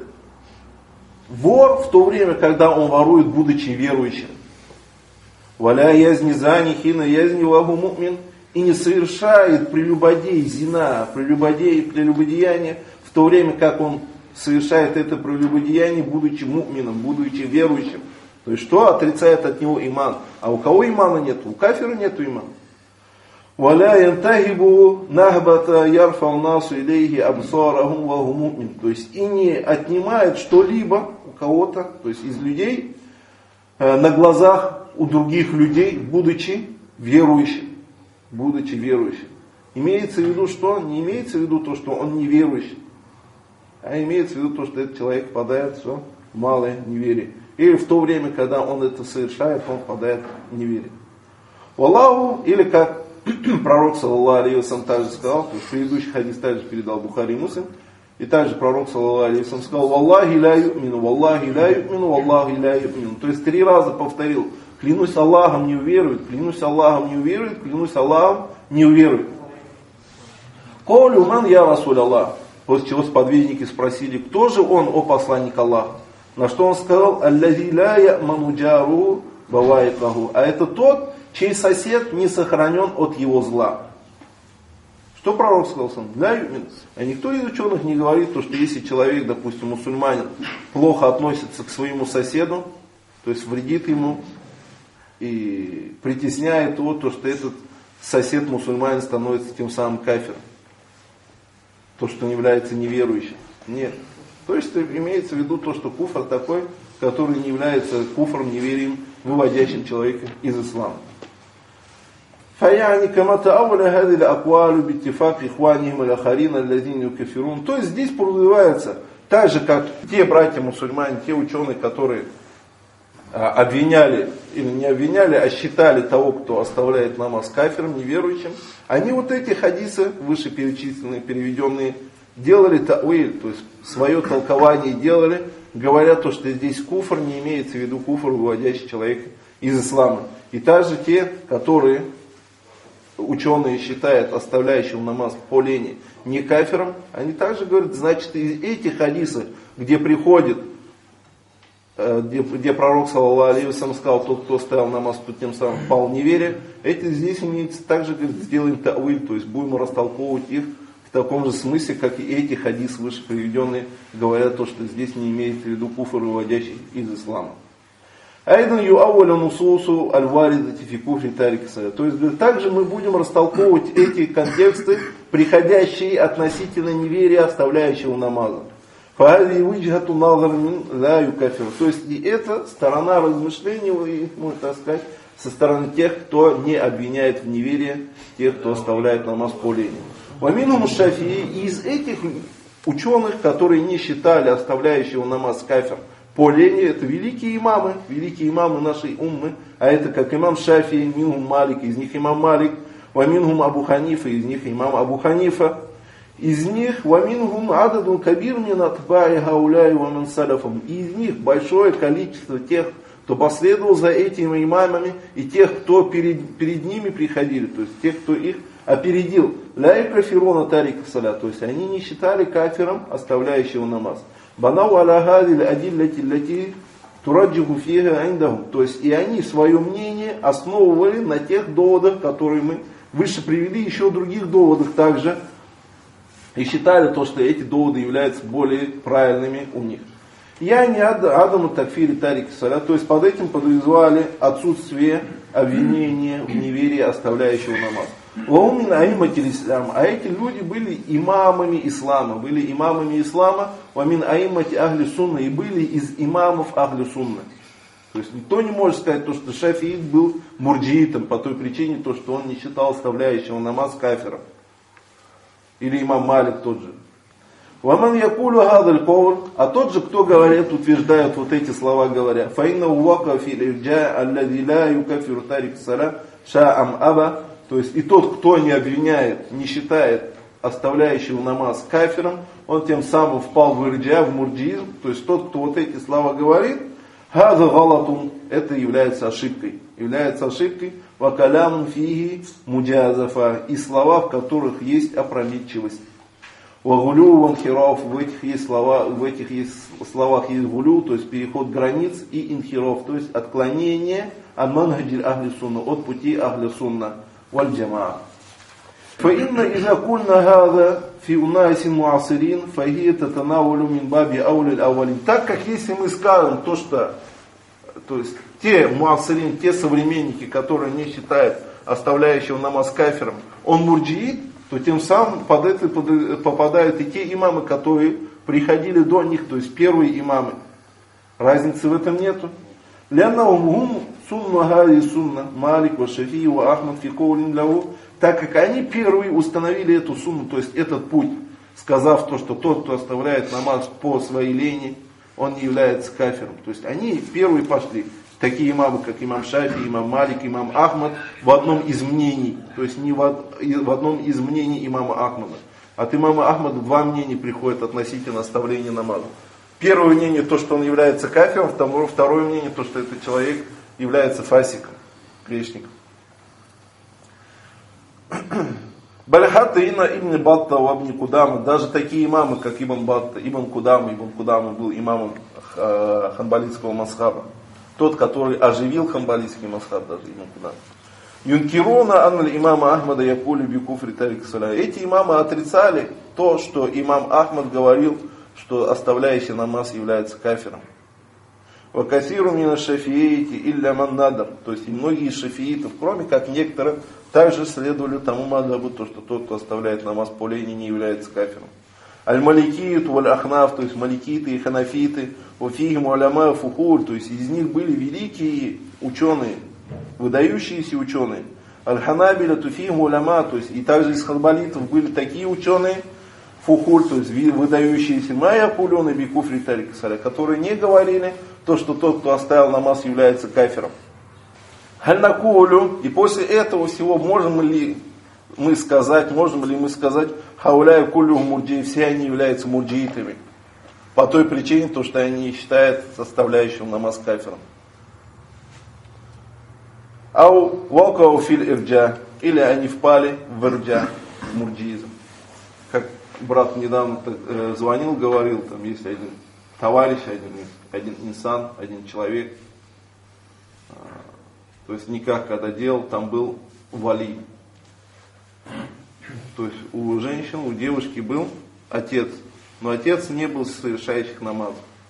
вор в то время, когда он ворует, будучи верующим. Валя язни зани хина язни аху му'мин. И не совершает прелюбодей зина, прелюбодей, прелюбодеяние, в то время как он совершает это прелюбодеяние, будучи му'мином, будучи верующим. То есть что отрицает от него иман? А у кого имана нет? У кафира нету имана. Валя янтахибу нахбата ярфал насу илейхи абсарахум ва хум му'мин. То есть и не отнимает что-либо у кого-то, то есть из людей, на глазах у других людей, будучи верующим. Будучи верующим. Имеется в виду что? Не имеется в виду то, что он не верующий. А имеется в виду то, что этот человек впадает в малое неверие. Или в то время, когда он это совершает, он впадает в неверие. Аллаху, или как пророк, саллаллаху алейхи ва саллям, также сказал, то есть предыдущий хадис также передал Бухари и Муслим, и также пророк, саллаллаху алейхи ва саллям, сказал, «Валлахи ля ю'мину, валлахи ля ю'мину, валлахи ля ю'мину». То есть три раза повторил, клянусь Аллахом, не уверует, клянусь Аллахом, не уверует, клянусь Аллахом, не уверует. «Каулю ман я расуль Аллах». После чего сподвижники спросили, кто же он, о посланник Аллаха? На что он сказал, «Аллази ля я'ману джару бавайкаху». А это тот, чей сосед не сохранен от его зла. Что пророк сказал? Для юмин. А никто из ученых не говорит, то, что если человек, допустим, мусульманин, плохо относится к своему соседу, то есть вредит ему и притесняет его, то, что этот сосед мусульманин становится тем самым кафиром. То, что он является неверующим. Нет. То есть имеется в виду то, что куфр такой, который не является куфром, неверием, выводящим человека из ислама. فَيَعْنِ كَمَا تَأَوَّلَ هَذِهِ الْأَقْوَالُ بِاتِّفَاقِ إِخْوَانِهِمْ الْآخَرِينَ الَّذِينَ يُكَفِّرُونَ. То есть здесь подразумевается, так же как те братья-мусульмане, те ученые, которые а, обвиняли, или не обвиняли, а считали того, кто оставляет намаз кафиром, неверующим, они вот эти хадисы, вышеперечисленные, переведенные, делали та'уиль, то есть свое толкование делали, говоря то, что здесь куфр, не имеется в виду куфр, выводящий человека из ислама. И также те, которые ученые считают оставляющим намаз по лени не кафиром, они также говорят, значит, из этих хадисов, где приходит, где, где пророк, саллаллаху алейхи ва саллям, сказал, тот, кто оставил намаз, тот тем самым впал в неверие, эти здесь имеется также, говорит, сделаем та'уиль, то есть будем растолковывать их в таком же смысле, как и эти хадисы выше приведенные, говорят то, что здесь не имеется в виду куфр, выводящий из ислама. Айдан юауля нусусу аль-варидати фи куфри тарики салат. То есть также мы будем растолковывать эти контексты, приходящие относительно неверия, оставляющего намаза. Фа'ади выджхату назар мин ла юкафир. То есть и это сторона размышления, можно так сказать, со стороны тех, кто не обвиняет в неверии, тех, кто оставляет намаз по лени. Ваминум шафии, из этих ученых, которые не считали оставляющего намаз кафир по лени, это великие имамы, великие имамы нашей уммы, а это как имам Шафии, минхум Малик, из них имам Малик, ваминхум Абу Ханифа, из них имам Абу Ханифа, из них ваминхум ададун кабир мин атбаи гауляй вамин саляфам, из них большое количество тех, кто последовал за этими имамами, и тех, кто перед, перед ними приходили, то есть тех, кто их опередил. Ля кафирона тарик салят, то есть они не считали кафиром, оставляющего намаз. Банау аля хадиль адиллати лати тураджиху фиха индахум. То есть и они свое мнение основывали на тех доводах, которые мы выше привели, еще других доводах также. И считали то, что эти доводы являются более правильными у них. Я не адаму такфири тарик салят. То есть под этим подразумевали отсутствие обвинения в неверии оставляющего намаз. Ваумин аиматиль ислам. А эти люди были имамами ислама. Были имамами ислама. Вамин аимати ахли сунна. И были из имамов ахли сунна. То есть никто не может сказать, то, что Шафиит был мурджиитом по той причине, то, что он не считал оставляющего намаз кафиром. Или имам Малик тот же. Ваман якулю гадаль ковр. А тот же, кто говорит, утверждает вот эти слова, говоря. Фаиннаувака фи ирджа аллади ла юкафиру тарик сала шаам аба. То есть и тот, кто не обвиняет, не считает оставляющего намаз кафиром, он тем самым впал в ирджа, в мурджизм. То есть тот, кто вот эти слова говорит, хаза галатун, это является ошибкой. Является ошибкой. Вакалямун фиги муджазафа. И слова, в которых есть опрометчивость. Вагулю ванхиров, в этих есть слова, в этих есть словах есть гулю, то есть переход границ, и инхиров, то есть отклонение от манхаджи ахли сунна, от пути ахли сунна валь джамаа. فإن إذا قلنا هذا في أناس معاصرين فهي تتناول من باب أولى الأولين. Так как если мы скажем то, что, то есть те муасирин, те современники, которые не считают оставляющего намаз кафиром, он мурджиит, то тем самым под это попадают и те имамы, которые приходили до них, то есть первые имамы. Разницы в этом нету. Ляннаум сунна хади сунна Малик ва Шафии ва Ахмад фи коулин лаву. Так как они первые установили эту сунну, то есть этот путь, сказав то, что тот, кто оставляет намаз по своей лени, он не является кафиром. То есть они первые пошли. Такие имамы, как имам Шафи, имам Малик, имам Ахмад, в одном из мнений, то есть не в, в одном из мнений имама Ахмада. От имама Ахмада два мнения приходят относительно оставления намаза. Первое мнение, то, что он является кафиром, второе, второе мнение, то, что этот человек является фасиком, грешником. Бальхатта ина ибн Батта ва ибн Кудама, даже такие имамы, как Ибн Батта, Ибн Кудама, Ибн Кудама был имамом ханбалитского масхаба. Тот, который оживил ханбалитский масхаб, даже Ибн Кудама. Юнкируна анна имама Ахмада якули би куфри тарик саля. Эти имамы отрицали то, что имам Ахмад говорил, что оставляющий намаз является кафиром. Вакасиру мина шафиити илля ман надр. То есть и многие из шафиитов, кроме как некоторые, также следовали тому мадхабу, то, что тот, кто оставляет намаз по лени, не является кафиром. Аль-маликиют валь-ахнаф, то есть маликиты и ханафиты, уфигим уаляма фухур, то есть из них были великие ученые, выдающиеся ученые. Аль-ханабиля туфигим уаляма, то есть и также из ханбалитов были такие ученые, фухур, то есть выдающиеся майя кулюна бикуфри тарик саля, которые не говорили то, что тот, кто оставил намаз, является кафиром. Халь-накулю, и после этого всего можем ли мы сказать, можем ли мы сказать, хауляю кулю мурджи, все они являются мурджиитами. По той причине, то, что они считают составляющим намаз кафиром. Ау валкау филь ирджа, или они впали в ирджа, в мурджиизм. Как брат недавно э, звонил, говорил, там есть один товарищ, один, один инсан, один человек. Э, то есть никак, когда делал, там был вали. То есть у женщин, у девушки был отец, но отец не был совершающих намазов.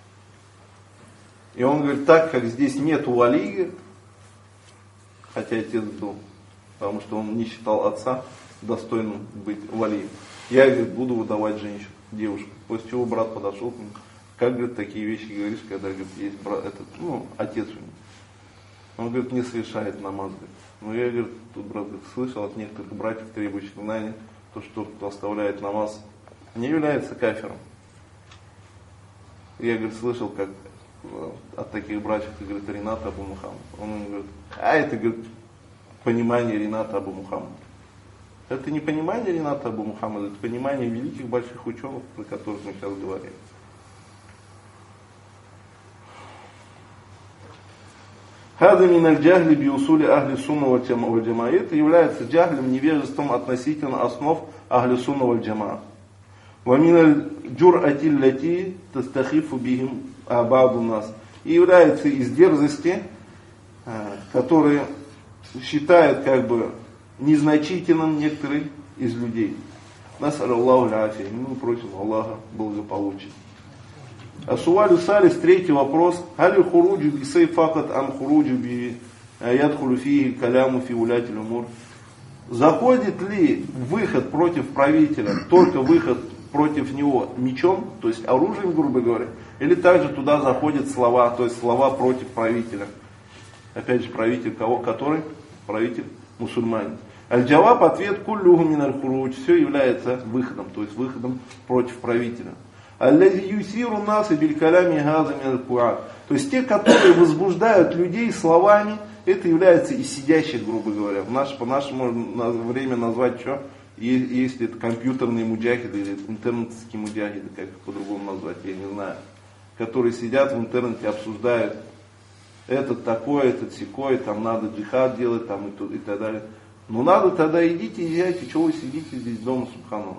И он говорит, так как здесь нет вали, хотя отец был, потому что он не считал отца достойным быть вали, я, говорит, буду выдавать женщину, девушку. После чего брат подошел к нему, как, говорит, такие вещи говоришь, когда, говорит, есть брат, этот, ну, отец у него. Он, говорит, не совершает намаз. Говорит. Ну, я, говорит, тут, брат, говорит, слышал от некоторых братьев, требующих знания, то, что тот, кто оставляет намаз, не является кафиром. Я, говорит, слышал, как от таких братьев, как, говорит, Рината Абу Мухаммад. Он ему говорит, а это, говорит, понимание Рината Абу Мухаммада. Это не понимание Рината Абу Мухаммада, это понимание великих больших ученых, про которых мы сейчас говорим. Хада мин аль-джахли би усули ахли сунна валь джамаа. Это является джахлем, невежеством относительно основ ахли сунна валь джамаа. Ва мин аль-джур'ати аллати тастахифу бихим ба'ду нас. И является из дерзости, которые считают как бы незначительным некоторые из людей. Нас'алю Аллаху аль-афия. Мы просим Аллаха благополучия. Асуалю салис, третий вопрос. Хали хуруджу би сейфакат ам хуруджу би ядхулю фиги каляму фи уляти умур. Заходит ли выход против правителя, только выход против него мечом, то есть оружием, грубо говоря, или также туда заходят слова, то есть слова против правителя. Опять же, правитель кого? Который? Правитель мусульманин. Аль-Джаваб, ответ, куллюху мин аль-хурудж, все является выходом, то есть выходом против правителя. Аллази юсиру нас и билькалями газа мин аль-куат. То есть те, которые возбуждают людей словами, это является из сидящих, грубо говоря. В наше, по нашему время назвать что? Если это компьютерные муджахиды или интернетские муджахиды, как по-другому назвать, я не знаю. Которые сидят в интернете, обсуждают этот такой, этот сякой, там надо джихад делать, там и, то, и так далее. Но надо тогда идите, езжайте, что вы сидите здесь дома, субханаллах.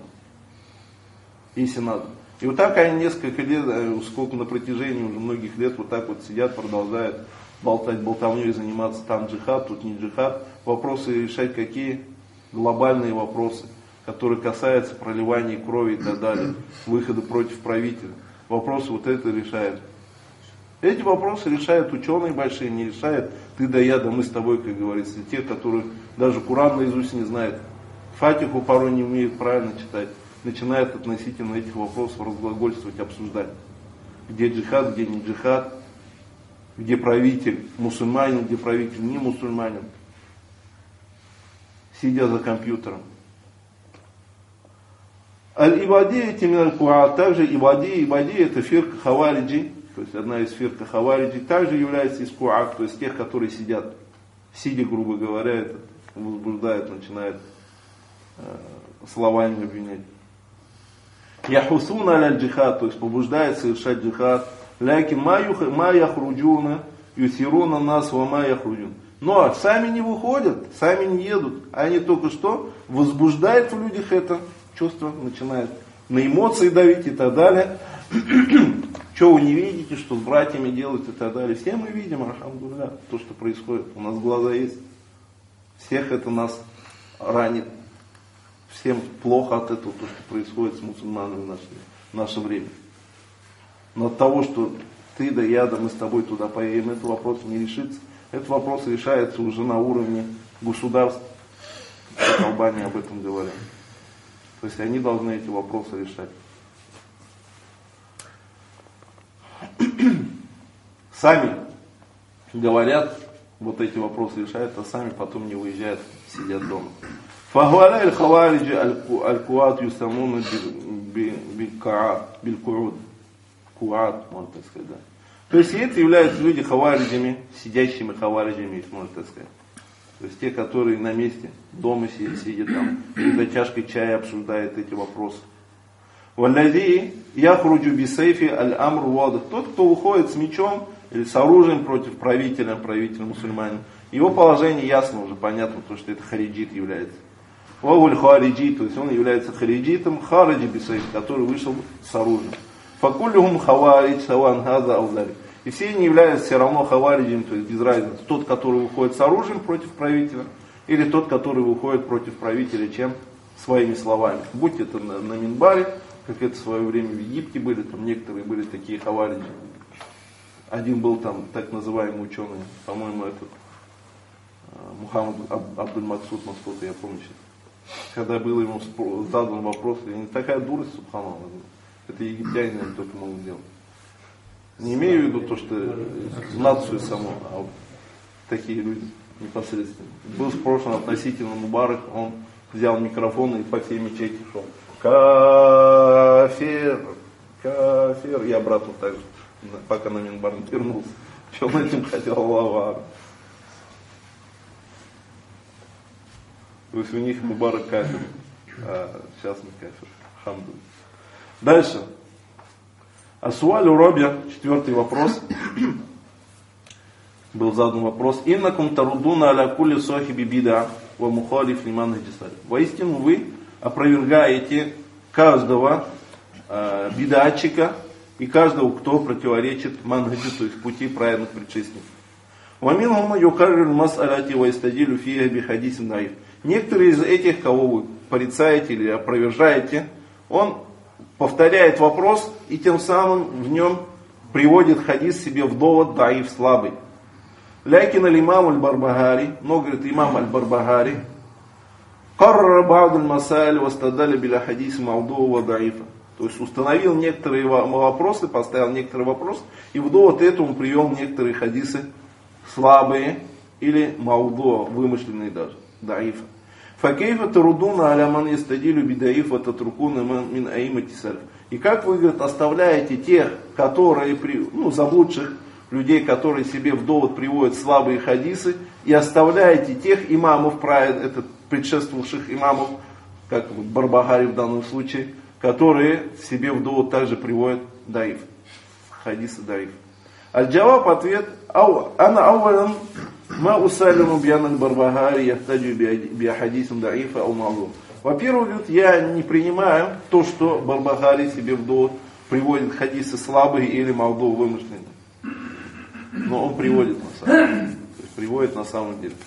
Если надо. И вот так они несколько лет, сколько на протяжении уже многих лет вот так вот сидят, продолжают болтать болтовней, заниматься там джихад, тут не джихад. Вопросы решать какие? Глобальные вопросы, которые касаются проливания крови и так далее, выхода против правителя. Вопросы вот это решают. Эти вопросы решают ученые большие, не решают ты да я, да мы с тобой, как говорится. Те, которые даже Куран наизусть не знают, Фатиху порой не умеют правильно читать, начинают относительно этих вопросов разглагольствовать, обсуждать. Где джихад, где не джихад, где правитель мусульманин, где правитель не мусульманин, сидя за компьютером. Аль-Ибадия Тимир-Куа, также Ибадия, Ибадия это фирка хавариджи, то есть одна из фирка хавариджи, также является из Куак, то есть тех, которые сидят, сидя, грубо говоря, это возбуждает, начинает э, словами обвинять. Яхусуна аль-джихад, то есть побуждает совершать джихад. Лякин ма яхруджуна, юсируна нас ва ма яхруджун. Но сами не выходят, сами не едут. Они только что возбуждают в людях это чувство, начинают на эмоции давить и так далее. Что вы не видите, что с братьями делают и так далее. Все мы видим, альхамдулилля, то, что происходит. У нас глаза есть. Всех это нас ранит. Всем плохо от этого, то, что происходит с мусульманами в наше, в наше время. Но от того, что ты да я, да мы с тобой туда поедем, этот вопрос не решится. Этот вопрос решается уже на уровне государств. Как Албания об этом говорят. То есть они должны эти вопросы решать. Сами говорят, вот эти вопросы решают, а сами потом не уезжают, сидят дома. فهؤلاء الخوارج الكوات يسمون بالكعاد куат, можно так сказать, да. То есть это являются люди хавариджами, сидящими хавариджами, можно так сказать. То есть те, которые на месте, дома сидят, сидят там, и за чашкой чая обсуждают эти вопросы. Валлади яхруджу бисейфи аль-амр вадах. Тот, кто уходит с мечом или с оружием против правителя, правителя мусульманина, его положение ясно уже, понятно, потому что это хариджит является. Вавуль хариджит, то есть он является хариджитом, хариджи бисейф, который вышел с оружием. Факулюхум хаваридж, саван хаза аудали. И все они являются все равно хавариджем, то есть без разницы. Тот, который выходит с оружием против правителя, или тот, который выходит против правителя, чем своими словами. Будь это на, на Минбаре, как это в свое время в Египте были, там некоторые были такие хавариджи. Один был там так называемый ученый, по-моему, этот Мухаммад Аб, Абдуль-Максуд, насколько я помню сейчас. Когда был ему задан вопрос, и не такая дурость, субханаллах. Это египтяне только могут делать. Не имею в виду то, что нацию саму, а вот такие люди непосредственно. Был спрошен относительно Мубарак, он взял микрофон и по всей мечети шел. Кафир, кафир. И обратно так же, пока на Минбар не вернулся. Что он этим хотел, Аллаху. То есть у них Мубарак кафир, а сейчас не кафир. Хамду. Дальше. Асуалю Робия, четвертый вопрос. Был задан вопрос. Иннакум тарудуна аля кулли сахиби бида ва мухалиф лиман хаджисаль. Воистину вы опровергаете каждого э, бидатчика и каждого, кто противоречит манхаджи, то есть пути праведных предшественников. Ваминхум юкаррил мас'аляти ва истадилю фиха би хадисин даиф. Некоторые из этих, кого вы порицаете или опровержаете, он повторяет вопрос и тем самым в нем приводит хадис себе в довод даиф слабый. Лякин аль-имам аль-Барбагари, но говорит имам аль-Барбагари, карра ба'д аль-масаль вастадали биля хадис мауду ва даифа. То есть установил некоторые вопросы, поставил некоторые вопросы, и в довод этому привел некоторые хадисы слабые или мауду, вымышленные даже, даифа. Факейфа тарудуна аля ман ястадилю бидаиф ва татрукуна мин аимати сальф. И как вы, говорит, оставляете тех, которые, ну, заблудших людей, которые себе в довод приводят слабые хадисы, и оставляете тех имамов, это, предшествовавших имамов, как Барбагари в данном случае, которые себе в довод также приводят даиф, хадисы даиф. Аль-Джаваб, ответ, ана ауалан ма усалиму бьян аль-Барбагари яхтаджу биахадисам даифа ау мазлум. Во-первых, говорит, я не принимаю то, что Барбагари себе в довод приводит хадисы слабые или мавду вымышленные. Но он приводит на самом деле. То есть приводит на самом деле.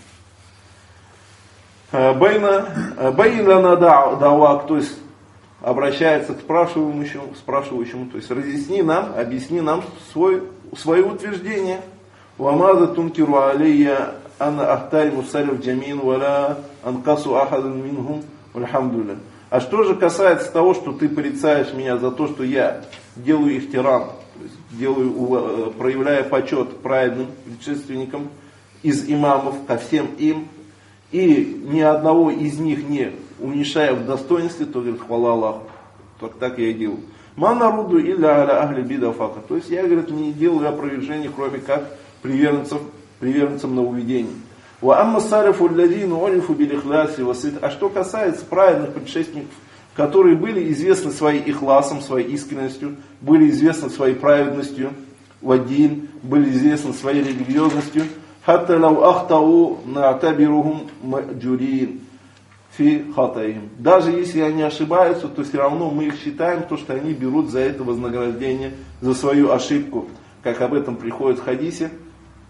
Байна дауак, то есть обращается к спрашивающему, спрашивающему, то есть разъясни нам, объясни нам свой, свое утверждение. Вамаза тункиру алейя ана ахтари мусалив джамин валя анкасу ахадан минхум альхамдулилля. А что же касается того, что ты порицаешь меня за то, что я делаю ихтирам, то есть делаю, проявляя почет праведным предшественникам из имамов ко всем им, и ни одного из них не уменьшая в достоинстве, то говорит, хвала Аллаху. Так, так я и делаю. Манаруду илля аля ахли бида фака. То есть я, говорит, не делаю опровержений, кроме как приверженцев, приверженцам нововведений. Ва амма сарифу алладину олифу билихляси васит. А что касается праведных предшественников, которые были известны своим ихласом, своей искренностью, были известны своей праведностью, вадин, были известны своей религиозностью, хатта лау ахтау на'табирухум ма'джурин фи хатаим. Даже если они ошибаются, то все равно мы их считаем, то, что они берут за это вознаграждение, за свою ошибку, как об этом приходит в хадисе.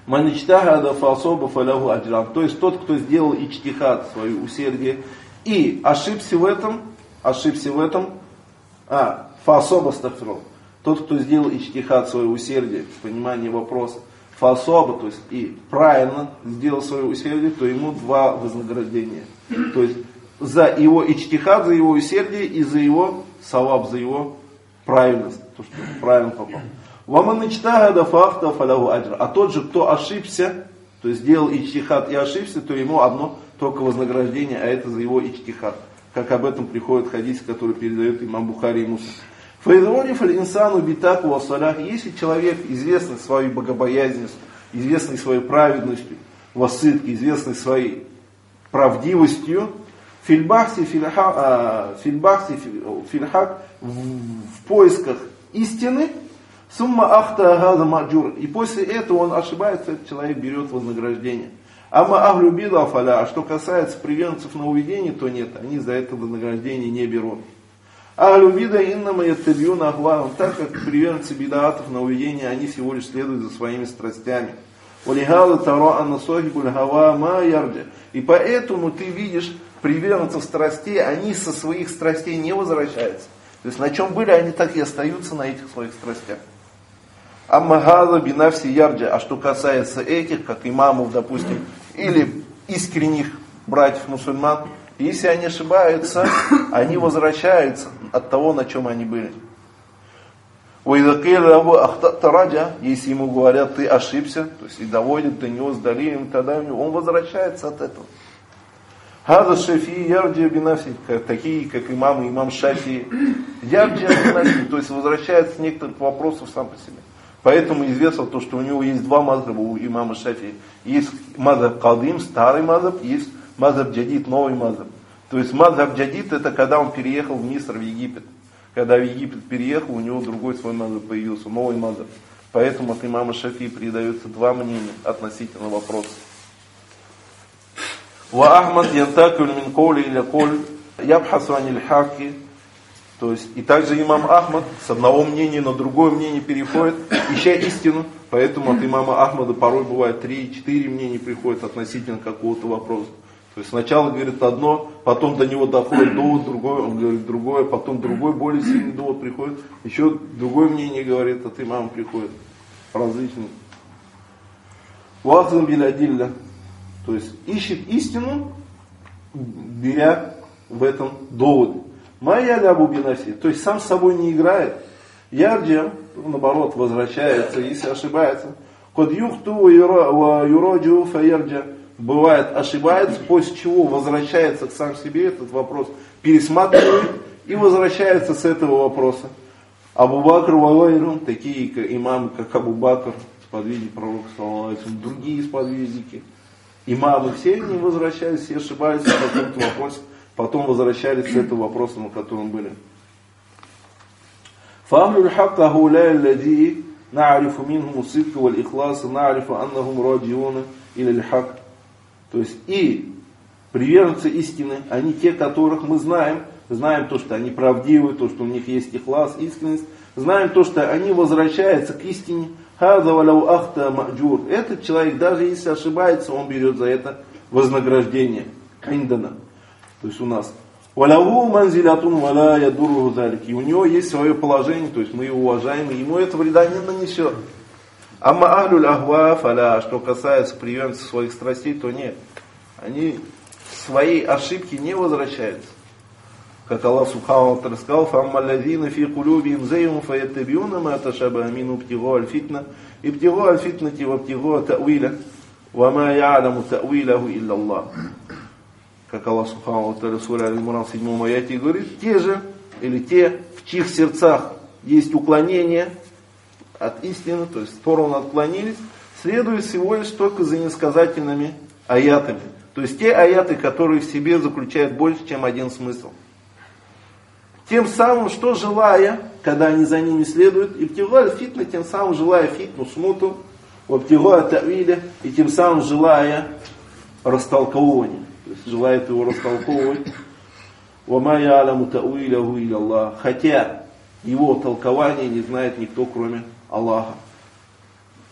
Ман ичтахада фасоба фалаху аджран. То есть тот, кто сделал ичтихад, свое усердие, и ошибся в этом, ошибся в этом, а, фасоба стафрол. Тот, кто сделал ичтихад, свое усердие, понимание вопроса, фасоба, то есть и правильно сделал свое усердие, то ему два вознаграждения. То есть за его ичтихад, за его усердие и за его саваб, за его правильность, то, что правильно попал. Ваман ичтахада фахта фалаху аджр. А тот же, кто ошибся, то есть сделал ичтихад и ошибся, то ему одно только вознаграждение, а это за его ичтихад. Как об этом приходит хадис, который передает имам Бухари и Муслим. Фаидрониф аль-инсану битаку ва салях. Если человек известный своей богобоязненностью, известный своей праведностью, васытки, известный своей правдивостью, фильбахси фильхак, в поисках истины, сумма ахта гада маджур. И после этого он ошибается, этот человек берет вознаграждение. Ама ахлю бида фаля. А что касается приверженцев нововведений, то нет, они за это вознаграждение не берут. Ахлю бида иннама яттабиюна ахвалам. Так как приверженцы бидаатов нововведения, они всего лишь следуют за своими страстями. Валихала тара анна сахибуль хава ма ярджа. И поэтому ты видишь приверженцев страстей, они со своих страстей не возвращаются. То есть на чем были, они так и остаются на этих своих страстях. Аммагада бинавси ярджа. А что касается этих, как имамов, допустим, или искренних братьев-мусульман, если они ошибаются, они возвращаются от того, на чем они были. Если ему говорят, ты ошибся, то есть и доводят до него с далилем, тогда он возвращается от этого. Хаза Шафи ярджа бинавси, такие как имамы, имам Шафи, ярджа бинавси, то есть возвращается к некоторых вопросов сам по себе. Поэтому известно то, что у него есть два мазхаба у имама Шафи. Есть мазхаб кадим, старый мазхаб, есть мазхаб джадид, новый мазхаб. То есть мазхаб джадид это когда он переехал в Миср, в Египет. Когда в Египет переехал, у него другой свой мазхаб появился, новый мазхаб. Поэтому от имама Шафи передается два мнения относительно вопроса. Ва Ахмад янтакуль мин коли иля коль ябхасу аниль хаки. То есть, и также имам Ахмад с одного мнения на другое мнение переходит, ища истину. Поэтому от имама Ахмада порой бывает три-четыре мнения приходят относительно какого-то вопроса. То есть сначала говорит одно, потом до него доходит довод, другое, он говорит другое, потом другой более сильный довод приходит, еще другое мнение говорит, от имама приходит. Различные. Вахзан билядилля. То есть ищет истину, беря в этом доводы. Майя лябу бинаси, то есть сам с собой не играет. Ярджа, наоборот, возвращается, если ошибается. Код юхту ва юраджу фаярджа. Бывает, ошибается, после чего возвращается к сам себе этот вопрос, пересматривает и возвращается с этого вопроса. Абу Бакр валайрун, такие имамы, как Абу Бакр, сподвижник пророка, саллаллаху, другие сподвижники. Имамы все не возвращались, все ошибались в каком-то вопросе. Потом возвращались с этого вопроса, на котором были. Фахлюль хакка гауляй лади на'арифу минхум сидка валь ихласа на'арифу аннахум раджиуна или хак. То есть и приверженцы истины, они те, которых мы знаем, знаем то, что они правдивы, то, что у них есть ихлас, искренность, знаем то, что они возвращаются к истине. Хаза валяу ахта ма'джур. Этот человек, даже если ошибается, он берет за это вознаграждение. Индана. То есть у нас валяву манзилятун валя ядуру залик. И у него есть свое положение, то есть мы его уважаем, и ему это вреда не нанесет. Амма ахлюль ахва фаля, что касается приверженцев своих страстей, то нет. Они своей ошибки не возвращаются. Как Аллах Субхану ва Тааля сказал, фамма лазина фи кулюбихим зайгун фаяттабиуна ма ташабаха минху ibtigha аль-фитна, ibtigha аль-фитнати ва ibtigha та'виля, ва ма я'ламу та'вилаху илля Аллах. Как Аллах Субхану ва Тааля в суре Аль-Имран в седьмом аяте говорит, те же, или те, в чьих сердцах есть уклонение от истины, то есть в сторону отклонились, следует всего лишь только за иносказательными аятами. То есть те аяты, которые в себе заключают больше, чем один смысл. Тем самым, что желая, когда они за ними следуют, и ibtigha фитна, тем самым желая фитну, смуту, ibtigha та'виля, и тем самым желая растолковывания. То есть желает его растолковывать. وَمَا يَعْلَمُ تَأْوِيلَهُ إِلَّا اللَّهُ. Хотя его толкование не знает никто, кроме Аллаха.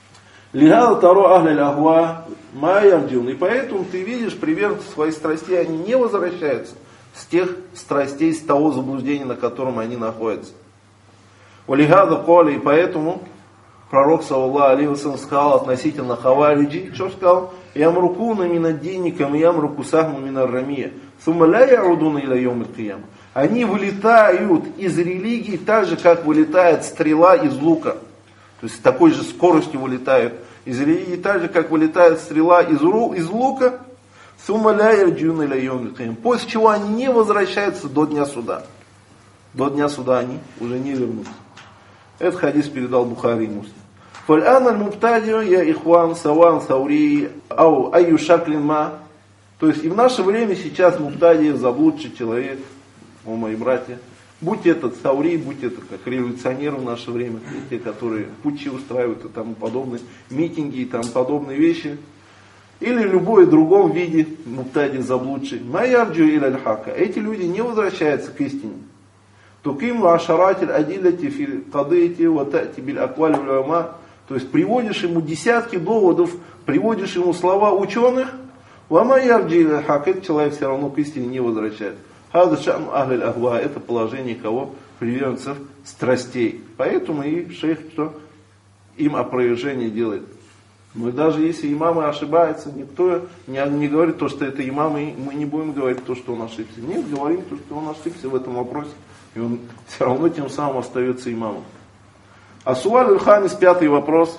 Лигал таро ахляль ахва майямдюн. И поэтому ты видишь, приверженцы своих страстей, они не возвращаются с тех страстей, с того заблуждения, на котором они находятся. Валигада коли, и поэтому пророк, саллаллаху алейхи ва саллям, сказал относительно хавариджи, что сказал? Ямрукуна минаддинникам, ямруку сахму минаррамия. Сумма ля яудуна иля йом аль-кияма. Они вылетают из религии так же, как вылетает стрела из лука. То есть с такой же скоростью вылетают из религии, так же, как вылетает стрела из, ру, из лука. Сумма ля яудуна иля йом аль-кияма. После чего они не возвращаются до дня суда. До дня суда они уже не вернутся. Этот хадис передал Бухари и Муслим. فالآن المبتدع يا إخوان سواء ثوري أو أي شكل ما. То есть и в наше время сейчас мубтади, заблудший человек, о мои братья, будь это саури, будь это как революционеры в наше время, те, которые путчи устраивают и тому подобные, митинги и тому подобные вещи, или в любой другом виде мубтади, заблудший, майярджу или аль-хака, эти люди не возвращаются к истине. Туким ашаратель адиллати фи кадыти ватати биль акваль уляма. То есть приводишь ему десятки доводов, приводишь ему слова ученых, вама ярджи иль хак, этот человек все равно к истине не возвращает. Хаза шам ахль ахва, это положение кого? Приверженцев страстей. Поэтому и шейх что? Им опровержение делает. Но и даже если имамы ошибаются, никто не, не говорит то, что это имамы, мы не будем говорить то, что он ошибся. Нет, говорим то, что он ошибся в этом вопросе. И он все равно тем самым остается имамом. А суаль аль-хамис, пятый вопрос.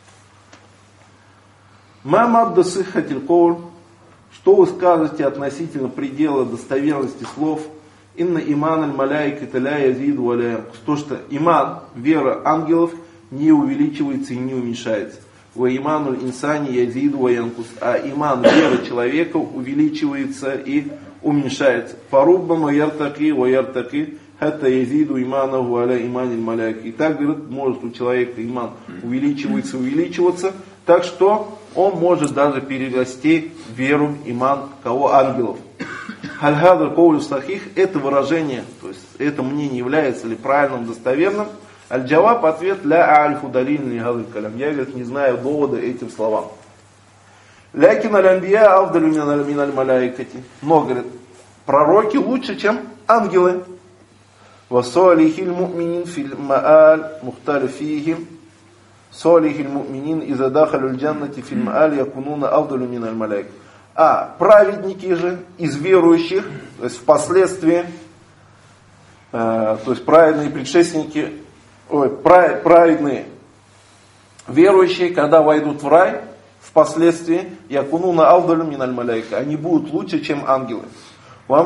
Ма мадда сиххатиль коуль. Что вы скажете относительно предела достоверности слов? Инна иман аль-маляйка ля язиду ва ля янкус. То, что иман, вера ангелов, не увеличивается и не уменьшается. Ва иману инсани язиду ва янкус. А иман, вера человека увеличивается и уменьшается. Паруббама яртаки ва яртаки. Это язиду иманаху аля иманиль маляйки. И так, говорит, может у человека иман увеличиваться, увеличиваться, так что он может даже перерасти веру, иман кого ангелов. Халь-хадр коулю сахих, это выражение, то есть это мнение является ли правильным, достоверным. Аль-джаваб, ответ, ля альфу далин ли гадр калям. Я, говорит, не знаю довода этим словам. Лякин аль-анбия авдалю миналь маляйкати. Но, говорит, пророки лучше, чем ангелы. وصالح المؤمنين في المآل مختلف فيهم صالح المؤمنين إذا دخلوا الجنة في المآل يكونون أفضل من الملائكة. А праведники же из верующих, то есть впоследствии, э, то есть праведные предшественники, ой, праведные верующие, когда войдут в рай, впоследствии якунуна авдалю миналь маляйка, они будут лучше, чем ангелы. А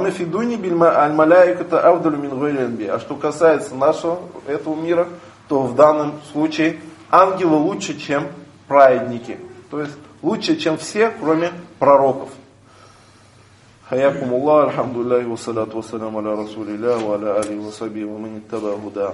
что касается нашего этого мира, то в данном случае ангелы лучше, чем праведники. То есть лучше, чем все, кроме пророков. Хаякум Аллах, алхамдулиллахи, вассалату вассаляму аля расулилля, ва аля алихи ва сахбихи, ва ман иттаба гуда.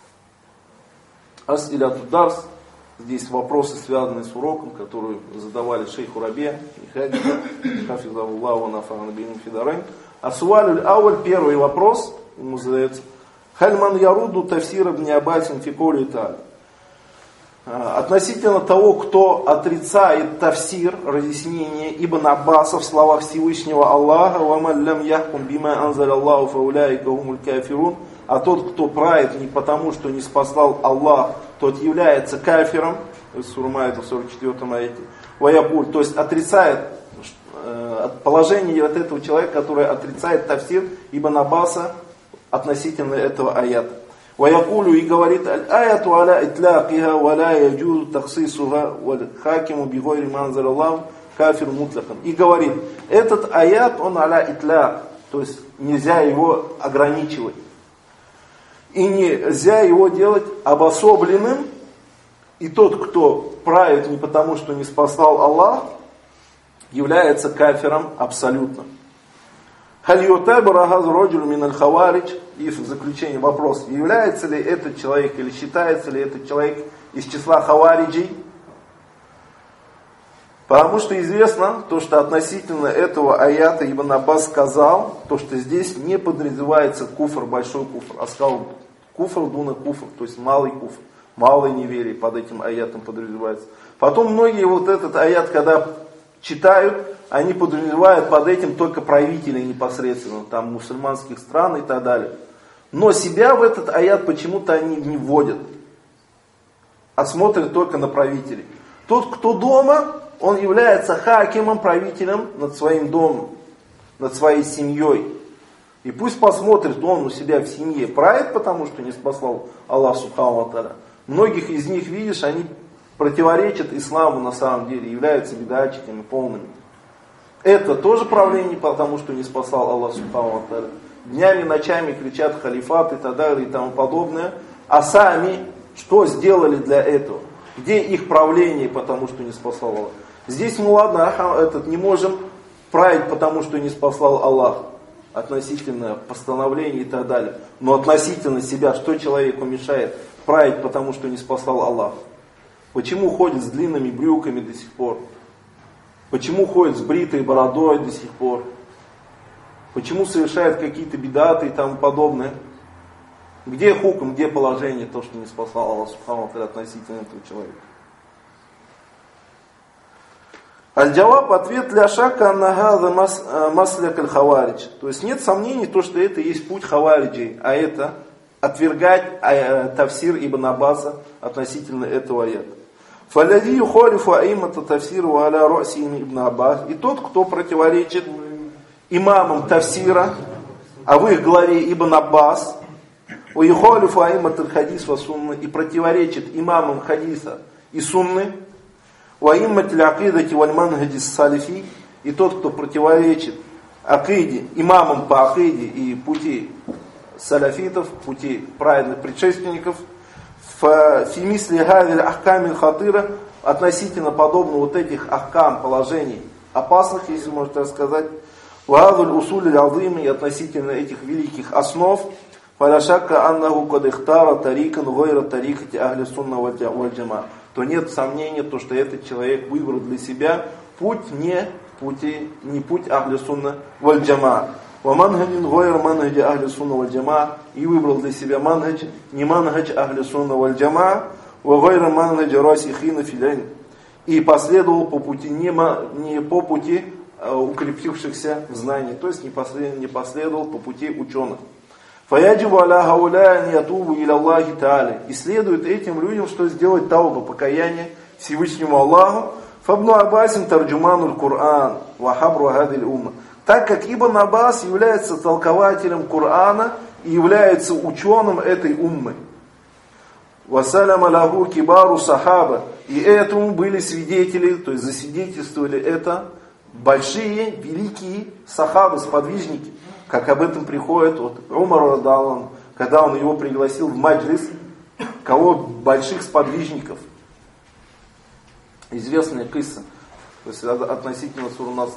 Ас-иляту дарс. Здесь вопросы, связанные с уроком, которые задавали шейху Рабия, хафизахуллаху ва нафа'ана бихи фи дарайн. Асуаль аль-ауаль, первый вопрос, ему задается. Хальман яруду тафсир ибн Аббасин фи каули та'аля. Относительно того, кто отрицает тафсир, разъяснение Ибн Аббаса в словах Всевышнего Аллаха, ва ман лям яхкум бима анзаля Аллаху фа уляйка хумуль кафирун. А тот, кто правит не потому, что не спасал Аллах, тот является кафиром. Сура Маида в сорок четвёртом аяте. Ваякуль, то есть отрицает э, положение вот этого человека, который отрицает тафсир Ибн Аббаса относительно этого аята. Ваякулю, и говорит: аяту аля итлякиха ва ла яджузу таксисуха вал хакиму бигойри манзаля Аллаху кафир мутляхан. И говорит, этот аят, он аля итляк, то есть нельзя его ограничивать. И нельзя его делать обособленным. И тот, кто правит не потому, что не спасал Аллах, является кафиром абсолютно. И в заключение вопрос, является ли этот человек или считается ли этот человек из числа хавариджей? Потому что известно, то, что относительно этого аята Ибн Аббас сказал, то, что здесь не подразумевается куфр, большой куфр, а сказал куфр дуна куфр, то есть малый куфр. малое неверие под этим аятом подразумевается. Потом многие вот этот аят, когда читают, они подразумевают под этим только правителей непосредственно, там мусульманских стран и так далее. Но себя в этот аят почему-то они не вводят, а смотрят только на правителей. Тот, кто дома, он является хакимом, правителем над своим домом, над своей семьей. И пусть посмотрит он у себя в семье, правит, потому что не спасал Аллах Субхану ва Тааля. Многих из них, видишь, они противоречат исламу на самом деле, являются бидатчиками полными. Это тоже правление, потому что не спасал Аллах Субхану ва Тааля. Днями, ночами кричат халифат и так далее и тому подобное. А сами что сделали для этого? Где их правление, потому что не спасал Аллах? Здесь мы, ладно, этот, не можем править, потому что не спасал Аллах. Относительно постановлений и так далее. Но относительно себя, что человеку мешает править, потому что не спасал Аллах? Почему ходит с длинными брюками до сих пор? Почему ходит с бритой бородой до сих пор? Почему совершает какие-то бидаты и тому подобное? Где хукм, где положение, то, что не спасал Аллах Субхану ва Тааля относительно этого человека? Аль-Джаваб, ответ ля шака анна хаза масляк аль-хаваридж. То есть нет сомнений, то, что это есть путь хавариджей, а это отвергать тафсир Ибн Аббаса относительно этого аята. Фаллади юхалифу аимата тафсиру аля ру'сихим Ибн Аббас. И тот, кто противоречит имамам тафсира, а в их главе Ибн Аббас, у юхалифу аимат аль-хадис ва сунна, и противоречит имамам хадиса и сунны, у аимат аль-акидати валь манхади салифи, и тот, кто противоречит акиде, имамам по акиде и пути салафитов, пути праведных предшественников, в фимисли гавиль ахкамиль хатыра, относительно подобно вот этих ахкам, положений опасных, если можно так сказать, ваадуль усуль аль-азим, и относительно этих великих основ, фаляшакка аннаху кадихтара тарикан гойра тарикати ахли сунна валь джама, то нет сомнения, то, что этот человек выбрал для себя путь не, пути, не путь ахли сунна валь джама. وَمَنْهَجٍ غَيْرَ مَنْهَجِ أَهْلِ السُنَّةِ وَالْجَمَاعَةِ, и выбрал для себя манхадж, не манхадж ахли сунна валь джамаа, وَغَيْرَ مَنْهَجِ رَاسِخِينَ فِي الْعِلْمِ, и последовал по пути, не, не по пути а, укрепившихся в знании, то есть не последовал, не последовал по пути ученых. فَيَجِبُ عَلَى هَؤُلَاءِ أَنْ يَتُوبُوا إِلَى اللَّهِ تَعَالَى, и следует этим людям, что сделать тауба, покаяние Всевышнему Аллаху. فَابْنُ عَبَّاسٍ تَرْجُمَانُ الْقُرْآنِ وَحَبْرُ هَذِهِ الْأُمَّةِ, так как Ибн Аббас является толкователем Корана и является ученым этой уммы. Вассаляма лаху кибару сахаба, и этому были свидетели, то есть засвидетельствовали это большие, великие сахабы, сподвижники, как об этом приходит от Умара радаллаху, когда он его пригласил в маджлис, кого больших сподвижников. Известная кисса, то есть относительно суру Наср.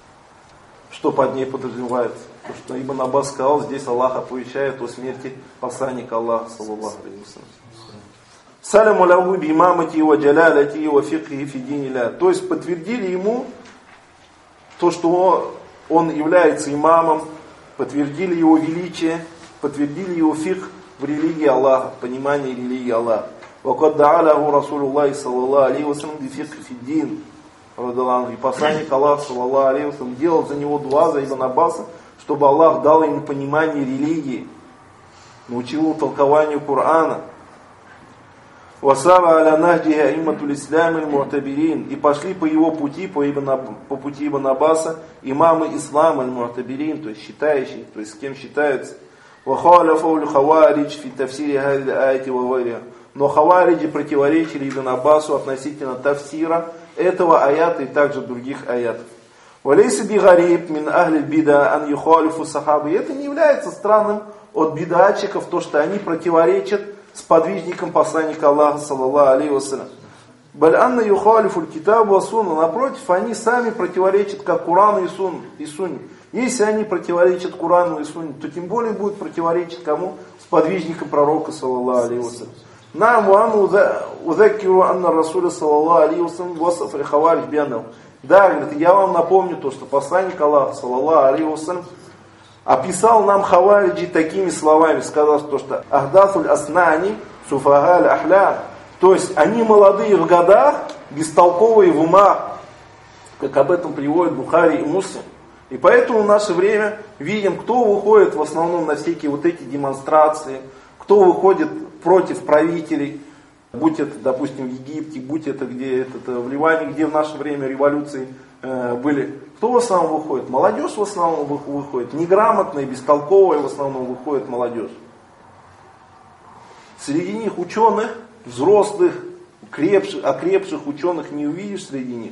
Что под ней подразумевается? То, что Ибн Аббас сказал, здесь Аллах оповещает о смерти посланника Аллаха, саллаллаху алейхи ва саллям. Саляму лаху би имамати ва джаляляти ва фикхи фи динилля. То есть подтвердили ему то, что он является имамом, подтвердили его величие, подтвердили его фикх в религии Аллаха, понимание религии Аллаха. Ва кад да'алаху Расулуллахи саллаллаху алейхи ва саллям би фикхи фи дин. И посланник Аллаха, саллаллаху алейхи ва саллям, делал за него дуа, за Ибн Аббаса, чтобы Аллах дал ему понимание религии, научил его толкованию Корана. Васара аля нахджи аимматуль ислямиль му'табирин, и пошли по его пути, по, Ибн, по пути Ибн Аббаса, имамы ислама аль-му'табирин, то есть считающие, то есть с кем считаются. Вахаляфауль хаваридж фи тафсири хадиль аяти ва гайриха. Но хавариджи противоречили Ибн Аббасу относительно тафсира этого аята и также других аятов. Валейса би гариб мин ахли бида ан юхалифу сахабы. И это не является странным от бидатчиков, то, что они противоречат сподвижникам посланника Аллаха, саллаллаху алейхи ва саллям. Баль анна юхалифу аль-китабу ва сунна. Напротив, они сами противоречат как Курану и, сун, и Сунне. Если они противоречат Курану и Сунне, то тем более будут противоречить кому? Сподвижникам пророка, саллаллаху алейхи ва саллям. Нам ван узаккиру анна Расуля саллаллаху алейхи ва саллям васаф аль-хаваридж бианнаху. Да, говорит, я вам напомню то, что посланник Аллаха, саллаллаху алейхи ва саллям, описал нам хавариджи такими словами, сказал, то, что ахдатуль аснани суфаха аль-ахлям. То есть они молодые в годах, бестолковые в умах, как об этом приводят Бухари и Муслим. И поэтому в наше время видим, кто выходит в основном на всякие вот эти демонстрации, кто выходит против правителей, будь это, допустим, в Египте, будь это где это, в Ливане, где в наше время революции э, были. Кто в основном выходит? Молодежь в основном выходит, неграмотная, бестолковая в основном выходит молодежь. Среди них ученых, взрослых, крепших, окрепших ученых не увидишь среди них.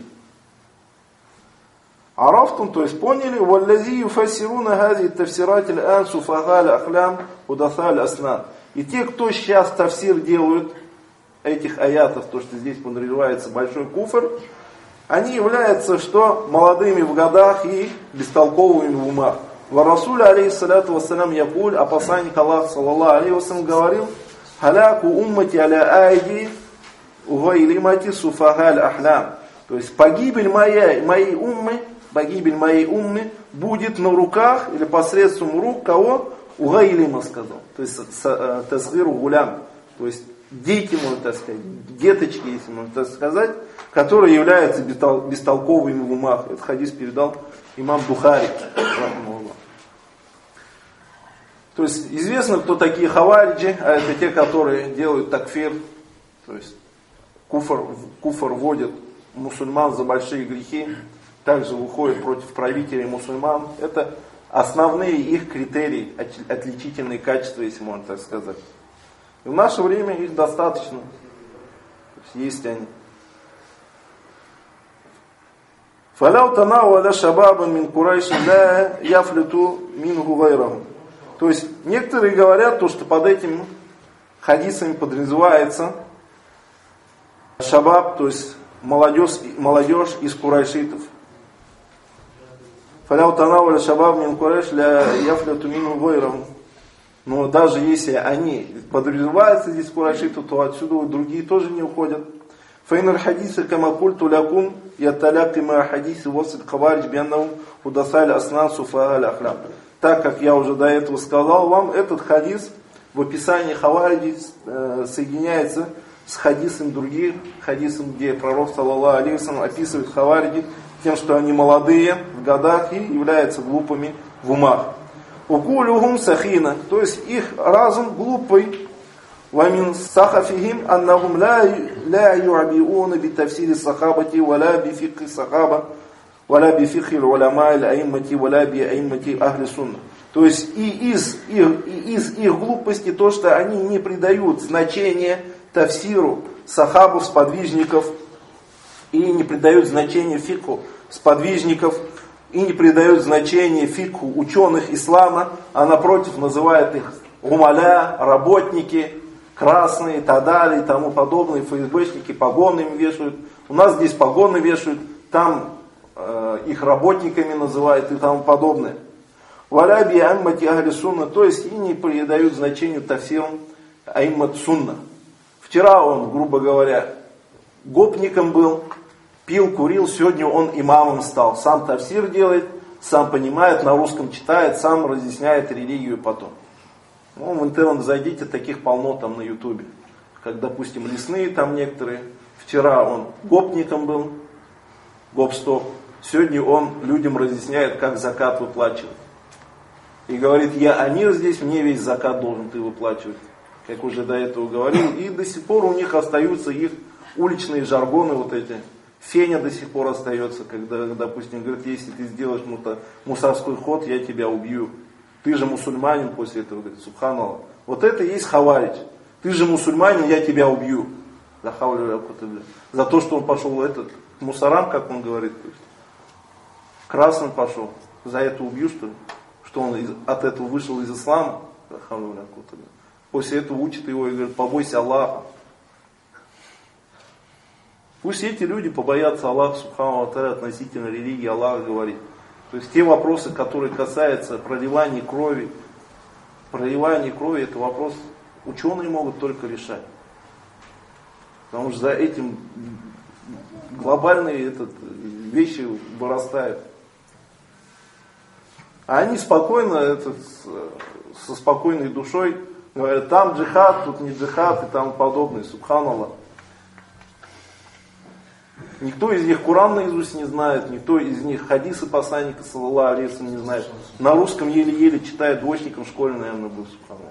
Арафтум, то есть поняли, валлази юфассируна хази тафсират аль-ан суфаха аль-ахлям удаха аль-аснан. И те, кто сейчас тафсир делают этих аятов, то, что здесь подразумевается большой куфр, они являются что? Молодыми в годах и бестолковыми в умах. Ва Расуль алейхиссалату вассалям якуль, а посланник Аллаха саллаллаху алейхи вассалям говорил: халяку уммати аля айди угайлимати суфаха аль-ахлям. То есть погибель моей, моей уммы, погибель моей уммы будет на руках или посредством рук кого? Угайлима сказал. То есть тасгиру гулям. То есть дети, можно так сказать, деточки, если можно так сказать, которые являются бестолковыми в умах. Этот хадис передал имам Бухари. То есть известно, кто такие хавариджи, а это те, которые делают такфир, то есть куфр, куфр вводят мусульман за большие грехи, также выходят против правителей мусульман. Это основные их критерии, отличительные качества, если можно так сказать. И в наше время их достаточно. То есть, есть они. فَلَوْ تَنَاوَلَ شَبَابًا مِنْ قُرَيْشٍ لَا يَفْلِتُ مِنْهُ غَيْرَهُ. То есть некоторые говорят, то, что под этим хадисами подразумевается шабаб, то есть молодежь, молодежь из курайшитов. فَلَوْ تَنَاوَلَ شَبَابًا مِنْ قُرَيْشٍ لَا يَفْلِتُ مِنْهُ غَيْرَهُ. Но даже если они подразумеваются здесь курайшиты, то отсюда другие тоже не уходят. فإن الحديث كما قلت لكم يتلاقي مع حديث وصف الخوارج بأنهم حدثاء الأسنان سفهاء الأحلام. Так как я уже до этого сказал вам, этот хадис в описании хавариджи э, соединяется с хадисом других, хадисом, где пророк саллаллаху алейхи вассалям описывает хавариджи тем, что они молодые в годах и являются глупыми в умах. Укулюхум сахина, то есть их разум глупый. ومن سخفهم أنهم لا لا يعبئون بتفسير الصحابة ولا بفقه الصحابة ولا بفقه العلماء الأئمة ولا بأئمة أهل السنة. То есть и из, их, и из их глупости то, что они не придают значения тафсиру сахабу, сподвижников, и не придают значения фикху сподвижников, и не придают значения фикху ученых ислама, а напротив называют их умаля, работники, красные и так далее, и тому подобное, ФСБшники погоны им вешают. У нас здесь погоны вешают, там э, их работниками называют и тому подобное. Валяби аммати ахли сунна, то есть и не придают значению тафсирам аиммат сунна. Вчера он, грубо говоря, гопником был, пил, курил, сегодня он имамом стал. Сам тафсир делает, сам понимает, на русском читает, сам разъясняет религию потом. Ну, в интернет зайдите, таких полно там на ютубе. Как, допустим, лесные там некоторые. Вчера он гопником был, гоп-стоп. Сегодня он людям разъясняет, как закат выплачивать. И говорит, я амир здесь, мне весь закат должен ты выплачивать. Как уже до этого говорил. И до сих пор у них остаются их уличные жаргоны вот эти. Феня до сих пор остается, когда, допустим, говорит, если ты сделаешь мусорской ход, я тебя убью. Ты же мусульманин после этого, говорит, субханаллах. Вот это и есть хаваридж. Ты же мусульманин, я тебя убью. За то, что он пошел этот, к мусорам, как он говорит. Красным пошел. За это убью, что ли? Что он из, от этого вышел из ислама. После этого учит его и говорит, побойся Аллаха. Пусть эти люди побоятся Аллаха, субхану ва тааля, относительно религии. Аллах говорит. То есть те вопросы, которые касаются проливания крови, проливания крови, это вопрос ученые могут только решать. Потому что за этим глобальные этот, вещи вырастают. А они спокойно, этот, со спокойной душой Говорят, там джихад, тут не джихад и тому подобное. Субханаллах. Никто из них Куран наизусть не знает, никто из них хадисы посланника саллаллаху алейхи ва саллям не знает. На русском еле-еле читает, двоечником в школе, наверное, был. Субханаллах.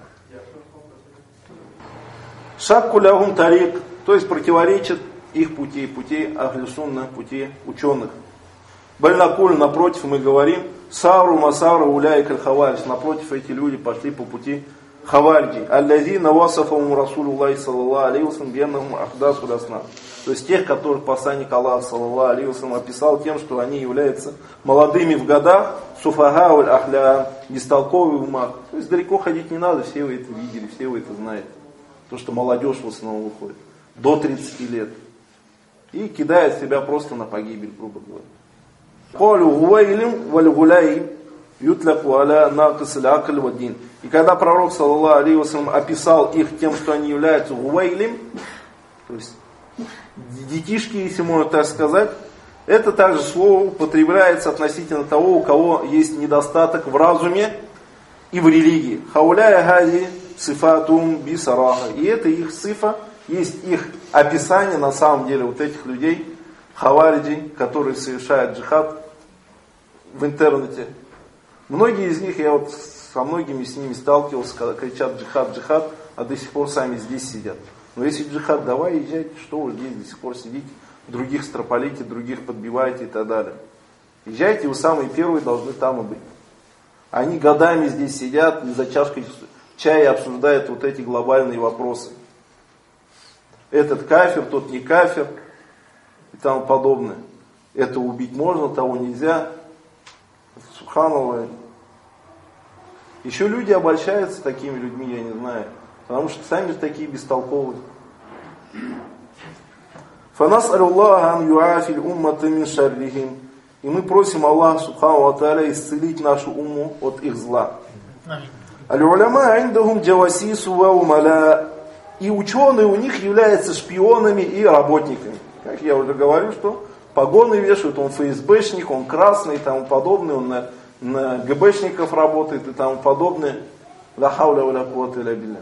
Шакку лягум тарик, то есть противоречит их пути, пути ахлю сунна, пути ученых. Бальнакуль, напротив, мы говорим, савру масавру уляй каль хаварич, напротив, эти люди пошли по пути хаварджи. Аллази навасафаму расулуллахи саллаллаху алейхи ва саллям беннахум ахдасу лясна. То есть тех, которых посланник Аллаха саллаллаху алейхи ва саллям описал тем, что они являются молодыми в годах, суфагауль ахля, бестолковый в умах. То есть далеко ходить не надо, все вы это видели, все вы это знаете. То, что молодежь в основном выходит до тридцати лет. И кидает себя просто на погибель, грубо говоря. И когда пророк саллаллаху алейхи ва саллям описал их тем, что они являются гувайлим, то есть детишки, если можно так сказать, это также слово употребляется относительно того, у кого есть недостаток в разуме и в религии. Хауляя хази сифатум бисараха. И это их сифа, есть их описание на самом деле вот этих людей, хавариджи, которые совершают джихад в интернете. Многие из них, я вот со многими с ними сталкивался, когда кричат джихад, джихад, а до сих пор сами здесь сидят. Но если джихад, давай езжайте, что вы здесь до сих пор сидите, других строполите, других подбиваете и так далее. Езжайте, вы самые первые должны там и быть. Они годами здесь сидят, за чашкой чая обсуждают вот эти глобальные вопросы. Этот кафир, тот не кафир и тому подобное. Это убить можно, того нельзя. Субханаллах. Еще люди обольщаются такими людьми, я не знаю. Потому что сами такие бестолковые. Фанас аллаха ан юафиль уммата мин шаррихим. И мы просим Аллаха субхану ва тааля исцелить нашу умму от их зла. Аль-уляма индахум джавасису ва умаля. И ученые у них являются шпионами и работниками. Как я уже говорю, что погоны вешают, он ФСБшник, он красный и тому подобное, он на, на ГБшников работает и тому подобное. Ла хауля ва ла куввата илля билля.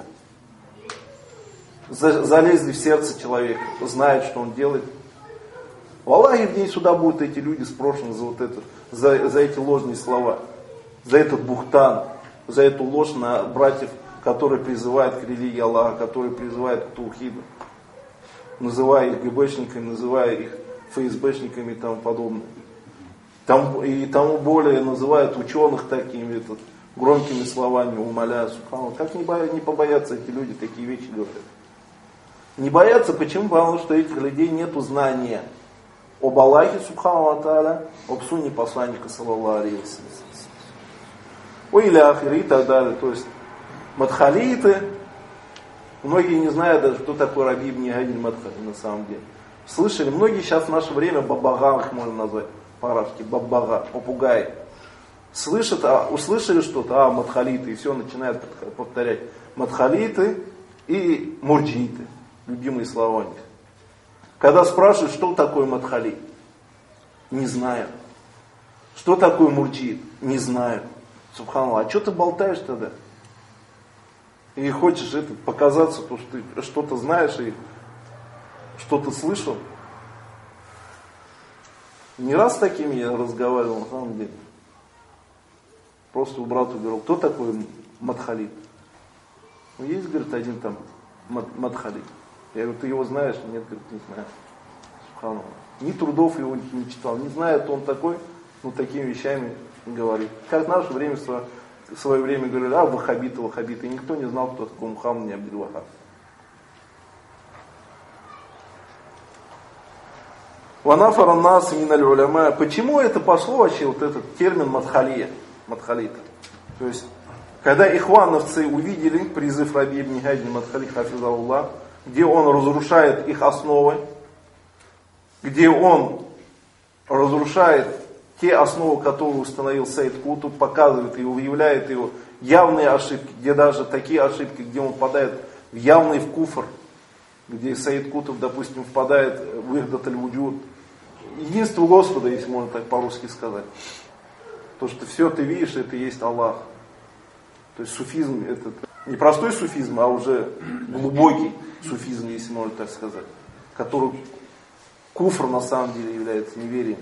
Залезли в сердце человека, знает, что он делает. В Аллахе в день суда будут эти люди спрошены за вот это, за, за эти ложные слова, за этот бухтан, за эту ложь на братьев, которые призывают к религии Аллаха, которые призывают к таухиду, называя их ГБшниками, называя их ФСБшниками и тому подобное. Там, и тому более называют ученых такими этот, громкими словами, умоляя, субханаллах. Как не, боя, не побоятся эти люди такие вещи говорят? Не боятся, почему? Потому что у этих людей нету знания об Аллахе, субхану ва тааля, об сунне посланника, саллаллаху алейхи ва саллям. Ой, иля ахири и так далее. То есть, мадхалиты, многие не знают даже, кто такой Раби ибн Гадиль Мадхали на самом деле. Слышали? Многие сейчас в наше время бабага их можно назвать по-арабски, бабага, попугаи. Слышат, а, услышали что-то, а, мадхалиты, и все начинают повторять. Мадхалиты и мурджииты. Любимые слова у них. Когда спрашивают, что такое мадхали, не знаю. Что такое мурджиит, не знаю. Субханаллах, а что ты болтаешь тогда? И хочешь это, показаться, то, что ты что-то знаешь и что-то слышал. Не раз с такими я разговаривал, на самом деле. Просто у брата говорил, кто такой мадхалит? Ну, есть, говорит, один там мадхалит. Я говорю, ты его знаешь? Нет, говорит, не знаю. Субханаллах. Ни трудов его не читал, не знает, он такой, ну такими вещами говорит. Как в наше время, в свое время говорили, а ваххабиты, ваххабиты. И никто не знал, кто такой Мухаммад Абдул-Ваххаб. Ванафара нас миналь уляма. Почему это пошло вообще, вот этот термин мадхалия, мадхалит? То есть, когда ихвановцы увидели призыв Раби ибн Гадиль Мадхали хафизаллах, где он разрушает их основы, где он разрушает те основы, которые установил Сайд Кутуб, показывает и выявляет его явные ошибки, где даже такие ошибки, где он впадает в явный в куфр, где Сайд Кутуб, допустим, впадает в ихдат аль-вуджуд. Единство Господа, если можно так по-русски сказать. То, что все ты видишь, это и есть Аллах. То есть суфизм, этот Не простой суфизм, а уже глубокий суфизм, если можно так сказать, который куфр на самом деле является неверием.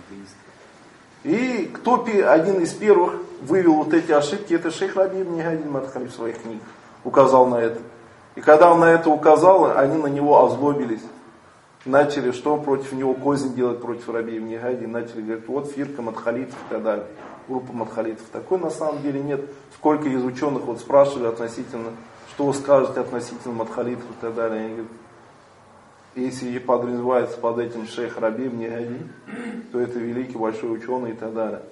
И кто один из первых вывел вот эти ошибки, это шейх Раби ибн Хади Мадхали в своих книгах указал на это. И когда он на это указал, они на него озлобились. Начали, что против него кознь делать против Раби ибн Хади, начали говорить, вот фирка Мадхалитов и так далее, группа Мадхалитов. Такой на самом деле нет. Сколько из ученых вот спрашивали относительно, что вы скажете относительно Мадхалитов и так далее. Они говорят, если подразумевается под этим шейх Раби ибн Хади, то это великий большой ученый и так далее.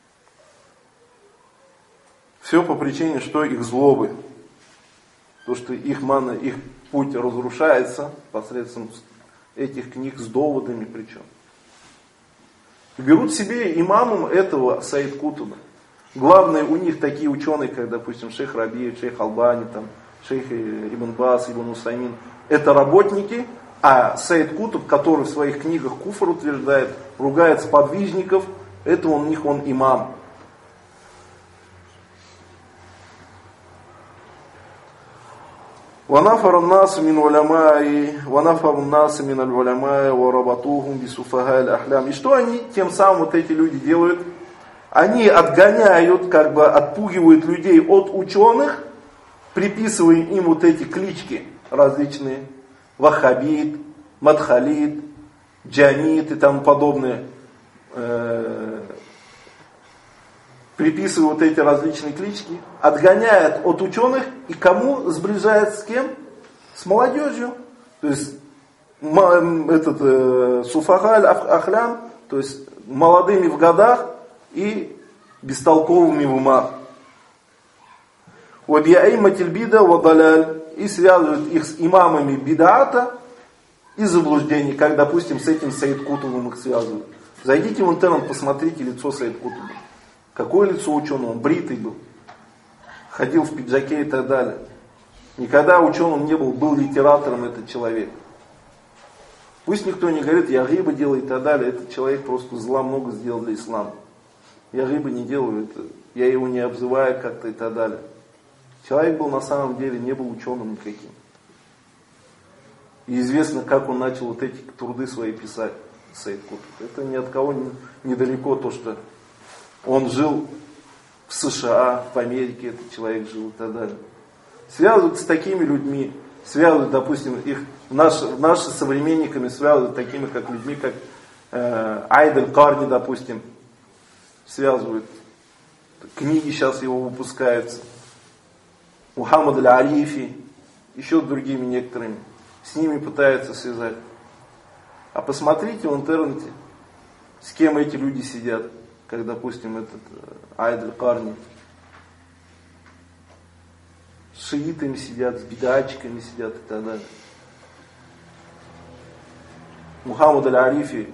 Все по причине, что их злобы. То, что их мана, их путь разрушается посредством этих книг с доводами причем. Берут себе имамом этого Саид Кутуба. Главные у них такие ученые, как, допустим, шейх Раби, шейх Албани, там, шейх Ибн Бас, Ибн Усаймин. Это работники, а Саид Кутуб, который в своих книгах куфр утверждает, ругает сподвижников, это у них он имам. وَنَفَرَ النَّاسُ مِنْ عُلَمَاءِ وَنَفَرُ النَّاسِ مِنَ الْعُلَمَاءِ وَرَبَطُوهُمْ بِسُفَهَاءِ الْأَحْلَامِ. И что они тем самым, вот эти люди делают? Они отгоняют, как бы отпугивают людей от ученых, приписывая им вот эти клички различные. Ваххабит, Мадхалит, Джамит и тому подобное. Приписывая вот эти различные клички, отгоняет от ученых и кому сближает с кем? С молодежью. То есть этот э, суфахаль ахлям, то есть молодыми в годах и бестолковыми в умах. Вабиаиматильбида вадаляль, и связывают их с имамами бидаата и заблуждений, как, допустим, с этим Саид Кутубом их связывают. Зайдите в интернет, посмотрите лицо Саид Кутуба. Какое лицо ученого? Он бритый был. Ходил в пиджаке и так далее. Никогда ученым не был, был литератором этот человек. Пусть никто не говорит, я гиба делаю и так далее. Этот человек просто зла много сделал для ислама. Я гиба не делаю, это, я его не обзываю как-то и так далее. Человек был на самом деле, не был ученым никаким. И известно, как он начал вот эти труды свои писать, Саид Кутуб. Это ни от кого не, недалеко то, что он жил в США, в Америке этот человек жил и так далее. Связывают с такими людьми, связывают, допустим, их наши, наши современниками, связывают такими как людьми, как э, Айд Карни, допустим, связывают. Книги сейчас его выпускаются. Мухаммад аль-Арифи, еще другими некоторыми. С ними пытаются связать. А посмотрите в интернете, с кем эти люди сидят. Как, допустим, этот Айд аль-Карни. С шиитами сидят, с бидачиками сидят и так далее. Мухаммад аль-Арифи,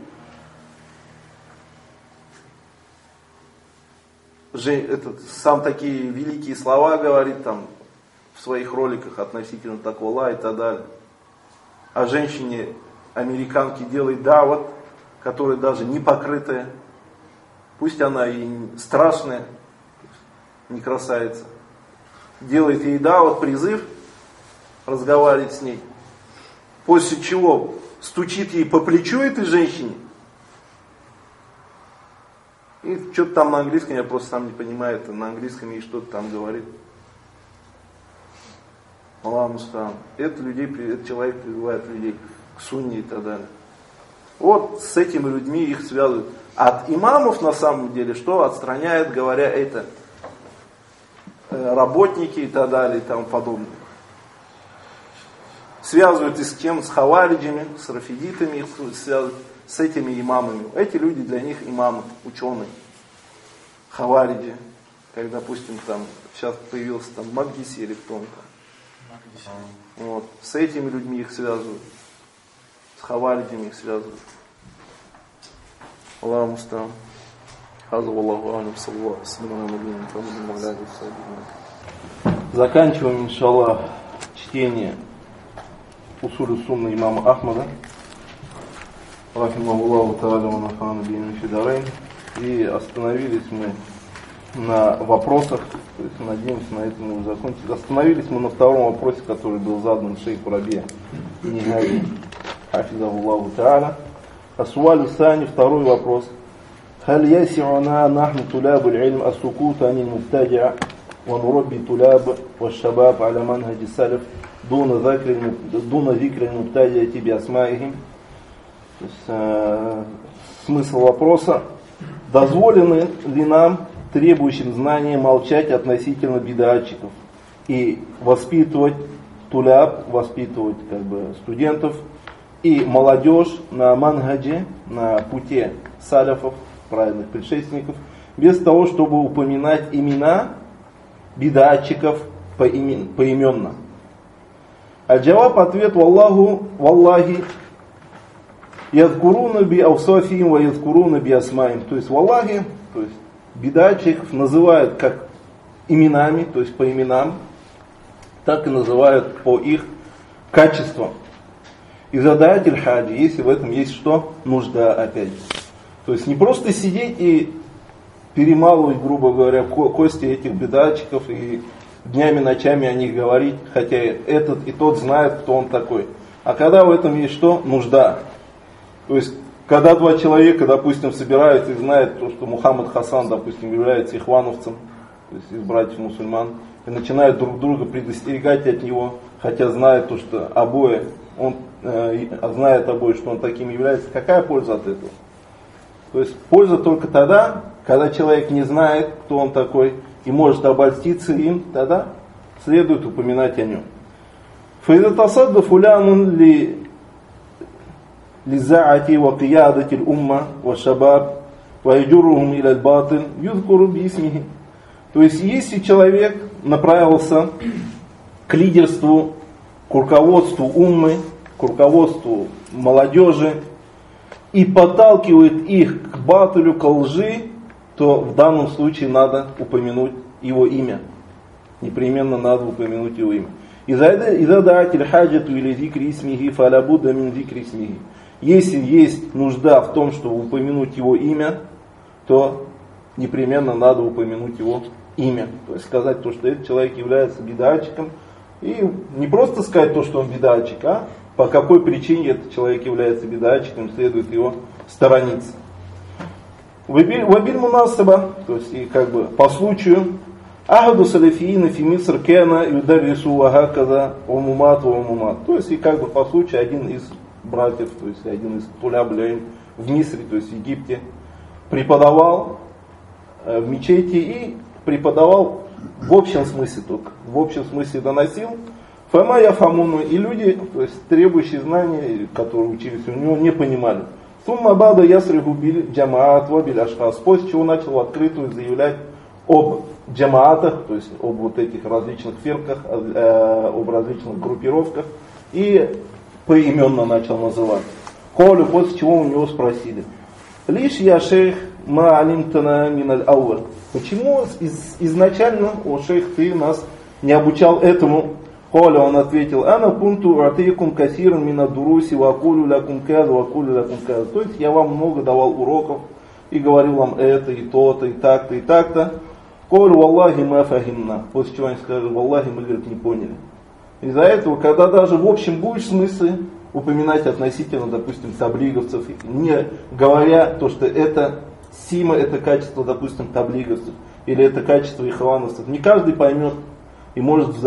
этот, сам такие великие слова говорит там в своих роликах относительно таквала и так далее. А женщине, американке, делает дават, которая даже не покрытая. Пусть она и страшная, не красавица. Делает ей дават, призыв, разговаривает с ней. После чего стучит ей по плечу этой женщине. И что-то там на английском, я просто сам не понимаю, это на английском ей что-то там говорит. Аллах мустаан. Это людей, этот человек прививает людей к сунне и так далее. Вот с этими людьми их связывают. От имамов на самом деле что отстраняет, говоря это, работники и так далее и тому подобное. Связывают и с кем? С хавариджами, с рафидитами, их связывают с этими имамами. Эти люди для них имамы, ученые. Хавариджи, как, допустим, там, сейчас появился там Магдиси или кто-то. Вот. С этими людьми их связывают. С хавариджами их связывают. Аллаху мустаан. Заканчиваем, иншаллах, чтение усулю сунны имама Ахмада. Рахимахуллаху та'аля ва нафа'ана бихи фи дарайн. И остановились мы на вопросах. То есть, надеемся, на этом мы уже закончили. Остановились мы на втором вопросе, который был задан шейху Рабия Нигаи хафизахуллаху та'аля. Асуалю сани, второй вопрос. هل يسعنا نحن طلاب العلم السكوت عن المبتدع ونربي طلاب والشباب على منهج السلف دون ذكر دون ذكر المبتدعة بأسمائهم? То есть, э, смысл вопроса: дозволены ли нам, требующим знания, молчать относительно бид'атчиков и воспитывать туляб, воспитывать как бы студентов и молодежь на манхаджи, на пути саляфов, правильных предшественников, без того, чтобы упоминать имена бид'атчиков поименно? Аль-Джаваб, ответ: Валлаху, валлахи, язкуруна би аусафиим ва язкуруна би асмаим. То есть, валлахи, то есть бид'атчиков называют как именами, то есть по именам, так и называют по их качествам. И задать иль-хаджи, если в этом есть что? Нужда опять. То есть не просто сидеть и перемалывать, грубо говоря, кости этих бид'атчиков и днями, ночами о них говорить, хотя этот и тот знает, кто он такой. А когда в этом есть что? Нужда. То есть, когда два человека, допустим, собираются и знают, то, что Мухаммад Хасан, допустим, является ихвановцем, то есть из братьев мусульман, и начинают друг друга предостерегать от него, хотя знают то, что обои, он э, знает обои, что он таким является, какая польза от этого? То есть польза только тогда, когда человек не знает, кто он такой, и может обольститься им, тогда следует упоминать о нем. فإذا تصد فلان لزعة وقيادة الأمة والشباب ويجرهم إلى الباطل يذكر باسمه. То есть, если человек направился к лидерству, к руководству уммы, к руководству молодежи и подталкивает их к батулю, к лжи, то в данном случае надо упомянуть его имя. Непременно надо упомянуть его имя. إذا دعت الحاجة إلى ذكر اسمه فلا بد من ذكر اسمه. Если есть нужда в том, чтобы упомянуть его имя, то непременно надо упомянуть его имя. То есть сказать то, что этот человек является бид'атчиком. И не просто сказать то, что он бид'атчик, а по какой причине этот человек является бид'атчиком, следует его сторониться. Вабиль мунасаба, то есть и как бы по случаю, ахаду салафиина фи Миср кена юдаррису вахаказа умумат ва умумат. То есть и как бы по случаю один из братьев, то есть один из туляб в Мисре, то есть в Египте, преподавал э, в мечети и преподавал в общем смысле только, в общем смысле доносил. Фама яфамуну, и люди, то есть требующие знания, которые учились у него, не понимали. Сумма бада ясриху биль джамаат ва биль ашхас, после чего начал в открытую заявлять об джамаатах, то есть об вот этих различных фирках, э, об различных группировках, и поименно начал называть. Холю, после чего у него спросили: лишь я шейх ма алимтана миналь ауэр. Почему из, изначально, о шейх, ты нас не обучал этому? Холю, он ответил: ана пунту атейкум касиран мина дуруси вакулю лякум каза вакулю лякум каза. То есть я вам много давал уроков и говорил вам это и то-то и так-то и так-то. Холю валлахи ма фахимна. После чего они сказали: валлахи, мы, говорит, не поняли. Из-за этого, когда даже в общем будешь смысле упоминать относительно, допустим, таблиговцев, не говоря то, что это сима, это качество, допустим, таблиговцев, или это качество ихвановцев, не каждый поймет и может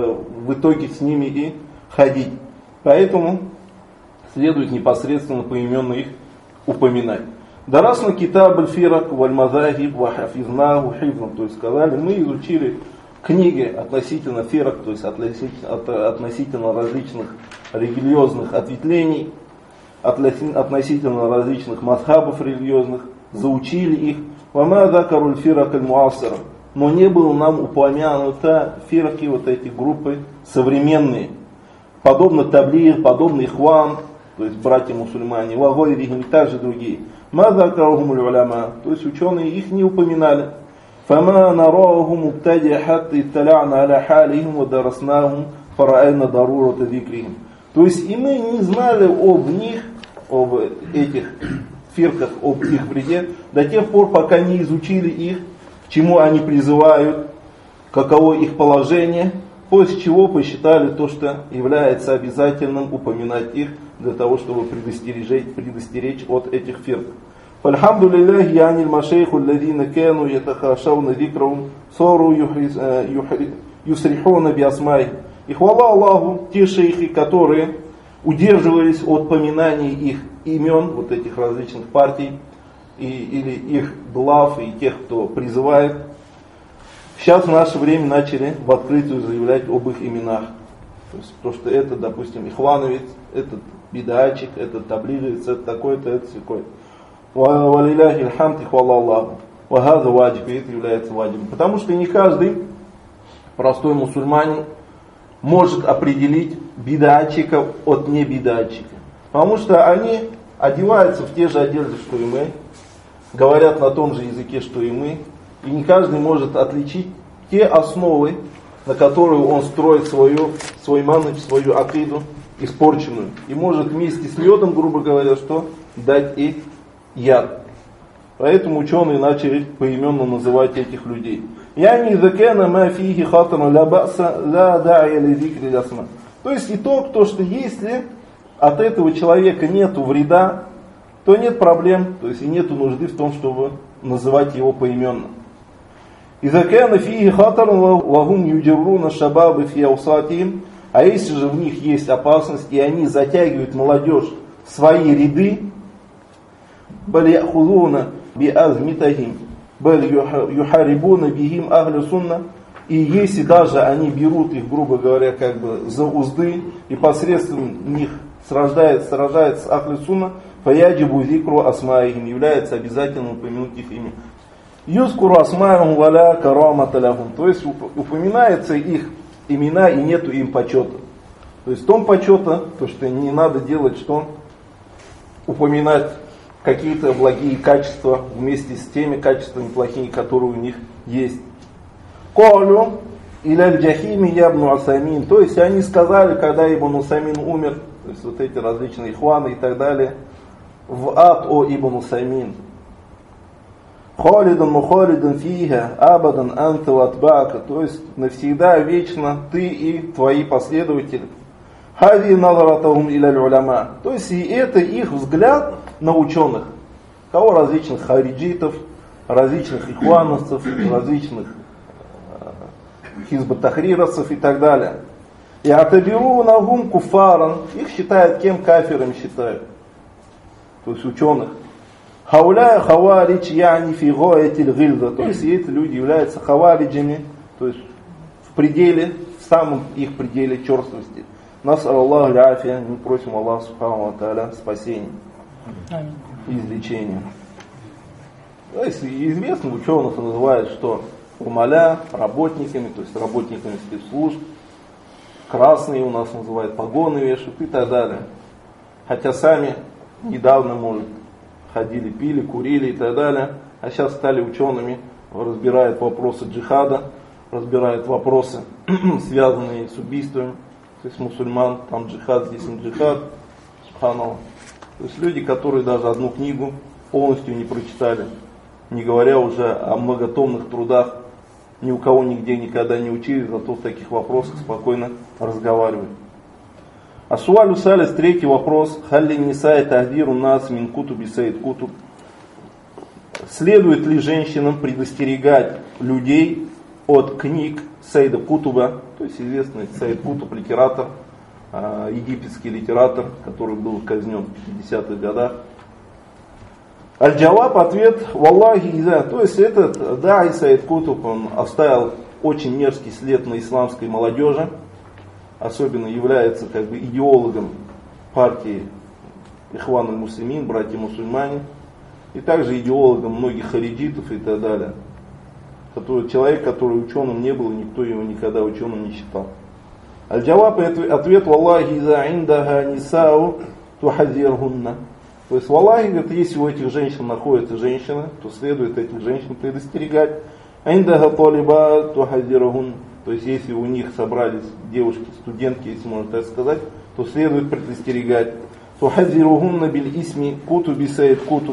в итоге с ними и ходить. Поэтому следует непосредственно поименно их упоминать. Дарасна китаб аль-фирак валь-мазахиб ва хафизнаху хифзан. То есть сказали, мы изучили книги относительно фирак, то есть относительно, относительно различных религиозных ответвлений, относительно различных мазхабов религиозных, заучили их. Вама закаруль фирак аль-муасира. Но не было нам упомянуто фираки, вот эти группы современные, подобно таблир, подобно ихван, то есть братья-мусульмане, вагойрихим и также другие. Ма закарухумуль уляма, то есть ученые их не упоминали. فما نراهم مبتدع حتى اطلعنا على حالهم ودرسناهم فرأينا ضرورة ذكرهم. То есть и мы не знали об них, об этих фирках, об их вреде, до тех пор, пока не изучили их к чему они призывают, каково их положение, после чего посчитали то, что является обязательным упоминать их для того, чтобы предостеречь, предостеречь от этих фирк. فالحمد لله يعني المشايخ الذين كانوا يتخاشون ذكرهم صاروا يسرحون بأسمائهم. И хвала Аллаху, те шейхи, которые удерживались от поминаний их имен, вот этих различных партий, и, или их глав, и тех, кто призывает, сейчас в наше время начали в открытую заявлять об их именах. То есть, то, что это, допустим, ихвановец, этот бидачик, этот таблиговец, это такой-то, это такой. Валиляхи алхамд, и хвала Аллаху. Вагаза ваджиб, и это является ваджибом. Потому что не каждый простой мусульманин может определить бидачика от небидачика. Потому что они одеваются в те же одежды, что и мы, говорят на том же языке, что и мы. И не каждый может отличить те основы, на которые он строит свою, свой манхадж, свою акиду, испорченную. И может вместе с медом, грубо говоря, что дать и яд. Поэтому ученые начали поименно называть этих людей. То есть итог, то, что если от этого человека нету вреда, то нет проблем, то есть и нету нужды в том, чтобы называть его поименно. А если же в них есть опасность, и они затягивают молодежь в свои ряды, и если даже они берут их, грубо говоря, как бы за узды, и посредством них сражается, сражается ахли сунна, фаяджибу зикру асмаихим, является обязательным упомянуть их имя. Юскуру асмаихум валя карамата лахум, то есть упоминается их имена и нету им почета. То есть в том почета, то что не надо делать, что упоминать какие-то благие качества вместе с теми качествами плохими, которые у них есть. Колю иля джахими ябну асамин, то есть они сказали, когда Ибн Усаймин умер, то есть вот эти различные ихваны и так далее, в ад о Ибн Усаймин. Халидан мухалидан фиха абадан анта ватбака, то есть навсегда, вечно ты и твои последователи. Хади назаратахум иля уляма, то есть и это их взгляд на ученых, кого различных хариджитов, различных ихвановцев, различных хизбат-тахрировцев и так далее. И атабиру нагум куфаран, их считают кем? Кафирами считают, то есть ученых. Хауляя хаваридж яни фи гоятиль гильза, то есть эти люди являются хавариджами, то есть в пределе, в самом их пределе черствости. Нас Аллаху ляфия, мы просим Аллаха субхану ва тааля спасения и излечения. То есть известно, ученых называют, что умаля работниками, то есть работниками спецслужб, красные у нас называют, погоны вешают и так далее. Хотя сами недавно, может, ходили, пили, курили и так далее, а сейчас стали учеными, разбирают вопросы джихада, разбирают вопросы, связанные с убийством, то есть мусульман, там джихад, здесь не джихад, субханаллах. То есть люди, которые даже одну книгу полностью не прочитали, не говоря уже о многотомных трудах, ни у кого нигде никогда не учили, зато в таких вопросах спокойно разговаривают. Асуалю салис, третий вопрос. Халли нисай тахдиру нас мин кутуби сайд кутуб. Следует ли женщинам предостерегать людей от книг Сайда Кутуба, то есть известный Сайд Кутуб, литератор, э, египетский литератор, который был казнен в пятидесятых годах. Аль-Джаваб, ответ, валлахи иза, то есть этот, да, и Сайд Кутуб, он оставил очень мерзкий след на исламской молодежи, особенно является как бы идеологом партии Ихван аль-Муслимин, братья-мусульмане, и также идеологом многих хариджитов и так далее. Который, человек, который ученым не был, никто его никогда ученым не считал. Аль-Джаваб, ответ, валлахи иза индаха нисау тухазирхунна. То есть, валлахи, говорит, если у этих женщин находятся женщины, то следует этих женщин предостерегать. Индаха талиба тухазирхунна. То есть, если у них собрались девушки, студентки, если можно так сказать, то следует предостерегать. Тухазирхунна биль исми кутуби сайд кутуб.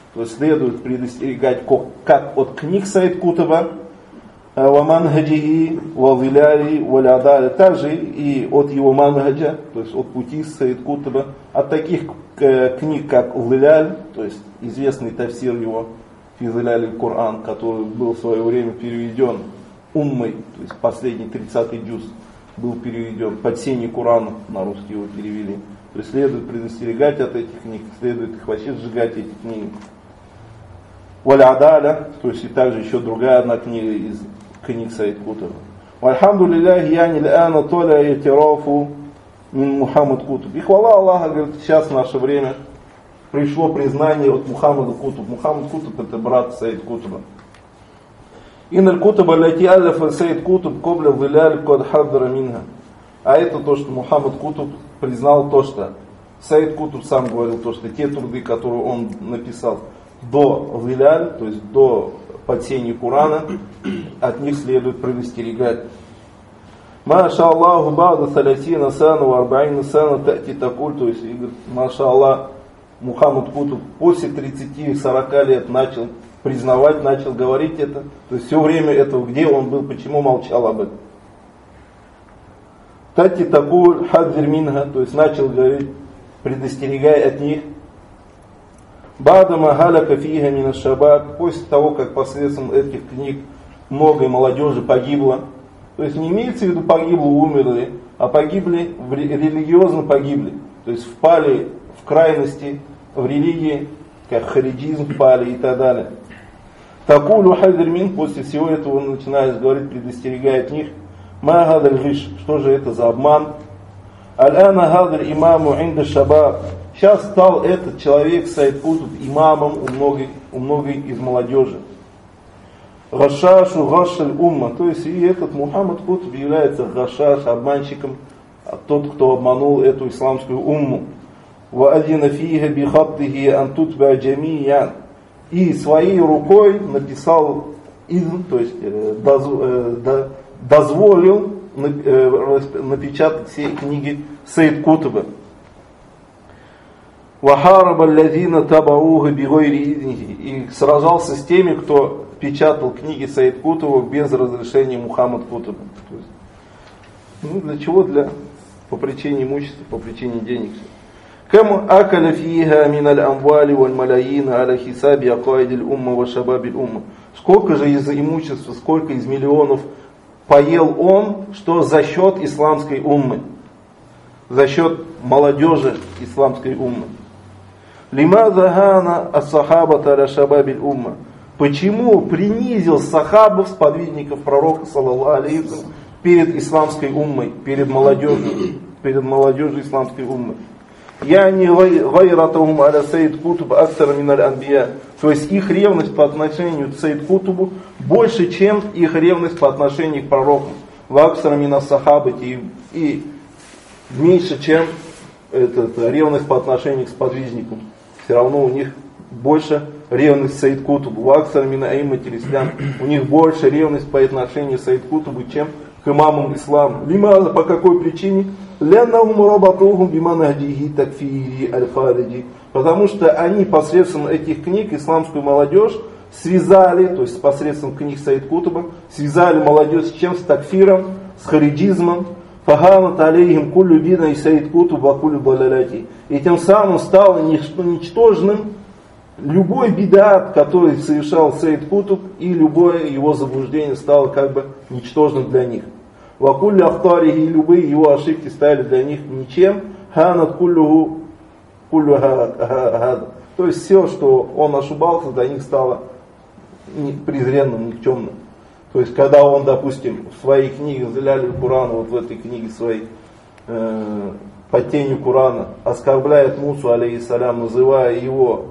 То есть следует предостерегать как от книг Сайд Кутуба, ва манхаджихи, ва виляли, ва лядаля, также и от его манхаджа, то есть от пути Сайд Кутуба, от таких книг, как Виляль, то есть известный тафсир его, Физиляль Коран, который был в свое время переведен уммой, то есть последний тридцатый джуз был переведен, под сенью Корана на русский его перевели. То есть следует предостерегать от этих книг, следует их вообще сжигать, эти книги. Валь-Адаля, то есть и также еще другая одна книга из книг Сайд Кутуба. Вальхамдулилляхи яни ляна толя ятирафу мин Мухаммад Кутуб. И хвала Аллаха, говорит, сейчас в наше время пришло признание от Мухаммада Кутуб. Мухаммад Кутуб это брат Сайд Кутуба. Инналь Кутуба ляти аллафа Сайд Кутуб кобля виляль код хаддара минха. А это то, что Мухаммад Кутуб признал то, что Сайд Кутуб сам говорил, то, что те труды, которые он написал до Виляль, то есть до подсения Корана, от них следует предостерегать. Маша Аллаху бада салятина сана ва арбаина сана тати такуль, то есть, маша Аллах, Мухаммад Кутуб после тридцати-сорока лет начал признавать, начал говорить это. То есть все время этого, где он был, почему молчал об этом. Тати такуль хадзир минха, то есть начал говорить, предостерегая от них. Бадама халяка фиха мина шабаб, после того, как посредством этих книг много молодежи погибло. То есть не имеется в виду погибло, умерли, а погибли, религиозно погибли. То есть впали в крайности в религии, как хариджизм впали и так далее. Такулю хадзир мин, после всего этого он начинает говорить, предостерегая от них. Ма гадаль гиш, что же это за обман? Аль-ана гадаль имаму инда шабаб. Сейчас стал этот человек, Сайд Кутуб, имамом у многих, у многих из молодежи. Гашашу гашаль умма, то есть и этот Мухаммад Кутуб является гашаш, обманщиком, тот, кто обманул эту исламскую умму. Ва адина фиха бихаттихи антутба джамиян. И своей рукой написал изм, то есть дозволил напечатать все книги Сайд Кутуба. Вахараба лядина табауха бигойри изниhi. И сражался с теми, кто печатал книги Сайд Кутуба без разрешения Мухаммад Кутуба. То есть, ну, для чего? Для, по причине имущества, по причине денег. Кам акаля фиха миналь амвали валь маляин аля хисаби акаидиль умма ва шабабиль умма. Сколько же из имущества, сколько из миллионов поел он, что за счет исламской уммы, за счет молодежи исламской уммы. Лимаза гана ас-сахабата аля шабабиль умма. Почему принизил сахабов, сподвижников пророка, саллаллаху алейхи ва саллям, перед исламской уммой, перед молодежью, перед молодежью исламской уммы? Я не гайратахум аля Сайд Кутуб актара миналь анбия. То есть их ревность по отношению к Сайд Кутубу больше, чем их ревность по отношению к пророкам. Ваксара мина сахабати, и меньше, чем этот, ревность по отношению к сподвижникам. Все равно у них больше ревность к Сайд Кутубу. Ваксара мина аимматиль ислам. У них больше ревность по отношению к Сайд Кутубу, чем к имамам ислама. Лимаза, по какой причине? Потому что они посредством этих книг исламскую молодежь связали, то есть посредством книг Сайд Кутуба, связали молодежь с чем? С такфиром, с хариджизмом. И тем самым стало ничтожным любой бидат, который совершал Сайд Кутуб, и любое его заблуждение стало как бы ничтожным для них. Вакулли ахтарихи, и любые его ошибки стали для них ничем. Ханат куллюху куллю хада. То есть все, что он ошибался, для них стало презренным, никчемным. То есть когда он, допустим, в своей книге Зиляли Курана, вот в этой книге своей, э, под тенью Курана, оскорбляет Мусу, алейхиссалям, называя его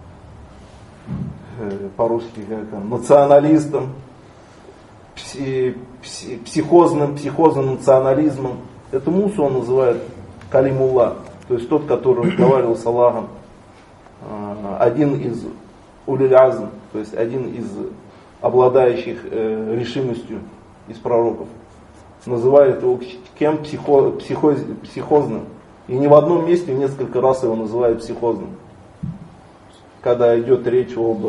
э, по-русски как он, националистом, пси, пси, психозным, психозным национализмом. Это Мусу он называет Калимулла, то есть тот, который разговаривал с Аллахом, э, один из улиль азм, то есть один из обладающих э, решимостью из пророков. Называет его кем? Психо, психоз, психозным. И не в одном месте, несколько раз его называют психозным. когда идет речь об,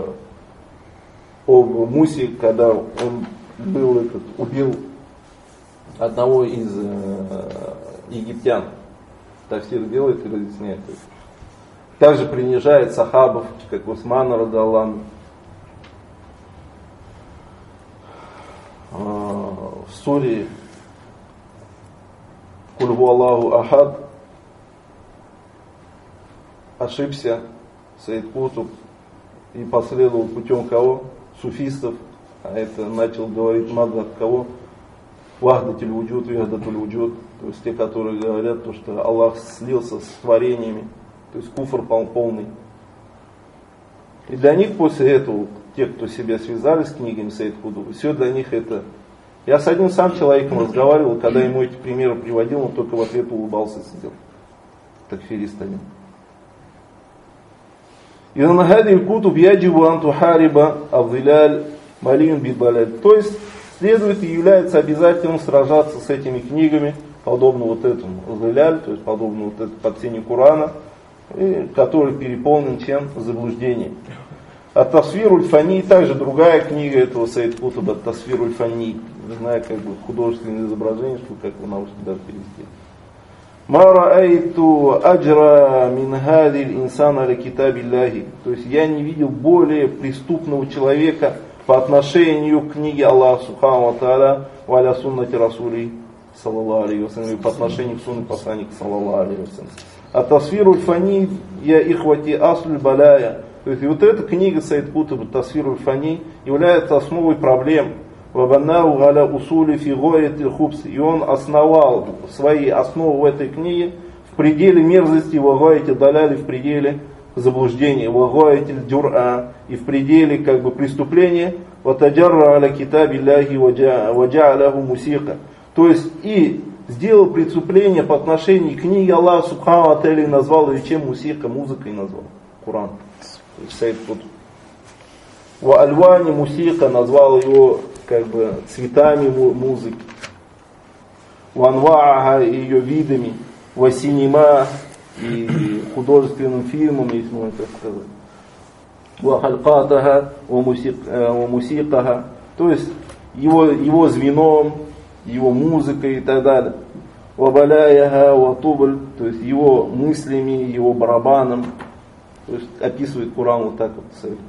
об Мусе, когда он был этот, убил одного из египтян. Тафсир делает и разъясняет. Также принижает сахабов, как Усмана радаллаху. В суре Куль ху Аллаху ахад ошибся Саид Кутуб и последовал путем кого? Суфистов. А это начал говорить мадхаб кого? Вахдатуль вуджуд, вахдатуль вуджуд. То есть те, которые говорят, то, что Аллах слился с творениями. То есть куфр полный. И для них после этого, те, кто себя связали с книгами Саид Кутуба, все для них это... Я с одним сам человеком разговаривал, когда ему эти примеры приводил, он только в ответ улыбался, сидел. Такфирист один. إذن هذه الكتب يجب أن تحارب الظلال مليء بالضلال. То есть следует и является обязательным сражаться с этими книгами, подобно вот этому зиляль, то есть подобно вот этому под сенью Корана, который переполнен чем? Заблуждением. Ат-Тасвир уль-Фани, также другая книга этого Саид Кутуба, Ат-Тасвир уль-Фани, не знаю, как бы художественное изображение, что как вы научите даже перевести. Ма раайту аджра мин хадил инсана ля китабиллахи. То есть я не видел более преступного человека по отношению к книге Аллаха Субхану ва Тааля ва аля суннати Расули саллаллаху алейхи ва саллям, по отношению к сунне посланника саллаллаху алейхи ва саллям. А Тасвир уль-Фани я ихвати аслюль балая. То есть и вот эта книга Саид Кутуба Тасвир уль-Фани является основой проблем. Вабаннау галя усули фи гоятиль хубс. И он основал свои основы в этой книге в пределе мерзости, вагоятиль даляли, в пределе заблуждения, вагоятиль дюр'a, и в пределе как бы преступления, ватаджарра аля китабилляхи ваджа'аляху мусиха. То есть и сделал преступление по отношению к книге Аллаха Субхану ва Тааля и назвал ее чем? Мусиха, музыкой назвал. Коран. Саид Кутуб. Ва альвани мусиха, назвал его как бы цветами музыки. Ва анвааха, ее видами. Ва синема, и художественным фильмом, если можно так сказать. Ва халькатаха, ва мусикаха. То есть его, его звеном, его музыкой и так далее. Вабаляяха, ватубль, то есть его мыслями, его барабаном. То есть описывает Коран вот так вот.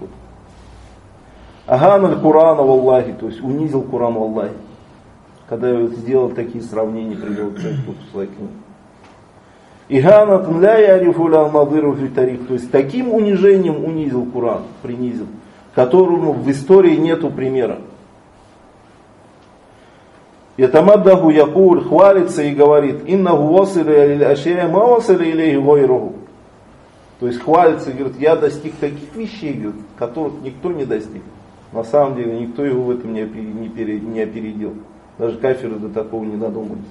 Аганаль Корана валлахи, то есть унизил Коран валлахи. Когда я сделал такие сравнения, привел к своей книге. Иганатан ля ярифу ля надыру фи тарих, то есть таким унижением унизил Коран, принизил, которому в истории нету примера. Ятамаддаху якуль, хвалится и говорит, иннаху василя или ашея ма василя илейхи гойруху. То есть хвалится и говорит, я достиг таких вещей, говорит, которых никто не достиг. На самом деле никто его в этом не опередил. Даже кафиры до такого не додумались.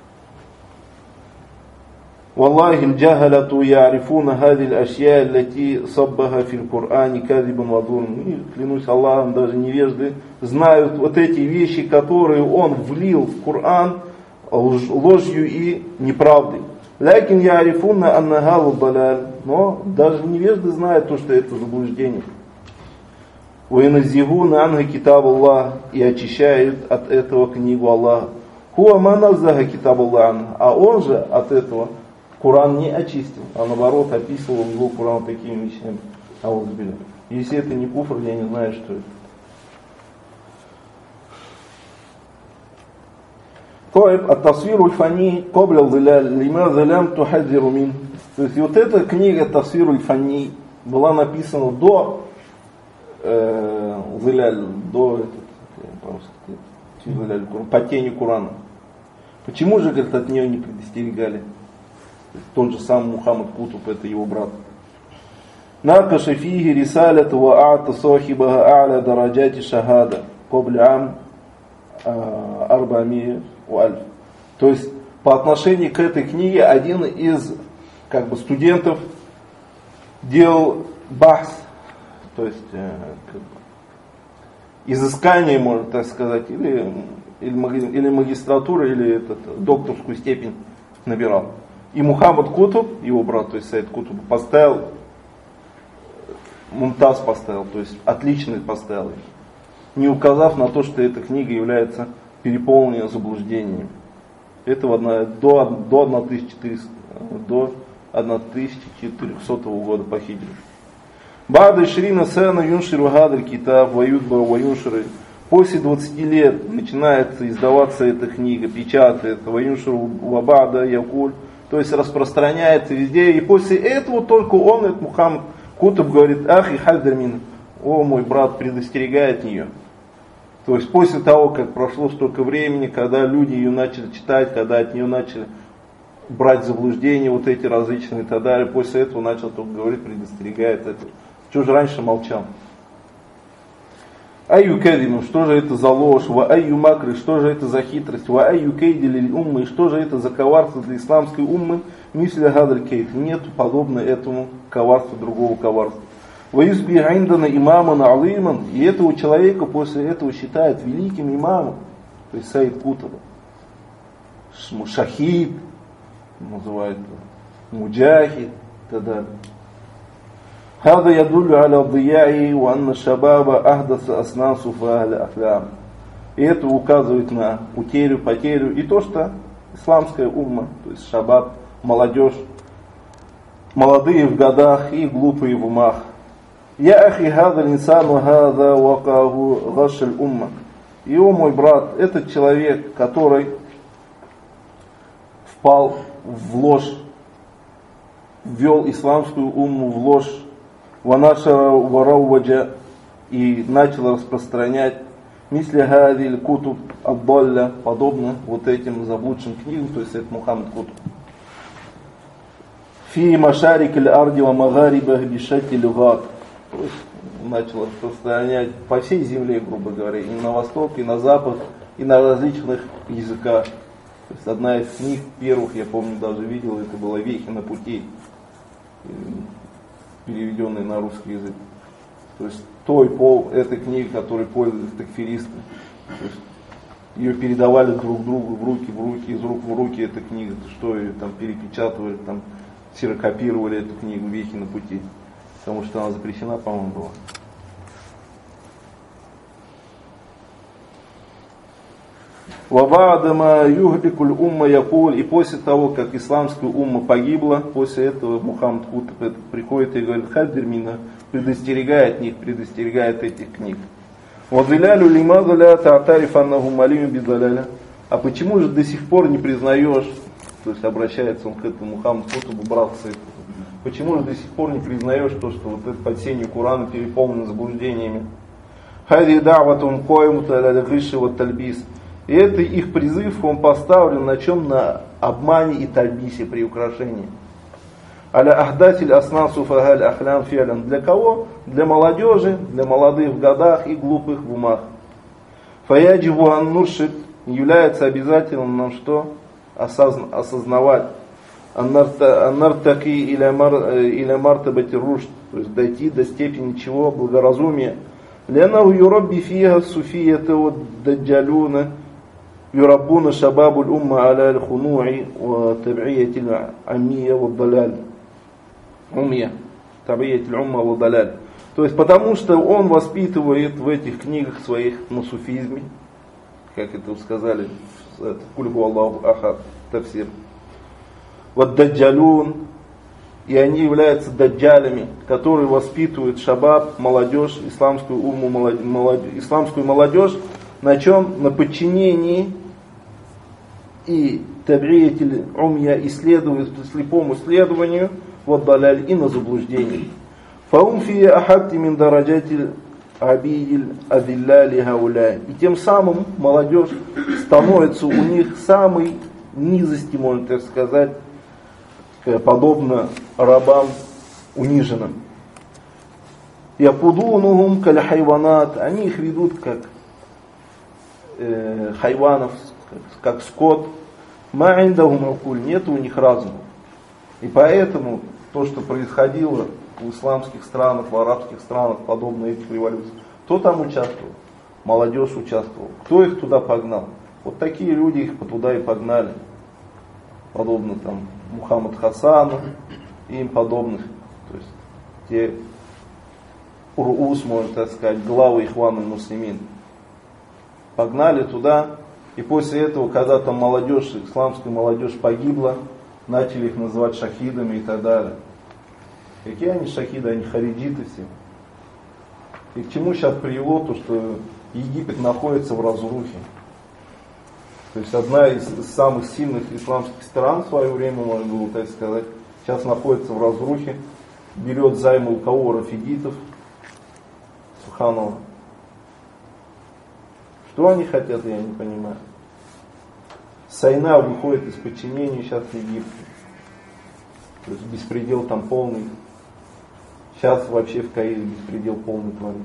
Валлахи аль-джахалату я'рифуна хадиль ашья аллати саббаха фил Кур'ани кадибан вадурн. И клянусь Аллахом, даже невежды знают вот эти вещи, которые он влил в Коран ложью и неправдой. Лякин я'рифуна аннахалу баляль. Но даже невежды знают то, что это заблуждение. Вайназигуна анга китаб Аллах, и очищает от этого книгу Аллаха. Хуа маназаха китаб Аллах, а он же от этого Коран не очистил, а наоборот описывал его Коран такими вещами. Если это не куфр, я не знаю, что это. طيب التصوير الفني قبل الظلال لماذا لم تحذر منه. То есть вот эта книга Тасвир уль-Фани была написана до э, зиляль, до этот, по тени Корана. Почему же, говорит, от нее не предостерегали? Тот же сам Мухаммад Кутуб, это его брат. Накаша фиги рисалят ва а'та сахибаха а'ля дараджати шахада кобля ам арбами уальф. То есть по отношению к этой книге один из как бы студентов делал бахс, то есть э, как бы, изыскание, можно так сказать, или, или, или магистратура, или этот, докторскую степень набирал. И Мухаммад Кутуб, его брат, то есть Саид Кутуб, поставил мумтаз поставил, то есть отличный поставил, не указав на то, что эта книга является переполнена заблуждениями. Это до, до, тысяча четырехсотого года по хиджре. Бада Шрина Сана Юнширу Гадаль Китаб Ваюдба Ваюнширы. После двадцати лет начинается издаваться эта книга, печатается Ваюнширу Вабада Якуль, то есть распространяется везде. И после этого только он, этот Мухаммад Кутуб, говорит: ах и хальдермин, о мой брат, предостерегает нее. То есть после того, как прошло столько времени, когда люди ее начали читать, когда от нее начали брать заблуждения, вот эти различные и так далее, после этого начал только говорить, предостерегает это. Чего же раньше молчал? Айю кадиму, что же это за ложь? Ва айю макры, что же это за хитрость? Ва айю кейдили уммы, что же это за коварство для исламской уммы? Мисля гадаль кейд, нету подобно этому коварству другого коварства. Ва юсби айндана имаман алиман, и этого человека после этого считают великим имамом, то есть Саид Кутуба. Шахид, называют муджахид, и так далее. هذا يدل على الضياع وأن الشباب أحدث أسناس فاهل الأحلام. И это указывает на утерю, потерю и то, что исламская умма, то есть шабаб, молодежь, молодые в годах и глупые в умах. Я ахи хада инсану хада вакаху гашаль умма. И о мой брат, этот человек, который впал в ложь, ввел исламскую умму в ложь, ванашара варауваджа, и начал распространять мисля гадиль кутуб аддалля, подобно вот этим заблудшим книгам, то есть это Мухаммад Кутуб. Фи машарик аль-арди ва магарибах бишати люгат, то есть начал распространять по всей земле, грубо говоря, и на восток, и на запад, и на различных языках. То есть одна из книг первых, я помню, даже видел, это была «Вехи на пути», переведенная на русский язык. То есть той пол этой книги, которой пользовались такфиристы. То есть ее передавали друг другу в руки, в руки, из рук в руки эта книга, что ее там перепечатывали, там ксерокопировали эту книгу «Вехи на пути», потому что она запрещена, по-моему, была. Вабадама юхбикуль умма якуль, и после того, как исламская умма погибла, после этого Мухаммад Кутуб приходит и говорит: хальдермина, предостерегает них, предостерегает этих книг. Вадилялю лимадаля та'тариф аннаху малим бидаляля. А почему же до сих пор не признаешь, то есть обращается он к этому Мухаммаду Кутубу, брат Саид, почему же до сих пор не признаешь то, что вот это под сенью Корана переполнено заблуждениями? Хади даватун коймута аля гиши ва тальбис. И это их призыв, он поставлен на чем? На обмане и тальбисе, при украшении. Аля ахдатиль аснасу фагаль ахлям фиалям. Для кого? Для молодежи, для молодых в годах и глупых в умах. Фаядживу аннуршит, является обязательным нам что? Осознавать. Аннартаки иля мартабати рушд, то есть дойти до степени чего? Благоразумия. Ленау юробби фига суфията от даджалюна. Юраббуна шабабуль умма аля аль-хунуи ва таб'иятиль аммия ва даляль. Умия. Таб'иятиль умма ва даляль. То есть потому что он воспитывает в этих книгах своих на суфизме, как это сказали, кульгу Аллаху ахад, тафсир. Вот даджалюн, и они являются даджалями, которые воспитывают шабаб, молодежь, исламскую умму, молодежь, исламскую молодежь, на чем? На подчинении и таб'иятиль умья, исследуют, слепому исследованию, вот даляль, и на заблуждении. Фаум фия ахатти мин дараджатиль абидиль адилляли гауля. И тем самым молодежь становится у них самой низости, можно так сказать, подобно рабам униженным. Япудунухум каль хайванат, они их ведут как э, хайванов, как, как скот. Ма индахум акуль, нет у них разума. И поэтому то, что происходило в исламских странах, в арабских странах, подобно этих революций, кто там участвовал? Молодежь участвовала. Кто их туда погнал? Вот такие люди их туда и погнали. Подобно там Мухаммад Хасану и им подобных. То есть те Урус, можно так сказать, главы Ихван аль-Муслимин. Погнали туда, и после этого, когда там молодежь, исламская молодежь погибла, начали их называть шахидами и так далее. Какие они шахиды, они хариджиты все. И к чему сейчас привело то, что Египет находится в разрухе. То есть одна из самых сильных исламских стран в свое время, можно было так сказать, сейчас находится в разрухе, берет займы у кого? Рафидитов. Субханаллах. Что они хотят, я не понимаю. Сайна выходит из подчинения сейчас в Египте. То есть беспредел там полный. Сейчас вообще в Каире беспредел полный творится.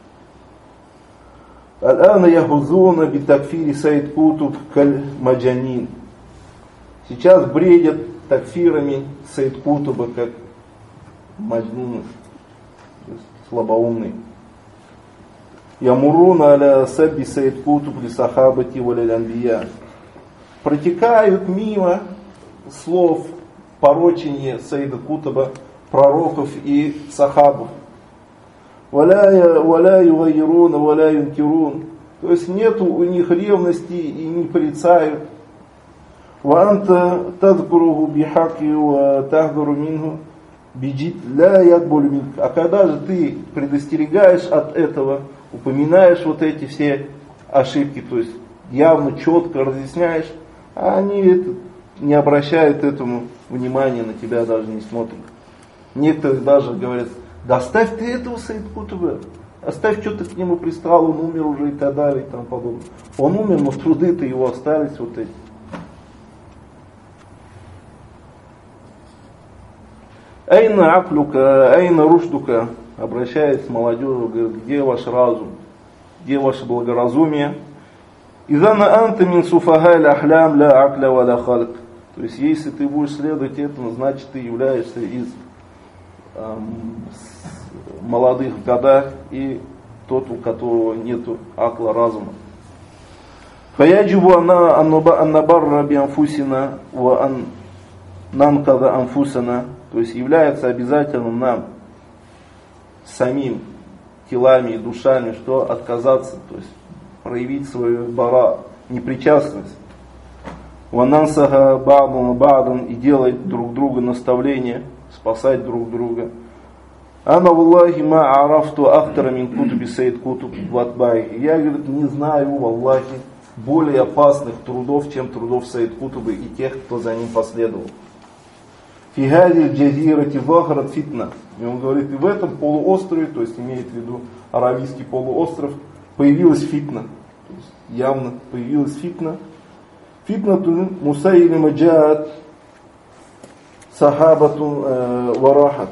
Аль-ана яхузуна битакфири Саид Кутуб каль маджанин. Сейчас бредят такфирами Саид Кутуба как маджнун, слабоумный. Ямуруна аля сабби Саид Кутуб ли сахабати валяль анбия. Протекают мимо слов порочения Саида Кутуба, пророков и сахабов. Валя югайруна, валя юнкирун. То есть нету у них ревности и не порицают. Ва анта тадкуруху бихаки ва тахдуру минху биджит ля ядбулю минх. А когда же ты предостерегаешь от этого, упоминаешь вот эти все ошибки, то есть явно, четко разъясняешь, а они это, не обращают этому внимания, на тебя даже не смотрят. Некоторые даже говорят: да оставь ты этого Саид Кутуба, оставь, что ты к нему пристал, он умер уже и так далее и тому подобное. Он умер, но труды-то его остались вот эти. Айна аклюка, айна руштука, обращается к молодежи, говорит: где ваш разум, где ваше благоразумие? Изана анта мин суфахай ахлям ля акля ва ля халк. То есть, если ты будешь следовать этому, значит, ты являешься из эм, молодых в годах и тот, у которого нету акла, разума. Фаяджибу аннабарра би анфусина ва ан нанкада анфусана. То есть, является обязательным нам самим телами и душами, что отказаться, то есть проявить свою бара, непричастность. Ванансаха ба'дан ба'дан, и делать друг друга наставления, спасать друг друга. Ана валлахи ма арафту ахтара мин кутуби Саид Кутуб ватбай. Я, говорит, не знаю, валлахи, более опасных трудов, чем трудов Саид Кутуба и тех, кто за ним последовал. Фигади джазирати вахарат фитна. И он говорит, и в этом полуострове, то есть имеет в виду Аравийский полуостров, появилась фитна. То есть явно появилась фитна. Фитна тун мусайлима джаат сахабатун варахат.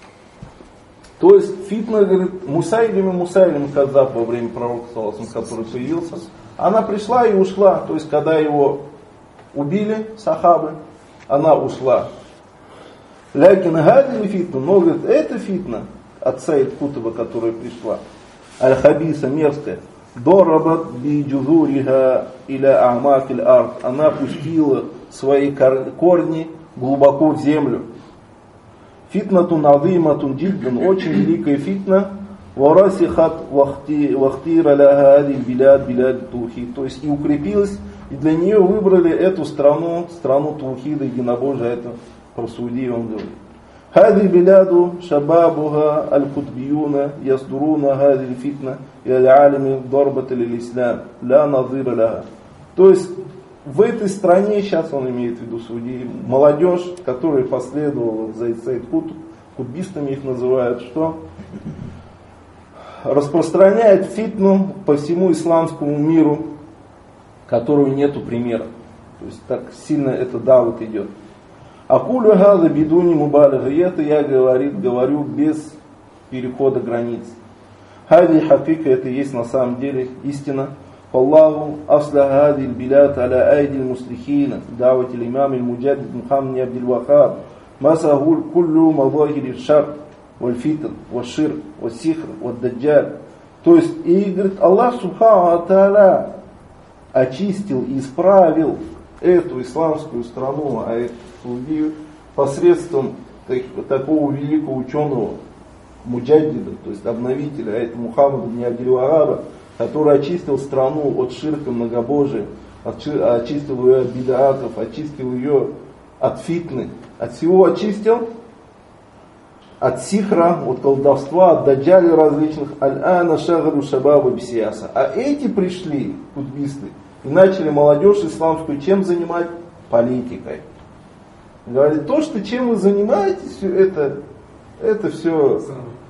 То есть фитна, говорит, Мусайлима Мусайлим Казаб во время пророка, который появился, она пришла и ушла. То есть когда его убили сахабы, она ушла. Лякин гадили фитну, но, говорит, это фитна от Саид Кутуба, которая пришла. Аль-Хабиса, мерзкая. Дорабат би джузуриха иля амакиль арт. Она пустила свои корни глубоко в землю. Фитнатун адиматун джиддан, очень великая фитна. Варасихат вахтира ляха адиль биляд биляд тухид. То есть и укрепилась, и для нее выбрали эту страну, страну Тухида, единобожия. Это про Саудию он говорит. Хади биляду шабабуха аль-кутбиюна ясдуруна хади фитна и аль-алими дорбат аль-ислам ля назира ляха. То есть в этой стране, сейчас он имеет в виду Саудию, молодежь, которая последовала за Саид Кутуб, кутбистами их называют, что распространяет фитну по всему исламскому миру, которого нету примера. То есть так сильно это давот идет. Акулю гада бидуни мубалига. И это я говорит, говорю без перехода границ. Хади хакика, это есть на самом деле истина. Аллаху асля хади билят аля айди муслихина. Дават имам аль-Муджадид Мухаммад Абдул Вахаб. Масахуль куллю мазахири шар, валь фитн, валь шир, валь сихр, валь даджаль. То есть, и говорит, Аллах Субхану Тааля очистил и исправил эту исламскую страну, а эту Саудию, посредством так, такого великого ученого, муджаддида, то есть обновителя, а это Мухаммад ибн Абдул-Ваххаба, который очистил страну от ширка, многобожия, очистил ее от бид'атов, очистил ее от фитны, от всего очистил, от сихра, от колдовства, от даджали различных, аль-ана шагаду шабаба бисияса. А эти пришли, кутбисты, и начали молодежь исламскую чем занимать? Политикой. Говорит, то, что чем вы занимаетесь, это, это все,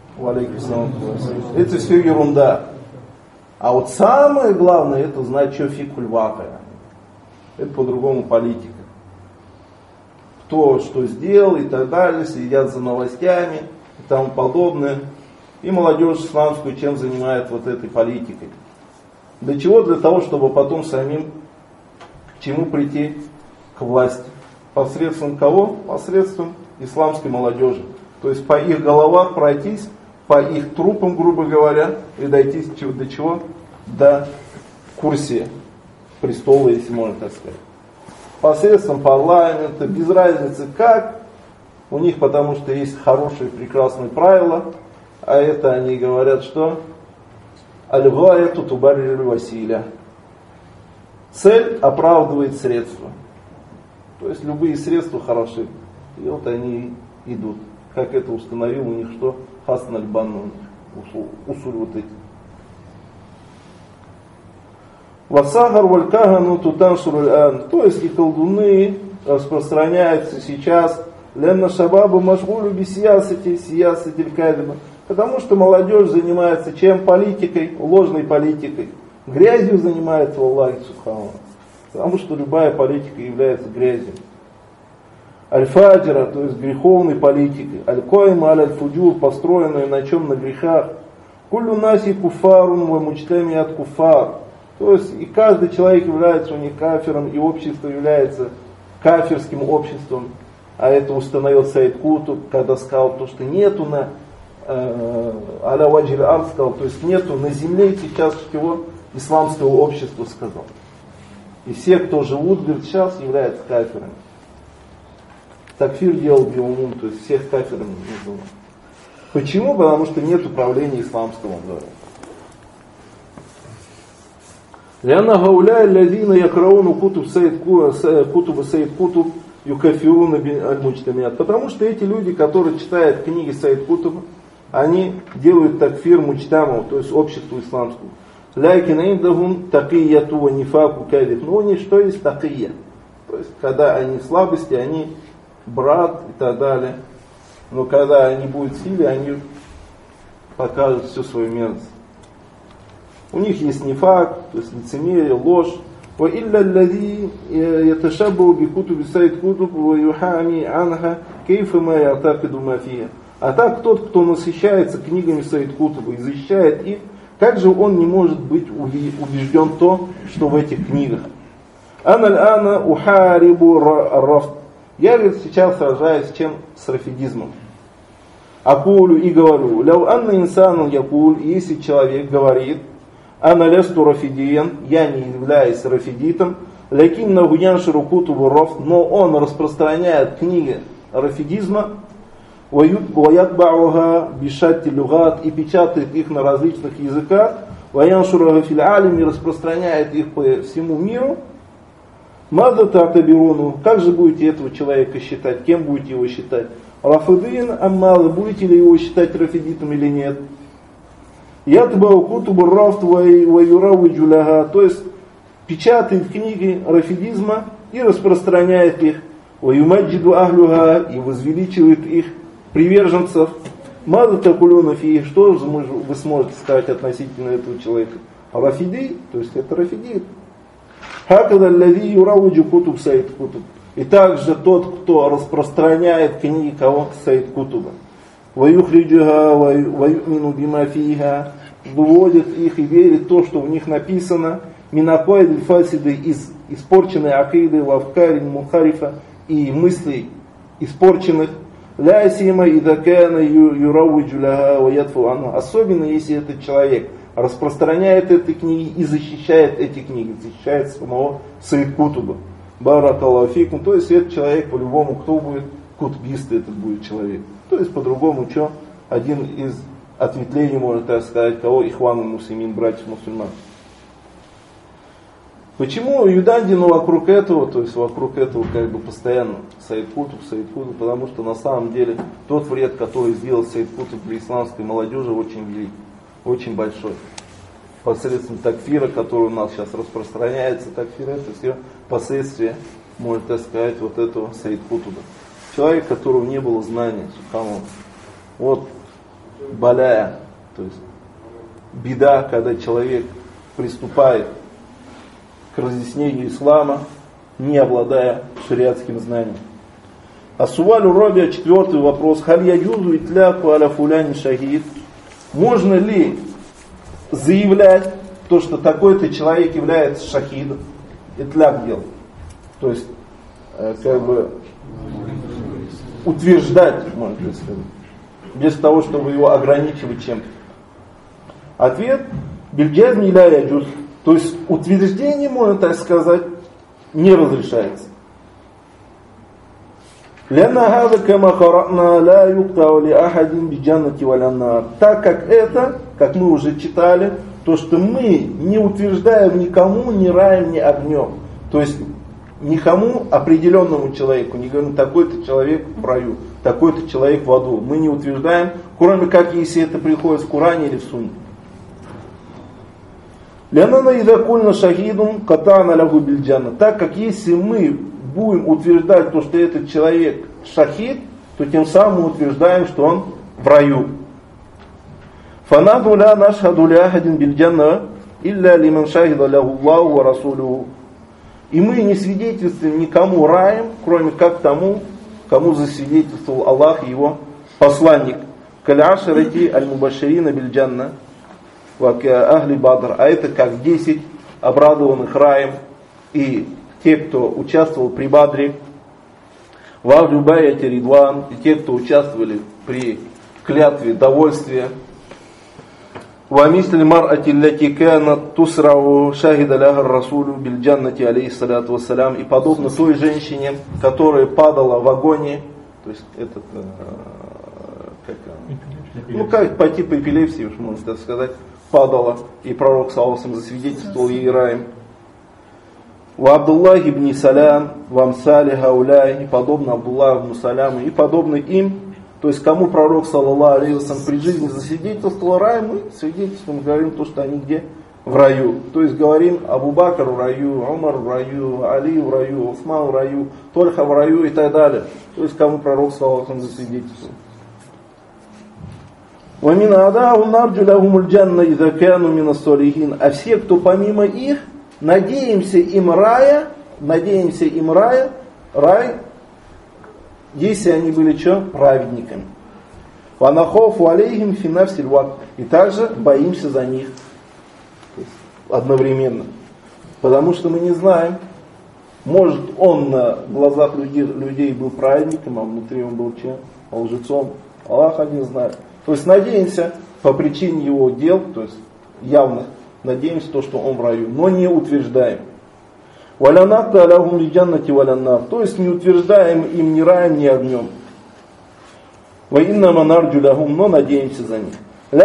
это все ерунда. А вот самое главное, это знать, что фикуль вакая. Это по-другому политика. Кто что сделал и так далее, следят за новостями и тому подобное. И молодежь исламскую чем занимает вот этой политикой. Для чего? Для того, чтобы потом самим к чему прийти? К власти. Посредством кого? Посредством исламской молодежи. То есть по их головах пройтись, по их трупам, грубо говоря, и дойти до чего? До курсия престола, если можно так сказать. Посредством парламента, без разницы как, у них потому что есть хорошие, прекрасные правила, а это они говорят, что аль-гая тубаррир василя. Цель оправдывает средства. То есть любые средства хороши. И вот они идут. Как это установил у них что? Хасан аль-Банна у них. Усуль, усуль вот эти. Васахар валькагану тутаншур аль-ан. То есть и колдуны распространяются сейчас. Ленна шабабу машгулю бисиясати сиясати аль-кадиба. Потому что молодежь занимается чем? Политикой, ложной политикой. Грязью занимается, Аллахи субхану. Потому что любая политика является грязью. Аль-фаджира, то есть греховной политикой. Аль-койма аль-фуджур, построенная на чем? На грехах. Куллю наси куфарун ва мучтами от куфар. То есть и каждый человек является у них кафиром, и общество является кафирским обществом. А это установил Сайд Кутуб, когда сказал, то, что нету на аля ваджиль ард, сказал, то есть нету на земле сейчас чего? Исламского общества, сказал. И все, кто живут, говорит, сейчас являются кафирами. Такфир делал биумум, то есть всех кафирами называл. Почему? Потому что нет управления исламского, он говорит. Лянна гауля лазина якрауну кутуб Сайд Кутуб Сайд Кутуб юкафируна аль-муджтамиат. Потому что эти люди, которые читают книги Сайд Кутуба, они делают такфир муджтаму, то есть обществу исламскому. Лайкин индахум такияту ва нифаку кадиб. Но у них что есть такия? То есть, когда они в слабости, они брат и так далее. Но когда они будут в силе, они покажут всю свою мерзость. У них есть нифак, то есть лицемерие, ложь. Ва илля аллади яташаббу би кутуби Сайд Кутуб ва юхами анха кейфа ма ятакиду ма фиха. А так тот, кто насыщается книгами Сайд Кутуба и защищает их, как же он не может быть убежден в том, что в этих книгах? Аналь-ана ухарибу рафт. Я, говорит, сейчас сражаюсь чем? С рафидизмом. Акулю и говорю, ляу анна инсану якуль, если человек говорит, ана лесту рафидиен, я не являюсь рафидитом, лякин на гуянширу кутубу рафт, но он распространяет книги рафидизма, وَيَتْبَعُهَا بِشَاتِّ люгат, и печатает их на различных языках, وَيَنْشُرَهَا فِي الْعَالِمِ, распространяет их по всему миру. مَاذَا تَعْتَبِرُونُ, как же будете этого человека считать, кем будете его считать? рафидин аммал, будете ли его считать рафидитом или нет? Ятбау кутубу рафт ва юравиджу ляха, то есть печатает книги рафидизма и распространяет их. Ва юмаджиду ахлюха, и возвеличивает их приверженцев. Маза такулюна фи, что же вы сможете сказать относительно этого человека? Рафиди, то есть это рафидит. Хакада лави юравиджу кутуб Сайд Кутуб. И также тот, кто распространяет книги кого? Сайд Кутуба. Ваюхриджиха, ваюмину бима фиха, выводит их и верит в то, что в них написано. Минакоид фасиды из испорченной акиды, вавкарин мухарифа, и мыслей испорченных. Ля сима идакана юравиджу ляха ваятфу анhu. Особенно если этот человек распространяет эти книги и защищает эти книги, защищает самого Сайд Кутуба. Баракаллаху фикум. То есть этот человек по-любому кто будет? Кутбист этот будет человек. То есть по-другому что? один из ответвлений, можно так сказать, кого ихван муслимин, братьев мусульман. Почему Юданди, ну, вокруг этого, то есть вокруг этого как бы постоянно Саид Кутб, Саид Кутб, потому что на самом деле тот вред, который сделал Саид Кутб для исламской молодежи, очень велик, очень большой. Посредством такфира, который у нас сейчас распространяется, такфир, это все последствия, можно так сказать, вот этого Саид Кутба. Человек, у которого не было знания, субханаллах. Вот баляя, то есть беда, когда человек приступает к разъяснению ислама, не обладая шариатским знанием. А сувалю Робия, четвертый вопрос. Халь яджузу итляку аля фуляни шахид. Можно ли заявлять то, что такой-то человек является шахидом? Итляк делать. То есть, как бы, утверждать, можно сказать, без того, чтобы его ограничивать чем-то. Ответ: бильджазми ля яджуз. То есть утверждение, можно так сказать, не разрешается. Так как это, как мы уже читали, то, что мы не утверждаем никому ни раем, ни огнем. То есть никому определенному человеку, не говорим, такой-то человек в раю, такой-то человек в аду. Мы не утверждаем, кроме как если это приходит в Коране или в Сунне. Так как если мы будем утверждать то, что этот человек шахид, то тем самым мы утверждаем, что он в раю. И мы не свидетельствуем никому раем, кроме как тому, кому засвидетельствовал Аллах и его посланник. Каляшарати аль-мубаширина биль-джанна. Ахли Бадр, а это как десять обрадованных раем и те, кто участвовал при Бадре, Вахлю Баяти Ридван, и те, кто участвовали при клятве довольствия, Вамисли Мар'ати Лати Канат Тусрау Шахида Ляхар Расулю Бильджаннати алейхиссаляту вассалям, и подобно той женщине, которая падала в агонии, то есть этот, как, ну как по типу эпилепсии, уж можно так сказать, падала, и пророк саллаллаху засвидетельствовал ей раем. Ва Абдуллах ибн Салям, вам Сали Хауляй, и подобно Абдуллах ибн Саляму, и подобно им, то есть кому пророк саллаллаху алейхи вассалям при жизни засвидетельствовал раем, мы свидетельствуем, говорим то, что они где? В раю. То есть говорим Абу Бакр в раю, Умар в раю, Али в раю, Усман в раю, Тольха в раю и так далее. То есть кому пророк саллаллаху алейхи вассалям засвидетельствовал. وَمِنْ أَعْدَاهُمْ نَرْجُ لَهُمُ الْجَنَّةَ إِذَا كَانُوا مِنَ الصَّالِحِينَ. А все, кто помимо их, надеемся им рая, надеемся им рая, рай, если они были что? Праведниками. وَنَخَافُ عَلَيْهِمْ فِي نَفْسِ الْوَقْتِ. И также боимся за них. То есть одновременно. Потому что мы не знаем, может он на глазах людей, людей был праведником, а внутри он был чем? Лжецом. Аллах один знает. То есть надеемся по причине его дел, то есть явно надеемся то, что он в раю, но не утверждаем. То есть не утверждаем им ни раем, ни огнем. Но надеемся за них.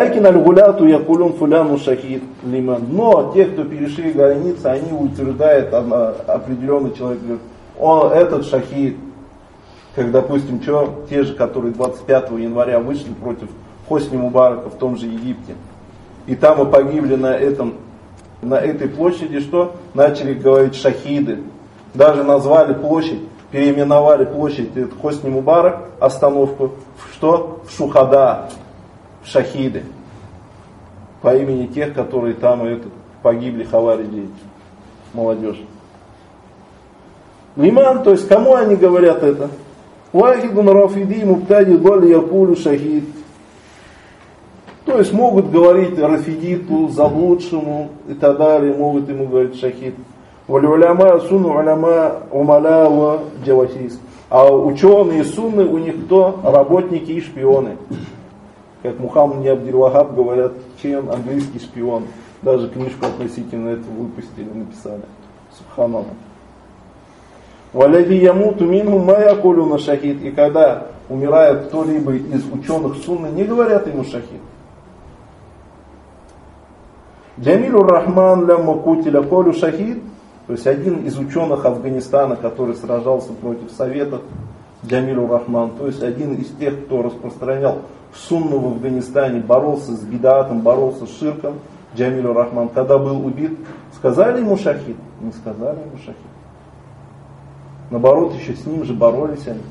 Но те, кто перешли границы, они утверждают определенный человек, он этот шахид. Как, допустим, что, те же, которые двадцать пятого января вышли против Хосни Мубарака в том же Египте. И там и погибли на, этом, на этой площади, что? Начали говорить шахиды. Даже назвали площадь, переименовали площадь Хосни Мубарак, остановку, в что? В Шухада, в шахиды. По имени тех, которые там это, погибли, хавариджи, молодежь. Лиман, то есть кому они говорят это? Вахидун рафиди муптади доль якулю шахид. То есть могут говорить рафидиту, заблудшему и так далее, могут ему говорить шахид. Валюляма суну аляма умаля ва джавасис. А ученые сунны у них кто? Работники и шпионы. Как Мухаммад ибн Абдул-Вахаб говорят, чем английский шпион. Даже книжку относительно этого выпустили, написали. Субханаллах. Валяди ямуту минху ма якулюна шахид. И когда умирает кто-либо из ученых сунны, не говорят ему шахид. Джамилюр Рахман лямма кутиля колю шахид. То есть один из ученых Афганистана, который сражался против Советов, Джамилюр Рахман, то есть один из тех, кто распространял сунну в Афганистане, боролся с бидатом, боролся с ширком, Джамилюр Рахман, когда был убит, сказали ему шахид? Не сказали ему шахид. Наоборот, еще с ним же боролись они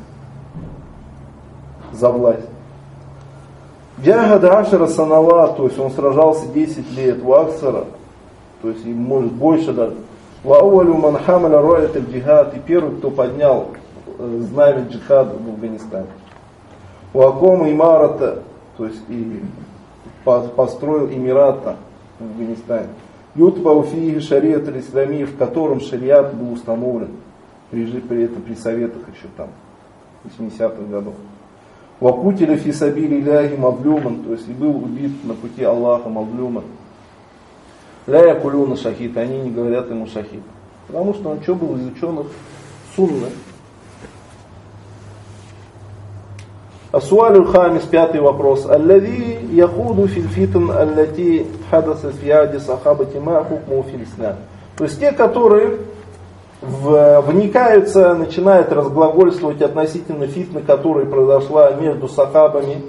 за власть. Джахада Ашара Санава, то есть он сражался десять лет, Ваксара, то есть может больше даже. Ваувалю манхамаля роят аль-джихад, и первый, кто поднял знамя джихада в Афганистане. Уакома имарата, то есть и построил эмирата в Афганистане. Ютба фиги шариат аль-ислами, в котором шариат был установлен при, при этом при советах еще там, восьмидесятых годов. Вакутиля фи сабили ляхи мавлюман, то есть и был убит на пути Аллаха мавлюман. Ля якулюна шахид, они не говорят ему шахид. Потому что он что был из ученых сунны. Асуалю хамис, пятый вопрос. Аллади яхуду фил фитн аллати хадаса фиади сахабати ма хукму фил ислам. То есть те, которые в, вникаются, начинают разглагольствовать относительно фитны, которая произошла между сахабами.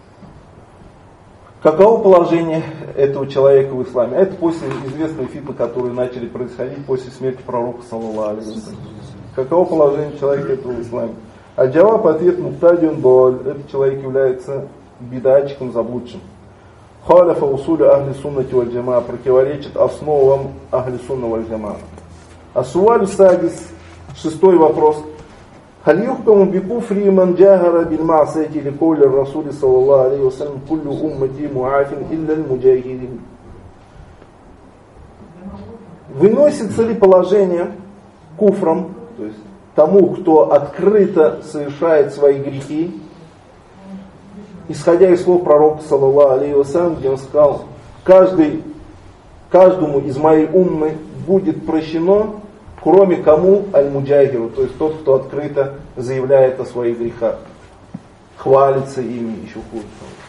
Каково положение этого человека в исламе? Это после известной фитны, которые начали происходить после смерти пророка, саллаллаху алейхи ва саллям. Каково положение человека этого в исламе? Аль-Джаваб, ответ муктадиун доль. Этот человек является бедатчиком, заблудшим. Халяфа усуля ахли суннати валь джама, противоречит основам ахли сунна валь джама. Асуаль садис, шестой вопрос. Халь юхкаму бикуфри ман джахара биль маасияти ли каули расули саллаллаху алейхи ва саллям куллю уммати муафин илля аль-муджахидин. Выносится ли положение куфром, то есть тому, кто открыто совершает свои грехи, исходя из слов пророка, саллаллаху алейхи ва саллям, где он сказал: каждый, каждому из моей уммы будет прощено, кроме кому аль-муджахиру, то есть тот, кто открыто заявляет о своих грехах, хвалится ими, еще хуже.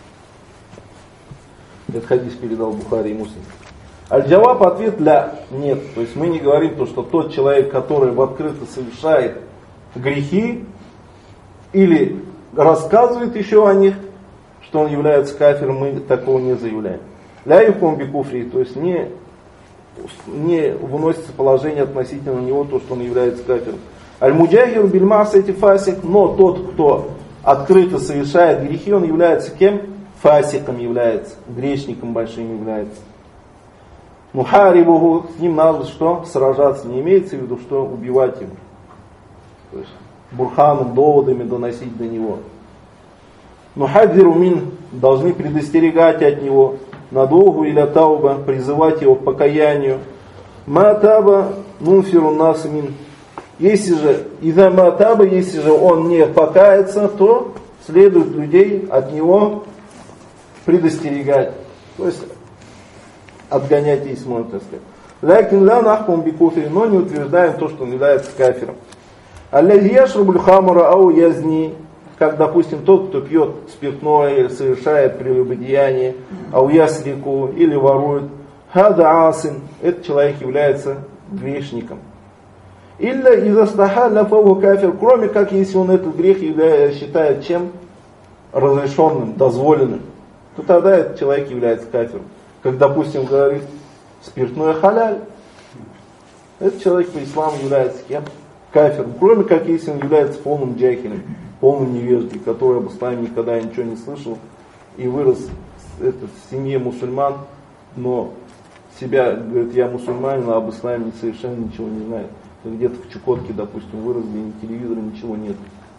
Этот хадис передал Бухари и Муслим. Аль-Джаваб, ответ ля, нет. То есть мы не говорим то, что тот человек, который в открыто совершает грехи или рассказывает еще о них, что он является кафиром, мы такого не заявляем. Ля юхкам бикуфри, то есть не, не выносится положение относительно него, то, что он является кафиром. Аль-муджахир биль-мас эти фасик, но тот, кто открыто совершает грехи, он является кем? Фасиком является, грешником большим является. Мухарибуху, с ним надо что? Сражаться. Не имеется в виду, что убивать его. То есть бурханом, доводами доносить до него. Мухадзиру мин, должны предостерегать от него. Надолгу или тауба, призывать его к покаянию. Матаба нунфиру нас мин. Если же, из-за матаба, если же он не покается, то следует людей от него предостерегать. То есть отгонять, если можно так сказать. Лякин ла нахкум бикуфри, но не утверждаем то, что он является кафиром. Аллази яшрубуль хамура ау язни, как, допустим, тот, кто пьет спиртное, совершает прелюбодеяние, ау ясрику, или ворует. Хада асин, этот человек является грешником. Илля изастахалля фаву кафир, кроме как, если он этот грех считает чем? Разрешенным, дозволенным, то тогда этот человек является кафиром. Как, допустим, говорит, спиртное халяль. Этот человек по исламу является кем? Кафиром. Кроме как, если он является полным джахилем, полным невеждой, который об исламе никогда ничего не слышал и вырос это, в семье мусульман, но себя, говорит, я мусульманин, а об исламе совершенно ничего не знает. Где-то в Чукотке, допустим, вырос, где ни телевизора, ничего нет.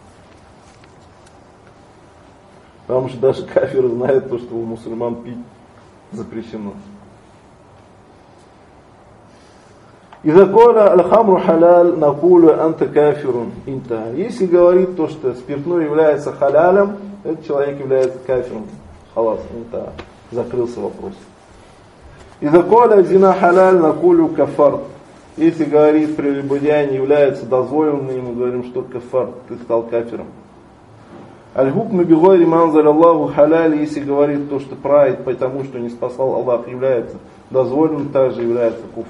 Потому что даже кафиры знают то, что у мусульман пить запрещено. Иза коля аль-хамру халяль накулю анта кафирун инта. Если говорит то, что спиртное является халялем, этот человек является кафиром. Халас, инта. Закрылся вопрос. Иза коля зина халяль накулю кафар. Если говорит прелюбодеяние является дозволенным, мы говорим, что кафар, ты стал кафиром. Аль-хукму бигойри манзаль Аллаху халяли, если говорит то, что правит, потому что не спасал Аллах, является дозволенным, также является куфр.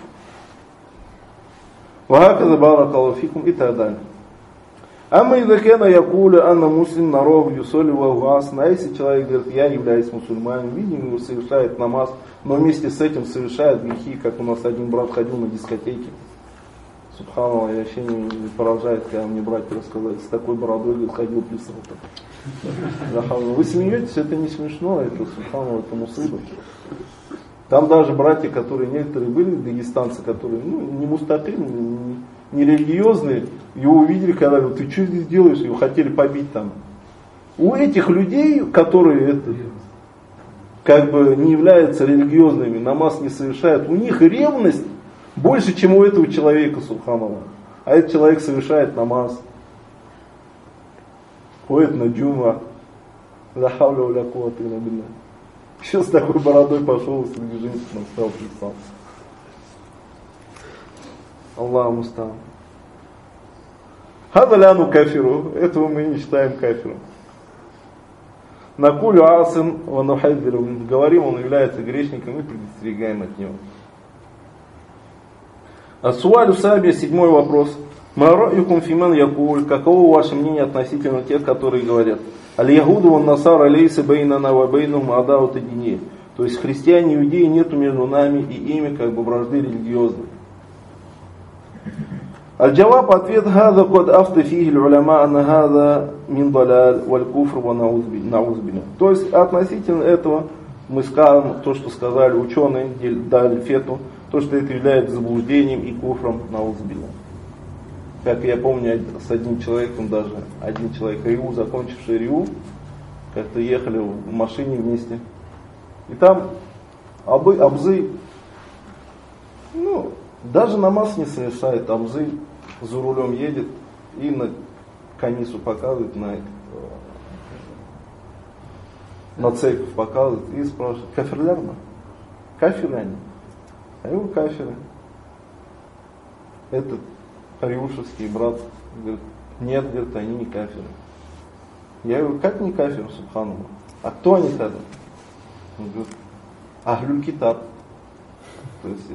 Вахаказа баракаллаху фикум и так далее. Амма идакена якуля анна муслим наров юсоли вагуасна. А если человек говорит, я являюсь мусульманином, видим, его совершает намаз, но вместе с этим совершает грехи, как у нас один брат ходил на дискотеке. Субханаллах, я вообще не, не поражает, когда мне братья рассказали, с такой бородой говорит, ходил, писал. Вы смеетесь, это не смешно, это субханаллах, это мусыба. Там даже братья, которые некоторые были, дагестанцы, которые ну, не мустаким, не, не религиозные, его увидели, когда говорят, ты что здесь делаешь, его хотели побить там. У этих людей, которые это, как бы не являются религиозными, намаз не совершают, у них ревность больше, чем у этого человека, субханаллах. А этот человек совершает намаз, ходит на джума, ла хавля ва ля куввата илля билля. Еще с такой бородой пошел, среди женщин стал писал. Аллаху муста'ан. Хаза ляну кафиру, этого мы не считаем кафиром. Накулю асин ва нухайдзиру, говорим, он является грешником и предостерегаем от него. Ас-суалю сабия, седьмой вопрос. Ма ра'юкум фиман якуль, каково ваше мнение относительно тех, которые говорят: Аль-Ягуду ван Насара лейса бейнана ва бейнахум адаут ад-дини. То есть христиане и иудеи нету между нами и ими как бы вражды религиозной. Аль-Джаваб, ответ: хаза код афта фихи аль-уляма анна хаза мин даляль валь куфр ва науз билля. То есть относительно этого мы скажем то, что сказали ученые, дали фету, то, что это является заблуждением и куфром, науз билля. Как я помню, с одним человеком даже, один человек РИУ, закончивший РИУ, как-то ехали в машине вместе. И там абы, абзы, ну, даже намаз не совершает, абзы за рулем едет и на канису показывает, на, на церковь показывает и спрашивает: кафирлярна? Кафиры они? А его кафиры. Этот риушевский брат говорит: нет, говорит, они не кафиры. Я говорю: как не кафир, субханаллах? А кто они тогда? Он говорит: ахлюль китаб. То есть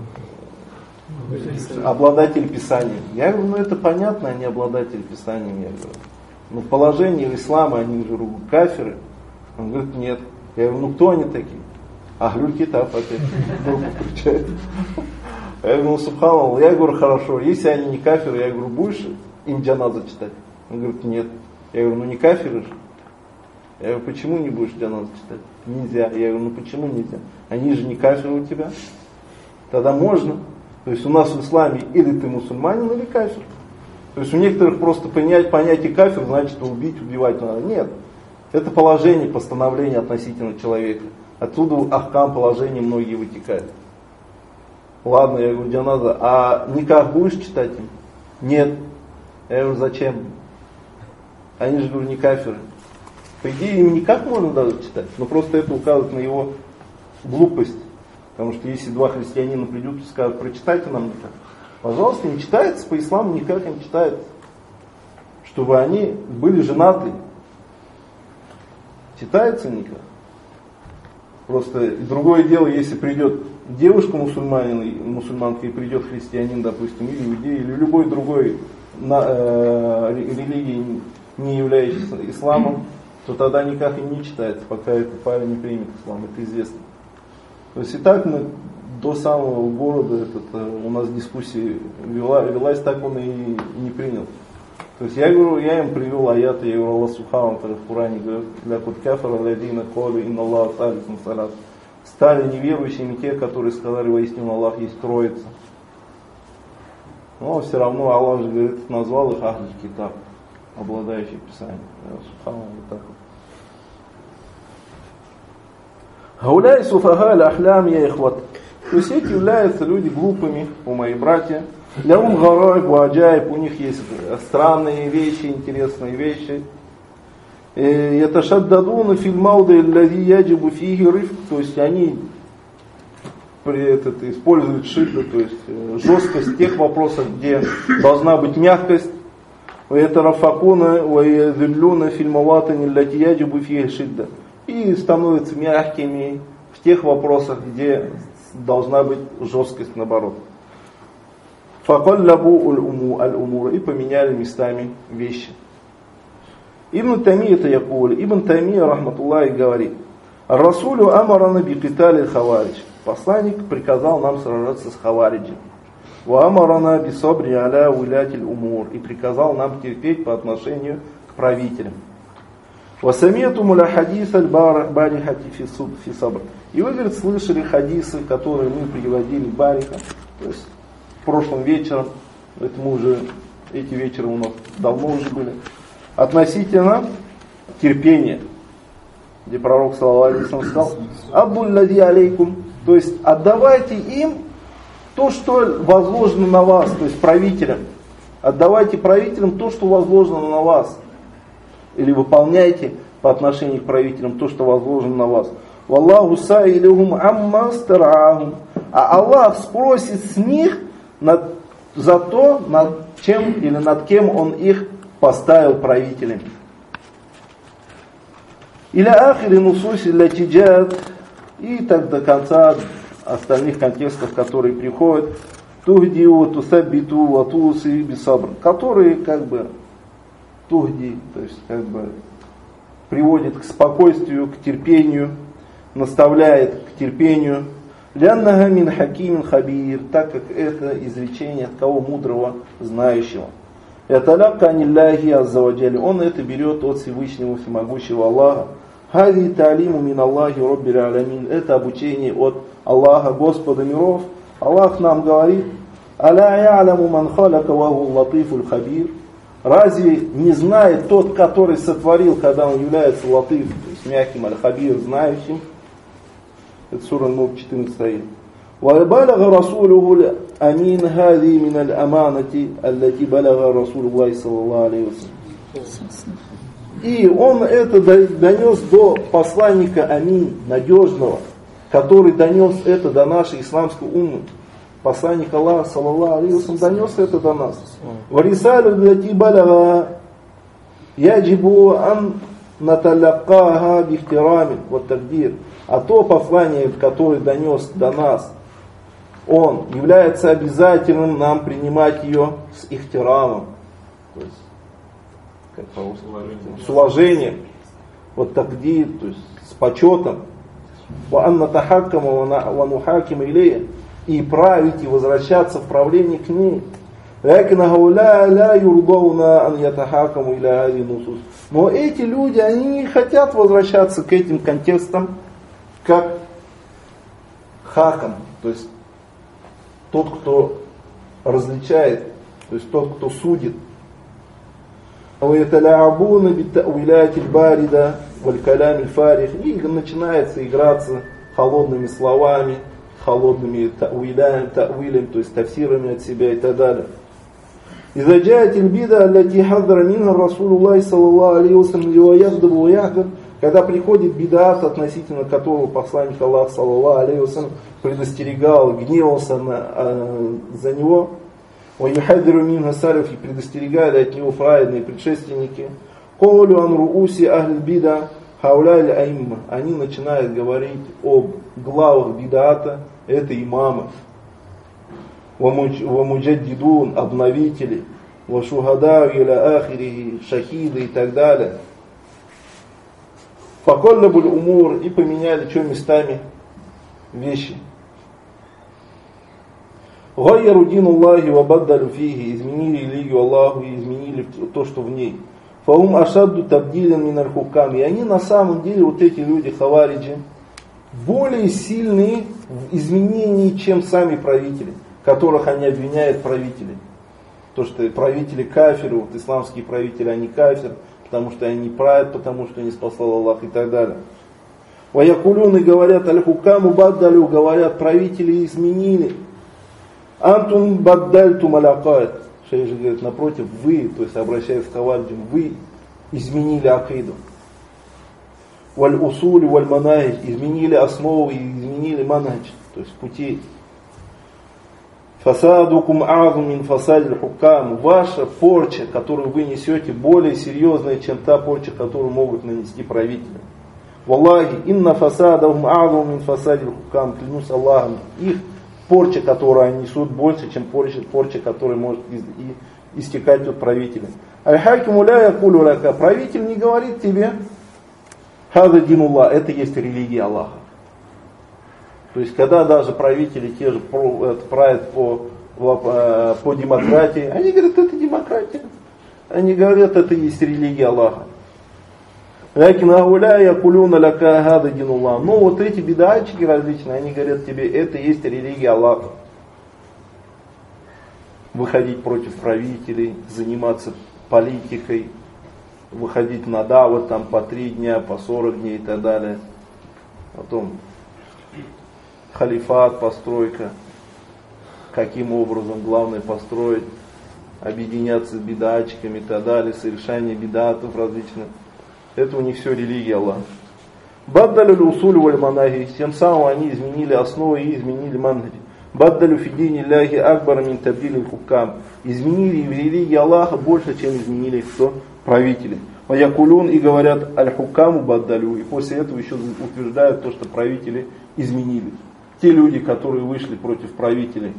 эти обладатели писанием. Я говорю: ну это понятно, они обладатели писанием. Я говорю: ну в положении ислама они уже кафиры. Он говорит: нет. Я говорю: ну кто они такие? Ахлюль китаб опять. Руку включает. Я говорю: ну субханаллах. Я говорю: хорошо, если они не кафиры, я говорю: будешь им джаназа читать? Он говорит: нет. Я говорю: ну не кафиры же. Я говорю: почему не будешь джаназа читать? Нельзя. Я говорю: ну почему нельзя? Они же не кафиры у тебя. Тогда можно. То есть у нас в исламе или ты мусульманин, или кафир. То есть у некоторых просто понять, понятие кафир значит убить, убивать надо. Нет. Это положение, постановление относительно человека. Отсюда ахкам положения многие вытекают. Ладно, я говорю: джаназа, а никах будешь читать им? Нет. Я говорю: зачем? Они же, говорю, не кафиры. По идее, им никак можно даже читать, но просто это указывает на его глупость. Потому что если два христианина придут и скажут: прочитайте нам никак. Пожалуйста, не читается, по исламу никак не читается. Чтобы они были женаты. Читается никак. Просто другое дело, если придет девушка мусульманин, мусульманка и придет христианин, допустим, или иудей, или любой другой на, э, религии, не являющийся исламом, то тогда никак и не читается, пока этот парень не примет ислам, это известно. То есть и так мы до самого города этот, у нас дискуссия вела, велась, так он и не принял. То есть я говорю, я им привел аят, я говорю: Аллах субхану в Коране говорит: для кут кафара ладина коли инна Аллах салисун салас. Стали неверующими те, которые сказали: воистину Аллах есть троица. Но все равно Аллах же говорит, назвал их ахль китаб, обладающий писанием. Субхану вот так вот. Гауляй суфага ля-ахлям я ихват. То есть эти являются люди глупыми, у мои братья. Лявум гарайб ваджайб, у них есть странные вещи, интересные вещи. Яташаддадуна фил мауди аллади яджибу фихи рифк. То есть они при этот, используют шидду, то есть э, жесткость в тех вопросах, где должна быть мягкость. وَيَتَرَفَقُونَ وَيَذُلُّونَ فِي الْمَوَاطِنِ الَّتِي يَجِبُ فِيهَا الشِّدَّةُ. И становятся мягкими в тех вопросах, где должна быть жесткость, наоборот. فَقَلَّبُوا الْأُمُورَ. И поменяли местами вещи. Ибн Таймия это якули. Ибн Таймия, рахматуллахи, говорит: «Расулю амарана би китали хаваридж». Посланник приказал нам сражаться с хавариджем. «Ва амарана би сабри аля уилятиль умур». И приказал нам терпеть по отношению к правителям. «Ва самияту муля хадис аль-барихати фи сабр». И вы, говорит, слышали хадисы, которые мы приводили бариха, то есть прошлым вечером, это мы уже, эти вечера у нас давно уже были, относительно терпения, где пророк саллаллаху алейхи ва саллям сказал: «Абдуль лади алейкум», то есть отдавайте им то, что возложено на вас, то есть правителям. Отдавайте правителям то, что возложено на вас. Или выполняйте по отношению к правителям то, что возложено на вас. «Валлаху саилюхум амма стараахум». А Аллах спросит с них над, за то, над чем или над кем Он их поставил правителями. Или ахири нусуси ля тиджат. И так до конца остальных контекстов, которые приходят. Тухдиу, тусаббиту, ватуси, бисабр. Которые как бы тухди, то есть как бы приводит к спокойствию, к терпению, наставляет к терпению. Ляннага мин хакимин хабир, так как это изречение от кого мудрого, знающего. Яталякка анилляхи аззаваджали, он это берет от Всевышнего Всемогущего Аллаха. Хади та'лиму мин Аллахи роббил алямин, это обучение от Аллаха, Господа миров. Аллах нам говорит: аля я'ламу ман халака ва ху латифуль хабир. Разве не знает тот, который сотворил, когда он является латиф, то есть мягким, аль-хабир, знающим? Это сура Нур, четырнадцатый аят. وَبَلَغَ رَسُولُهُ الْأَمِينَ هَذِي مِنَ الْأَمَانَةِ الَّتِي بَلَغَ رَسُولُ اللَّهِ صَلَّى اللَّهُ عَلَيْهِ وَسَلَّمَ. И он это донес до посланника Амин, надежного, который донес это до нашей исламской уммы. Посланник Аллаха, саллаллаху алейхи ва саллям, донес это до нас. وَرِسَالُ الَّتِي بَلَغَ يَجِبُ أَنْ نَتَلَقَّاهَا بِاحْتِرَامٍ وَالتَّقْدِيرٍ. А то послание, которое донес до нас, он является обязательным нам принимать ее с ихтирамом, то есть как по-русски, с уважением, вот такдир, то есть с почетом, и править и возвращаться в правление к ней. Но эти люди, они не хотят возвращаться к этим контекстам, как хакам, то есть тот, кто различает, то есть тот, кто судит. И начинается играться холодными словами, холодными та'вилями, та'вилем, то есть тафсирами от себя и так далее. إذا جاءت البدعة التي حذر منها رسول الله صلى الله عليه وسلم ويغضب ويحذر, когда приходит бидат, относительно которого посланник Аллаха, саллаллаху алейхи ва саллям, предостерегал, гневался на, а, за него, وَيُحَذِّرُ مِنْهَا سَلَفِ, и предостерегали от него праведные предшественники, قَوْلُ عَنْ رُؤُوسِ أَهْلِ الْبِدَعِ هَؤُلَاءِ الْأَئِمَّةِ, они начинают говорить об главах бидата, это имамы, وَمُجَدِّدُونَ, обновители, وَشُهَدَاءُ إِلَى آخِرِهِ, шахиды и так далее. فَقَلَّبُ الْأُمُورِ, и поменяли что местами вещи. غَيَّرُ دِينُ اللَّهِ وَبَدَّلُ فِيهِ, изменили религию Аллаху и изменили то, что в ней. فَهُمْ أَشَدُّ تَبْدِيلًا مِنَ الْحُكَّامِ, и они на самом деле, вот эти люди, хавариджи, более сильные в изменении, чем сами правители, которых они обвиняют правители. То, что правители кафиры, вот исламские правители, они кафир, потому что они не правят, потому что не спасал Аллах и так далее. Ваякулюны говорят, аль-хукаму баддалю, говорят, правители изменили. Антум баддальтум алякает. Шейх же говорит, напротив, вы, то есть обращаясь к хавариджам, вы изменили акиду. Валь-усуль, валь-манахидж, изменили основы, изменили манхадж, то есть в пути. Фасадукум азу мин фасадиль хукам. Ваша порча, которую вы несете, более серьезная, чем та порча, которую могут нанести правители. Валлахи, инна фасадахум азу мин фасадиль хукам. Клянусь Аллахом, их порча, которую они несут, больше, чем порча, порча которая может из, и, истекать от правителя. Аль-хакиму ля якулю лака. Правитель не говорит тебе, хаза динуллах, это есть религия Аллаха. То есть, когда даже правители те же правят по, по демократии, они говорят, это демократия. Они говорят, это есть религия Аллаха. Но вот эти бидатчики различные, они говорят тебе, это есть религия Аллаха. Выходить против правителей, заниматься политикой, выходить на дават там по три дня, по сорок дней и так далее. Потом халифат, постройка, каким образом главное построить, объединяться с бидатчиками и так далее, совершение бидатов различных. Это у них все религия Аллаха. Баддалю усулю валь манахи, тем самым они изменили основы и изменили манхаджи. Баддалю фидини ляхи акбара мин табдили хукам. Изменили в религии Аллаха больше, чем изменили кто? Правители. Ваякулюн и говорят аль-хукаму баддалю. И после этого еще утверждают то, что правители изменили. Те люди, которые вышли против правителей,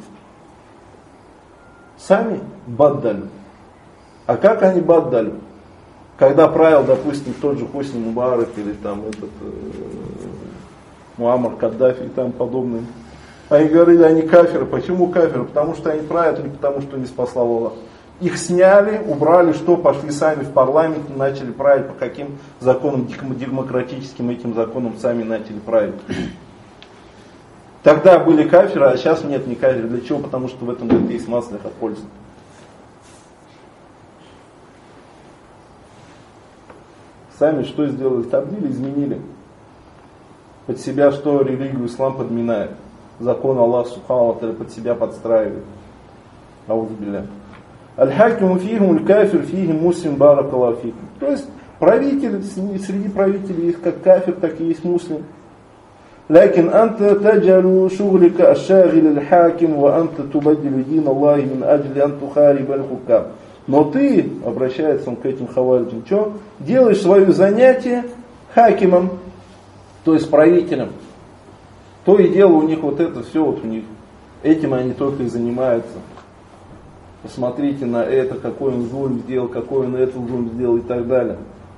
сами баддалю. А как они баддалю? Когда правил, допустим, тот же Хосни Мубарак или там этот э, Муаммар Каддафи и там подобные. Они говорили, они кафиры. Почему кафиры? Потому что они правят или потому что не спасла Аллах. Их сняли, убрали, что пошли сами в парламент, начали править по каким законам демократическим этим законам сами начали править. Тогда были кафиры, а сейчас нет ни кафиры. Для чего? Потому что в этом говорит, есть маслиха польза. Сами что сделали? Табдили, изменили. Под себя что религию ислам подминает. Закон Аллаха Субхану ва Тааля под себя подстраивает. Аузубилля. Аль-хакиму фихим, аль-кафир фихим, муслим баракаллаху фихим. То есть правитель, среди правителей есть как кафир, так и есть муслим. لكن أنت تجعل شغلك الشاغل الحاكم وأنت تبدل دين الله من أجل أن تخارب الحكام. Но ты, обращается он к этим хавариджам, что? Делаешь свое занятие хакимом, то есть правителем. То и дело у них вот это все вот у них. Этим они только и занимаются. Посмотрите на это, какой он зульм сделал, какой он это зульм сделал и так далее.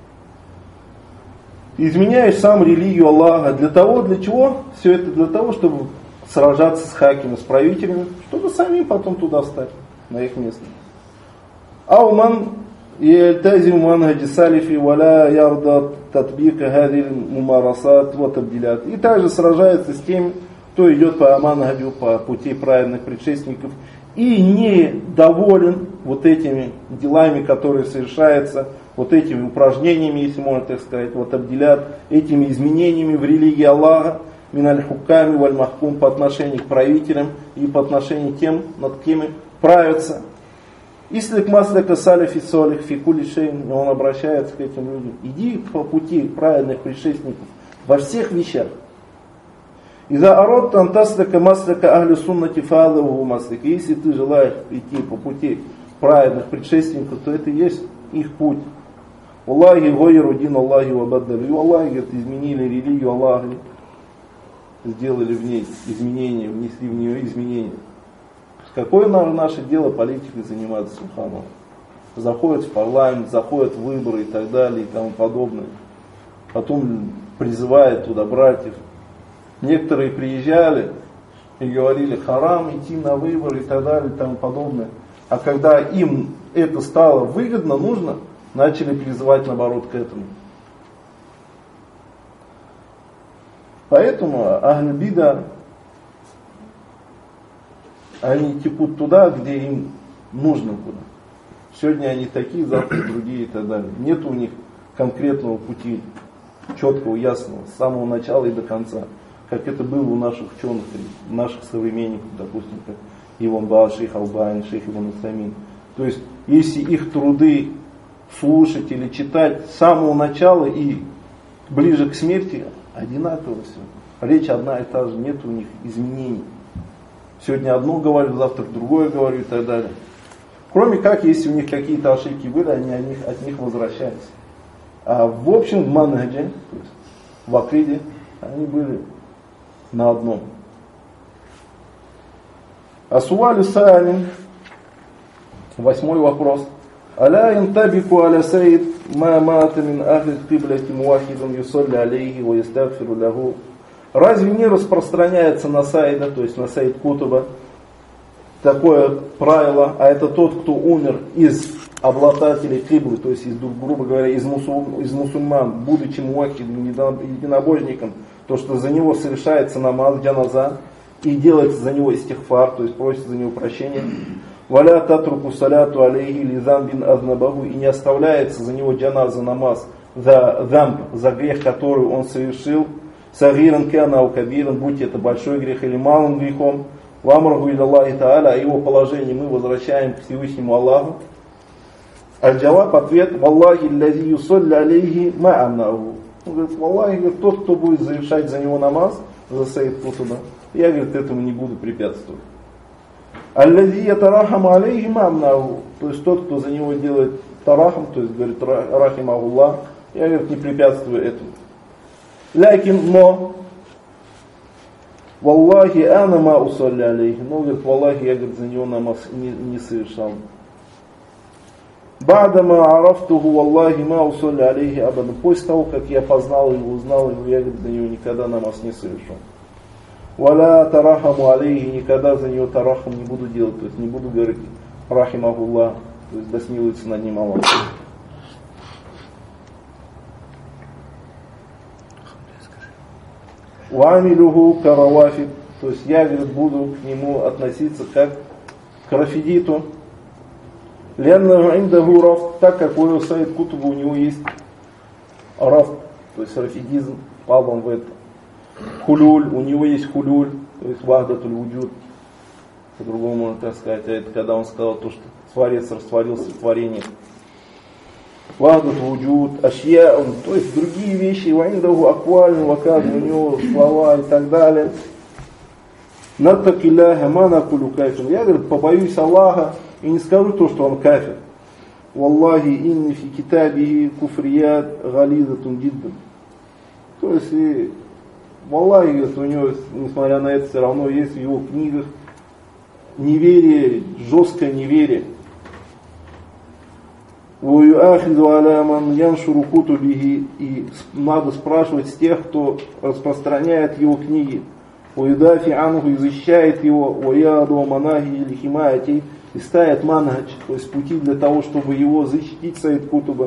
Изменяешь сам религию Аллаха. Для того, для чего? Все это для того, чтобы сражаться с хакимом, с правителями, чтобы самим потом туда встать, на их место. Ауман яльтазим манхаджи салифи валя ярда татбика хадил мумарасат ва табдилят. И также сражается с тем, кто идет по манхаджу, по пути праведных предшественников и не доволен вот этими делами, которые совершаются, вот этими упражнениями, если можно так сказать, вот обделят этими изменениями в религии Аллаха, миналь хуками валь махкум, по отношению к правителям и по отношению к тем, над кем правятся. Ислик маслика салифи солих фикули шейн, он обращается к этим людям. Иди по пути праведных предшественников во всех вещах. Иза арод антаслика маслика ахли суннати фаалаву маслика. Если ты желаешь идти по пути праведных предшественников, то это и есть их путь. Аллахи гойру дин Аллахи вабаддали. И Аллахи, говорит, изменили религию Аллаха, сделали в ней изменения, внесли в нее изменения. Какое наше дело политикой заниматься, субханаллах? Заходят в парламент, заходят в выборы и так далее и тому подобное. Потом призывают туда братьев. Некоторые приезжали и говорили, харам идти на выборы и так далее и тому подобное. А когда им это стало выгодно, нужно, начали призывать наоборот к этому. Поэтому ахль бида, они текут туда, где им нужно куда. Сегодня они такие, завтра другие и так далее. Нет у них конкретного пути, четкого, ясного, с самого начала и до конца. Как это было у наших ученых, наших современников, допустим, как Иван Баал, шейх Албани, шейх Ибн Усаймин. То есть, если их труды слушать или читать с самого начала и ближе к смерти, одинаково все. Речь одна и та же, нет у них изменений. Сегодня одно говорю, завтра другое говорю и так далее. Кроме как, если у них какие-то ошибки были, они от них, от них возвращаются. А в общем, в манхаджи, то есть в акиде, они были на одном. Асуалю саалин, восьмой вопрос. Аля янтабику аля саид ма мата мин ахли киблати муахидун юсалли алейхи ва ястагфиру лаху. Разве не распространяется на Саида, то есть на Саид Кутуба, такое правило, а это тот, кто умер из обладателей киблы, то есть, из, грубо говоря, из, мусул, из мусульман, будучи муахидом, единобожником, то, что за него совершается намаз, джаназа, и делается за него истихфар, то есть просит за него прощения. Валя татруку саляту алейхи лизан бин азнабаху, и не оставляется за него джаназа, намаз, за замб, за грех, который он совершил. Сагиран кана у кабиран, будь это большой грех или малым грехом, вамраху иля Аллахи та'аля, о его положении мы возвращаем к Всевышнему Аллаху. Аль-Джаваб, ответ, валлахи лази юсалли алейхи ма'аннаху. Он говорит, валлахи, говорит, тот, кто будет завершать за него намаз, за Саид Кутуба, я, говорит, этому не буду препятствовать. Аль-Лази ятарахам алейхи ма'аннаху, то есть тот, кто за него делает тарахам, то есть говорит, рахимахуллах, я, говорит, не препятствую этому. Лякин, но, валлахи ана ма усалли алейхи, но, говорит, валлахи, я, говорит, за него намаз не, не совершал. Бадама арафтуху валлахи ма усалли алейхи абадан, после того, как я познал его, узнал его, я, говорит, за него никогда намаз не совершал. Валя тарахаму алейхи, никогда за него тарахам не буду делать, то есть не буду говорить рахимахуллах, то есть да смилуется над ним Аллах. Вамилюху каравафид, то есть я, говорит, буду к нему относиться как к рафидиту. Ленна индаху раф, так как у Саид Кутуба у него есть раф, то есть рафидизм, палом в это. Хулюль, у него есть хулюль, то есть вахдатуль вуджуд, по-другому можно так сказать, а это когда он сказал то, что Творец растворился в творении. Вахдат вуджуд, ашья, то есть другие вещи, ваиндаху аквальны, вакад, у него слова и так далее. Наттакилляха манакулю кафир. Я, говорит, побоюсь Аллаха и не скажу то, что он кафир. Валлахи инни фи китабихи куфрият галидатун диддан. То есть, и, валлахи, говорит, у него, несмотря на это, все равно есть в его книгах неверие, жесткое неверие. И надо спрашивать с тех, кто распространяет его книги, и защищает его, и ставит манхадж, то есть пути для того, чтобы его защитить, Саид Кутуба.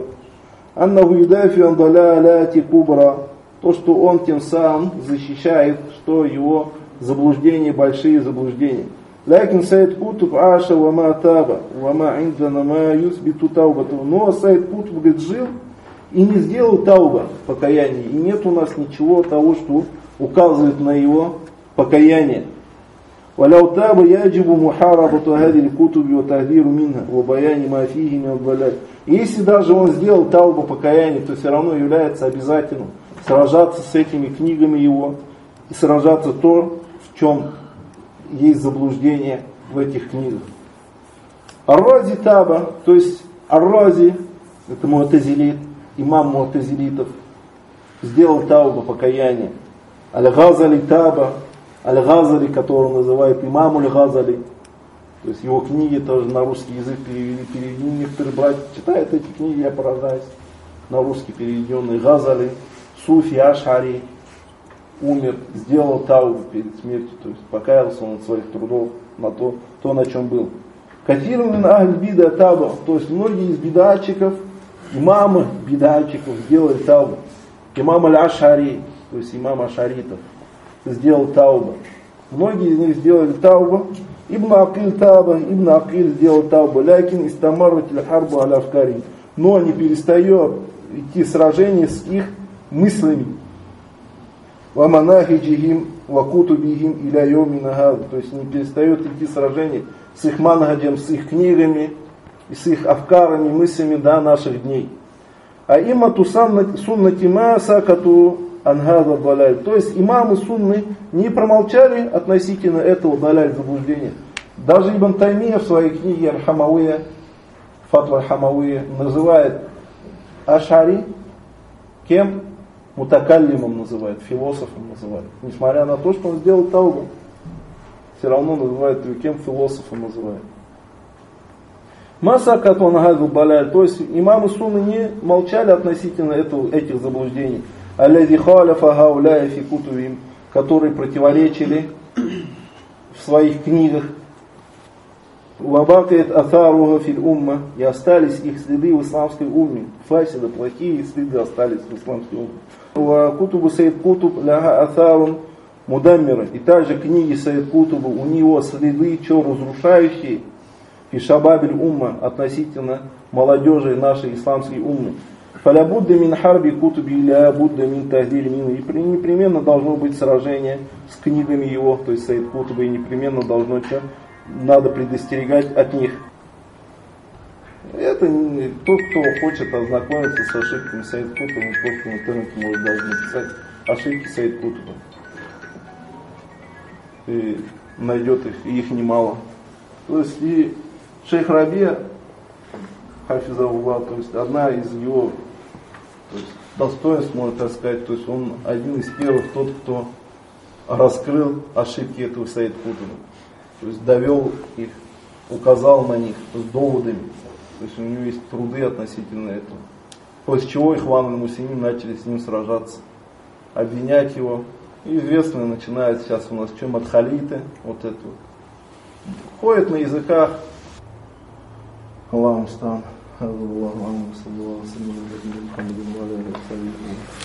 То, что он тем самым защищает, что его заблуждения, большие заблуждения. Лякин Саид Кутуб аша вама таба, вама индана ма юсбиту таубату. Но Саид Кутуб, говорит, жил и не сделал тауба, покаяние. И нет у нас ничего того, что указывает на его покаяние. Валяу таба яджибу мухарабату хадили кутуби ва тахдиру минха, ва баяни ма фихи мин аддаляль. Если даже он сделал тауба, покаяние, то все равно является обязательным сражаться с этими книгами его и сражаться то, в чем есть заблуждение в этих книгах. Ар-Рази таба, то есть Ар-Рази, это муатазилит, имам муатазилитов, сделал тауба, покаяние. Аль-Газали таба, Аль-Газали, которого называют имам Аль-Газали, то есть его книги тоже на русский язык перевели, перевели. Некоторые братья читают эти книги, я поражаюсь, на русский переведенный. Газали, Суфи Ашари, умер, сделал таубу перед смертью, то есть покаялся он от своих трудов на то, то на чем был. Катиру мин ахль бида таба, то есть многие из бидатчиков, имамы бидатчиков сделали таубу. Имам аль-Ашари, то есть имам ашаритов, сделал таубу. Многие из них сделали таубу. Ибн Акиль таба, Ибн Акиль сделал таубу. Лякин истамаррат аль-харбу аля-афкари. Но не перестает идти сражение с их мыслями. Ваманахиджихим вакутубихим иля йомина хаза, то есть не перестает идти сражение с их манхаджем, с их книгами, и с их афкарами, мыслями до наших дней. А имату суннати ма сакату анхада даляль. То есть имамы сунны не промолчали относительно этого даляль заблуждения. Даже Ибн Таймия в своей книге Аль-Хамавия, Фатва Аль-Хамавия, называет Ашари кем? Мутакаллимом называет, философом называет. Несмотря на то, что он сделал таубу, все равно называет его кем? Философом называет. Масакат ванагазу баляль, то есть имамы сунны не молчали относительно этого, этих заблуждений. Аллази халяфа гауляя фи кутубим, которые противоречили в своих книгах. Вабакает атаруха фил умма, и остались их следы в исламской умме. Фасида, плохие следы остались в исламской умме. Ва кутубу Сайд Кутуб ляха атарун мудаммира. И также книги Сайд Кутуба, у него следы, что разрушающие, и шабабиль умма, относительно молодежи нашей исламской уммы. Фаля будда мин харби кутуби ля будда мин тахдиль мин. И непременно должно быть сражение с книгами его, то есть Сайд Кутуба, и непременно должно что? Надо предостерегать от них. Это не, тот, кто хочет ознакомиться с ошибками Сайд Кутуба, просто в интернете может даже написать ошибки Сайд Кутуба. И найдет их, и их немало. То есть и шейх Рабия, хафизаллах, то есть одна из его то есть, достоинств, можно так сказать, то есть он один из первых, тот, кто раскрыл ошибки этого Сайд Кутуба. То есть довел их, указал на них с доводами. То есть у него есть труды относительно этого. После чего Ихван аль-Муслимин начали с ним сражаться, обвинять его. И известно, начинает сейчас у нас что, мадхалиты, вот это вот. Ходят на языках. Аллаху стан.